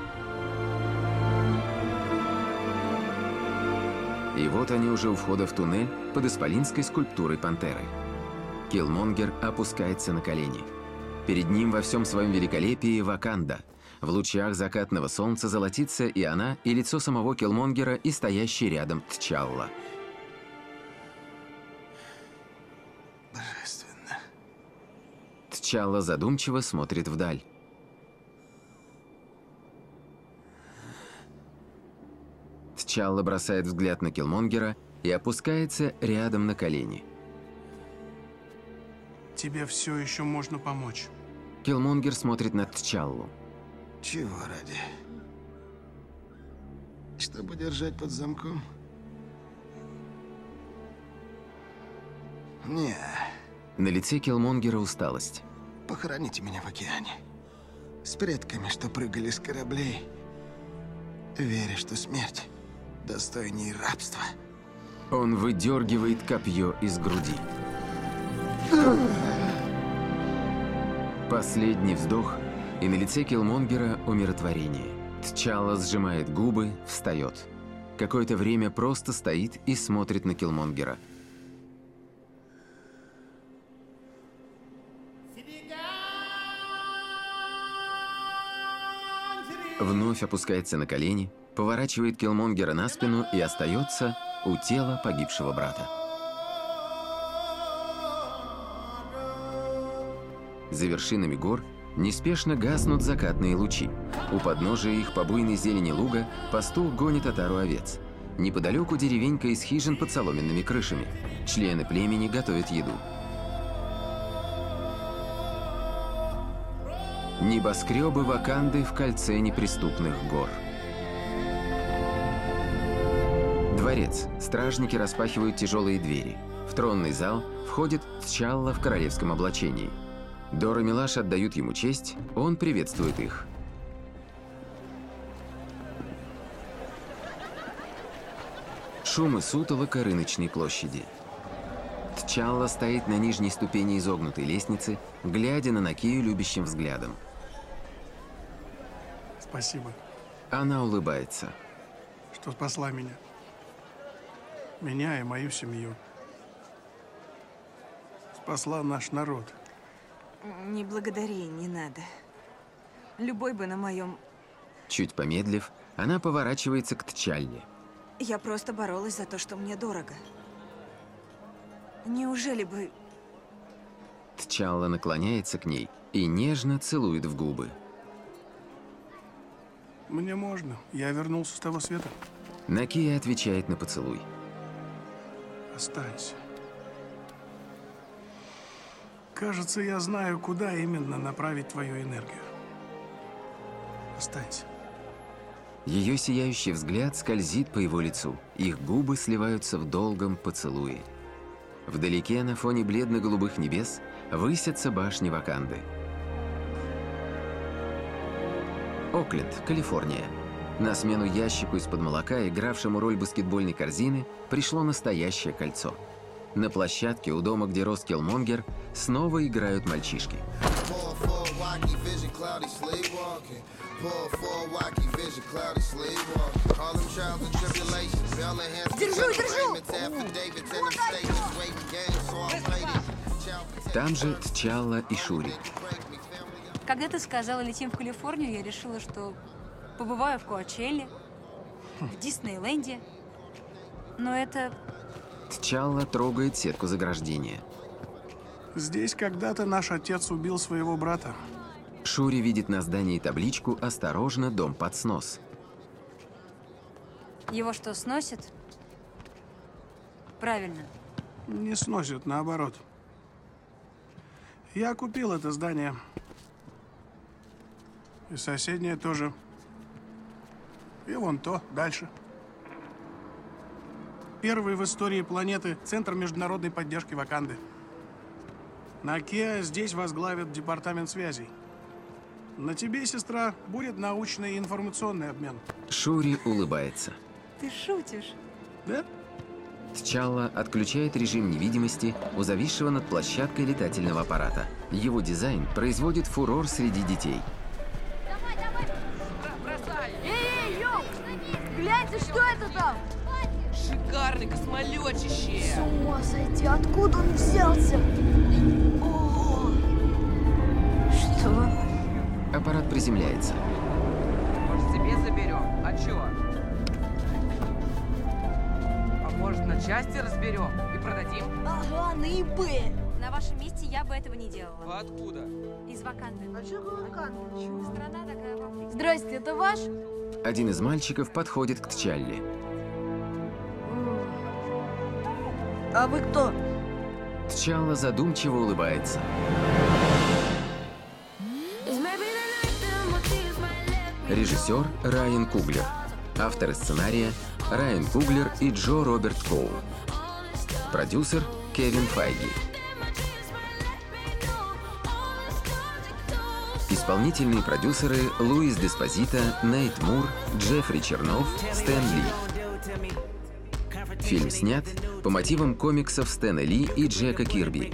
И вот они уже у входа в туннель под исполинской скульптурой пантеры. Киллмонгер опускается на колени. Перед ним во всем своем великолепии Ваканда. В лучах закатного солнца золотится и она, и лицо самого Киллмонгера, и стоящий рядом Тчалла. Божественно. Тчалла задумчиво смотрит вдаль. Тчалла бросает взгляд на Киллмонгера и опускается рядом на колени. Тебе все еще можно помочь. Киллмонгер смотрит на Тчаллу. Чего ради? Чтобы держать под замком? Не. На лице Киллмонгера усталость. Похороните меня в океане. С предками, что прыгали с кораблей, веря, что смерть достойнее рабства. Он выдергивает копье из груди. Последний вздох, и на лице Киллмонгера умиротворение. Тчалла сжимает губы, встает. Какое-то время просто стоит и смотрит на Киллмонгера. Вновь опускается на колени, поворачивает Киллмонгера на спину и остается у тела погибшего брата. За вершинами гор неспешно гаснут закатные лучи. У подножия их по буйной зелени луга пастух гонит отару овец. Неподалеку деревенька из хижин под соломенными крышами. Члены племени готовят еду. Небоскребы Ваканды в кольце неприступных гор. Дворец. Стражники распахивают тяжелые двери. В тронный зал входит Тчалла в королевском облачении. Дор и Милаш отдают ему честь, он приветствует их. Шум и сутолока рыночной площади. Тчалла стоит на нижней ступени изогнутой лестницы, глядя на Накию любящим взглядом. Спасибо. Она улыбается. Что спасла меня. Меня и мою семью. Спасла наш народ. Не благодари, не надо. Любой бы на моем... Чуть помедлив, Она поворачивается к Тчалле. Я просто боролась за то, что мне дорого. Неужели бы... Тчалла наклоняется к ней и нежно целует в губы. Мне можно. Я вернулся с того света. Накия отвечает на поцелуй. Останься. Кажется, я знаю, куда именно направить твою энергию. Останься. Ее сияющий взгляд скользит по его лицу. Их губы сливаются в долгом поцелуе. Вдалеке, на фоне бледно-голубых небес, высятся башни Ваканды. Окленд, Калифорния. На смену ящику из-под молока, игравшему роль баскетбольной корзины, пришло настоящее кольцо. На площадке у дома, где рос Киллмонгер, снова играют мальчишки. Держу, держу! Там же Тчалла и Шури. Когда ты сказала «летим в Калифорнию», я решила, что побываю в Коачелле, в Диснейленде. Но это... Тчалла трогает сетку заграждения. Здесь когда-то наш отец убил своего брата. Шури видит на здании табличку «Осторожно, дом под снос». Его что, сносит? Правильно. Не сносит, наоборот. Я купил это здание. И соседнее тоже. И вон то, дальше. Первый в истории планеты Центр международной поддержки Ваканды. Накия здесь возглавит департамент связей. На тебе, сестра, будет научный и информационный обмен. Шури улыбается. Ты шутишь? Да? Тчалла отключает режим невидимости у зависшего над площадкой летательного аппарата. Его дизайн производит фурор среди детей. Эй, йоу! Гляньте, что это там? Шикарный космолетище! С ума сойти, откуда он взялся? О! Что? Аппарат приземляется. Может, себе заберем? А чё? А может, на части разберем и продадим? Ага, на eBay. На вашем месте я бы этого не делала. Вы откуда? Из Ваканды. А чё Ваканда? Страна такая в Африке. Здрасте, это ваш? Один из мальчиков подходит к Тчалле. А вы кто? Тчалла задумчиво улыбается. Режиссер Райан Куглер. Авторы сценария Райан Куглер и Джо Роберт Коул. Продюсер Кевин Файги. Исполнительные продюсеры Луис Деспозито, Нейт Мур, Джеффри Чернов, Стэн Ли. Фильм снят по мотивам комиксов Стэна Ли и Джека Кирби.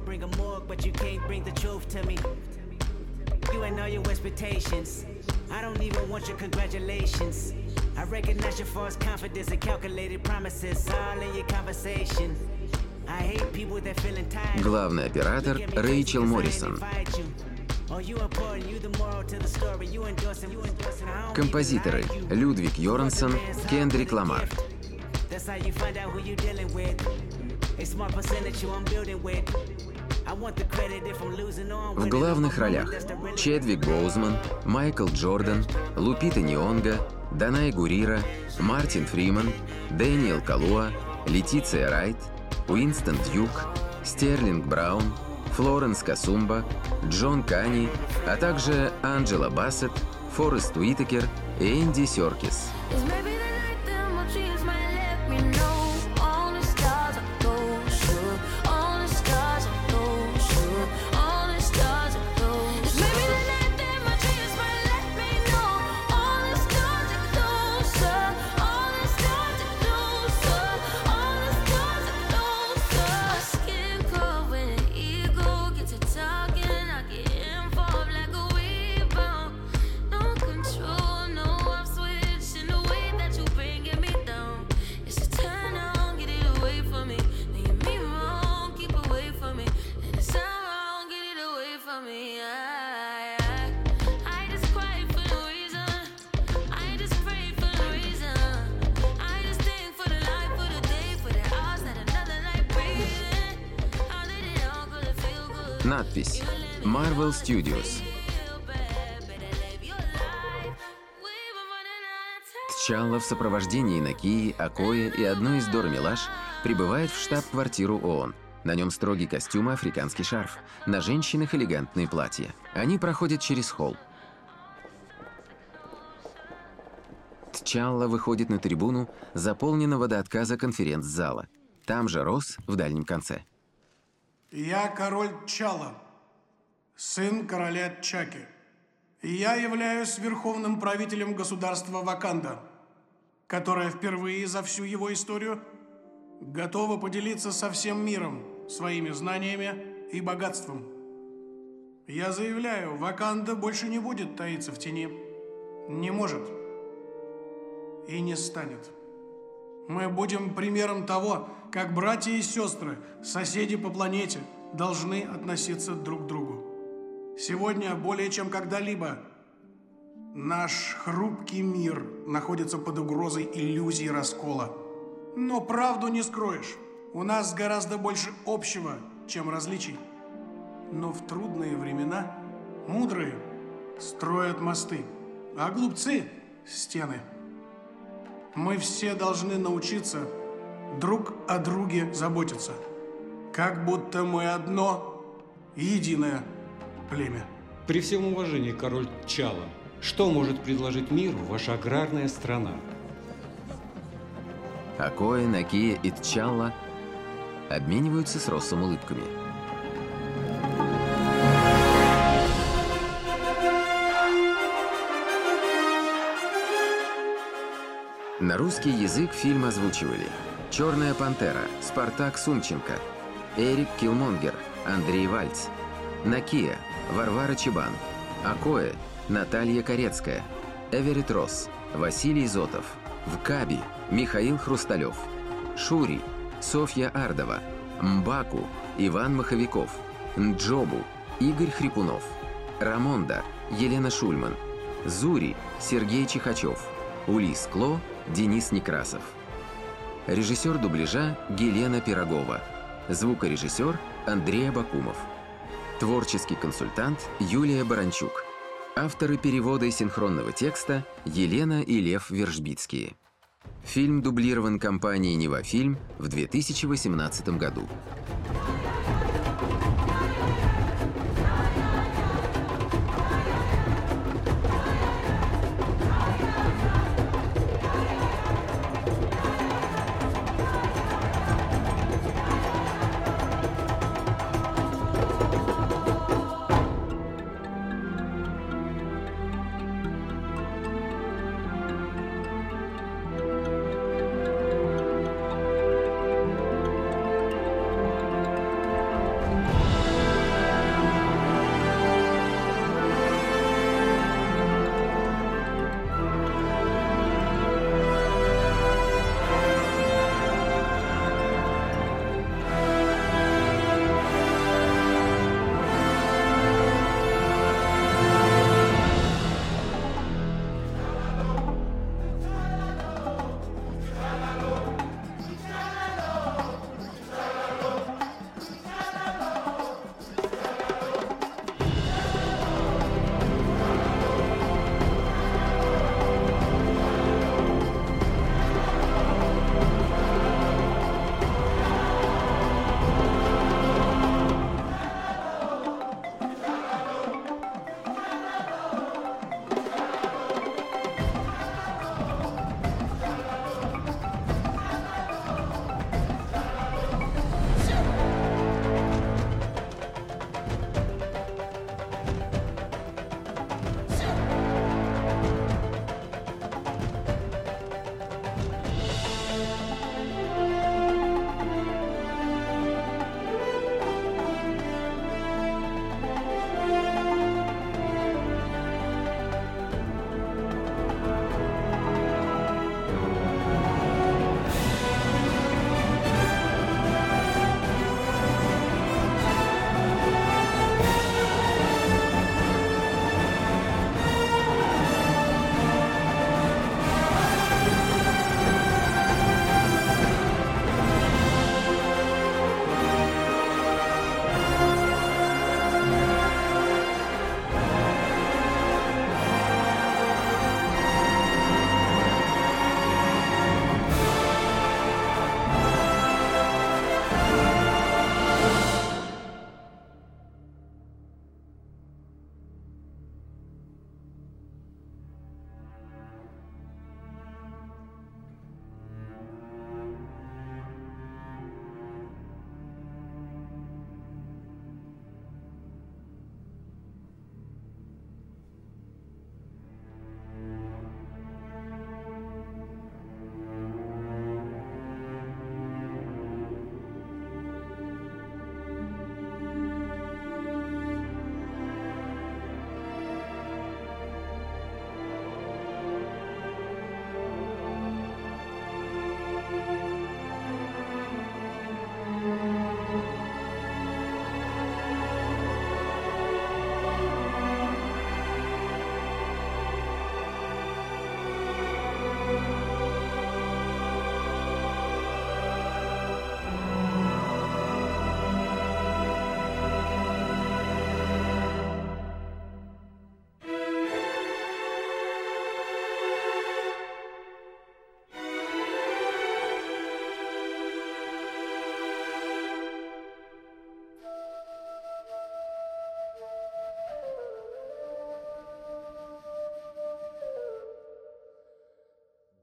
Главный оператор Рэйчел Моррисон. Композиторы Людвиг Йорансон, Кендрик Ламар. В главных ролях Чедвик Боузман, Майкл Джордан, Лупита Нионго, Данай Гурира, Мартин Фриман, Дэниел Калуа, Летиция Райт, Уинстон Дьюк, Стерлинг Браун, Флоренс Касумба, Джон Кани, а также Анджела Бассет, Форест Уитакер и Энди Серкис. Надпись Marvel Studios. Тчалла в сопровождении Накии, Окоя и одной из Дора-Милаш прибывает в штаб-квартиру ООН. На нем строгий костюм и африканский шарф. На женщинах элегантные платья. Они проходят через холл. Тчалла выходит на трибуну заполненного до отказа конференц-зала. Там же Росс в дальнем конце. Я король Тчалла, сын короля Чаки. Я являюсь верховным правителем государства Ваканда, которое впервые за всю его историю готово поделиться со всем миром своими знаниями и богатством. Я заявляю, Ваканда больше не будет таиться в тени. Не может. И не станет. Мы будем примером того, как братья и сестры, соседи по планете, должны относиться друг к другу. Сегодня, более чем когда-либо, наш хрупкий мир находится под угрозой иллюзии раскола. Но правду не скроешь. У нас гораздо больше общего, чем различий. Но в трудные времена мудрые строят мосты, а глупцы – стены. Мы все должны научиться друг о друге заботиться, как будто мы одно единое племя. При всем уважении, король Тчалла, что может предложить миру ваша аграрная страна? Окоя, Накия и Тчалла обмениваются с Россом улыбками. На русский язык фильм озвучивали «Черная пантера» Спартак Сумченко, Эрик Киллмонгер, Андрей Вальц, Накия Варвара Чебан, Окоя Наталья Корецкая, Эверетт Росс, Василий Зотов, Вкаби Михаил Хрусталев, Шури Софья Ардова, Мбаку Иван Маховиков, Нджобу Игорь Хрипунов, Рамонда Елена Шульман, Зури Сергей Чихачев, Улис Кло Денис Некрасов. Режиссер дубляжа Елена Пирогова. Звукорежиссер Андрей Абакумов. Творческий консультант Юлия Баранчук. Авторы перевода и синхронного текста Елена и Лев Вержбицкие. Фильм дублирован компанией «Невафильм» в две тысячи восемнадцатом году.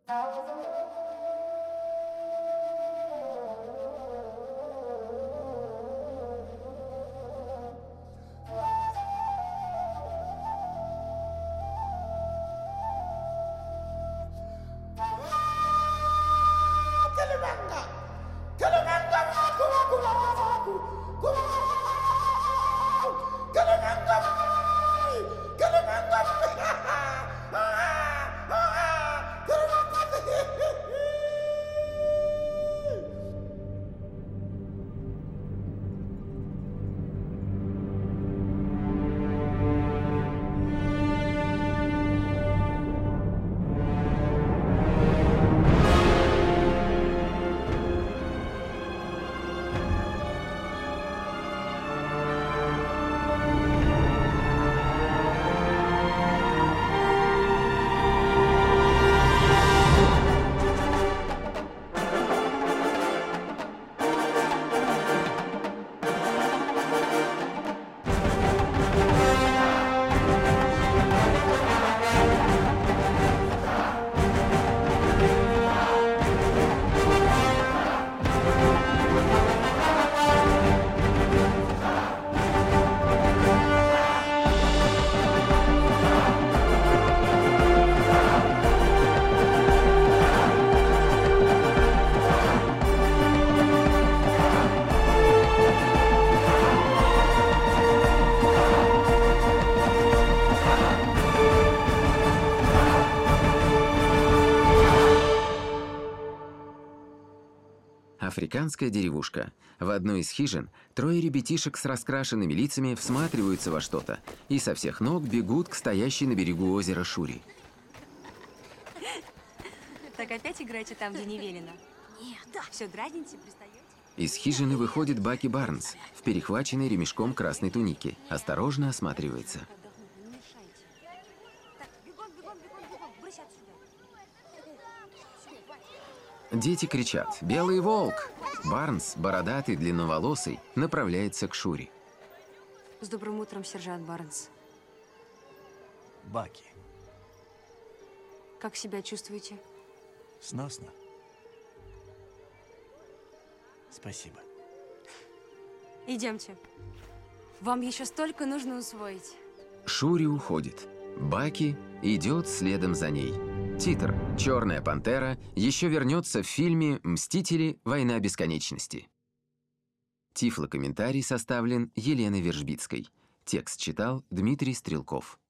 Африканская деревушка. В одной из хижин трое ребятишек с раскрашенными лицами всматриваются во что-то и со всех ног бегут к стоящей на берегу озера Шури. Так опять играете там, где не велено? Нет. Все дразните, пристаете? Из хижины выходит Баки Барнс в перехваченной ремешком красной тунике. Осторожно осматривается. Дети кричат «Белый волк!». Барнс, бородатый, длинноволосый, направляется к Шури. С добрым утром, сержант Барнс. Баки. Как себя чувствуете? Сносно. Спасибо. Идемте. Вам еще столько нужно усвоить. Шури уходит. Баки идет следом за ней. Титр «Черная пантера» еще вернется в фильме «Мстители. Война бесконечности». Тифлокомментарий составлен Еленой Вержбицкой. Текст читал Дмитрий Стрелков.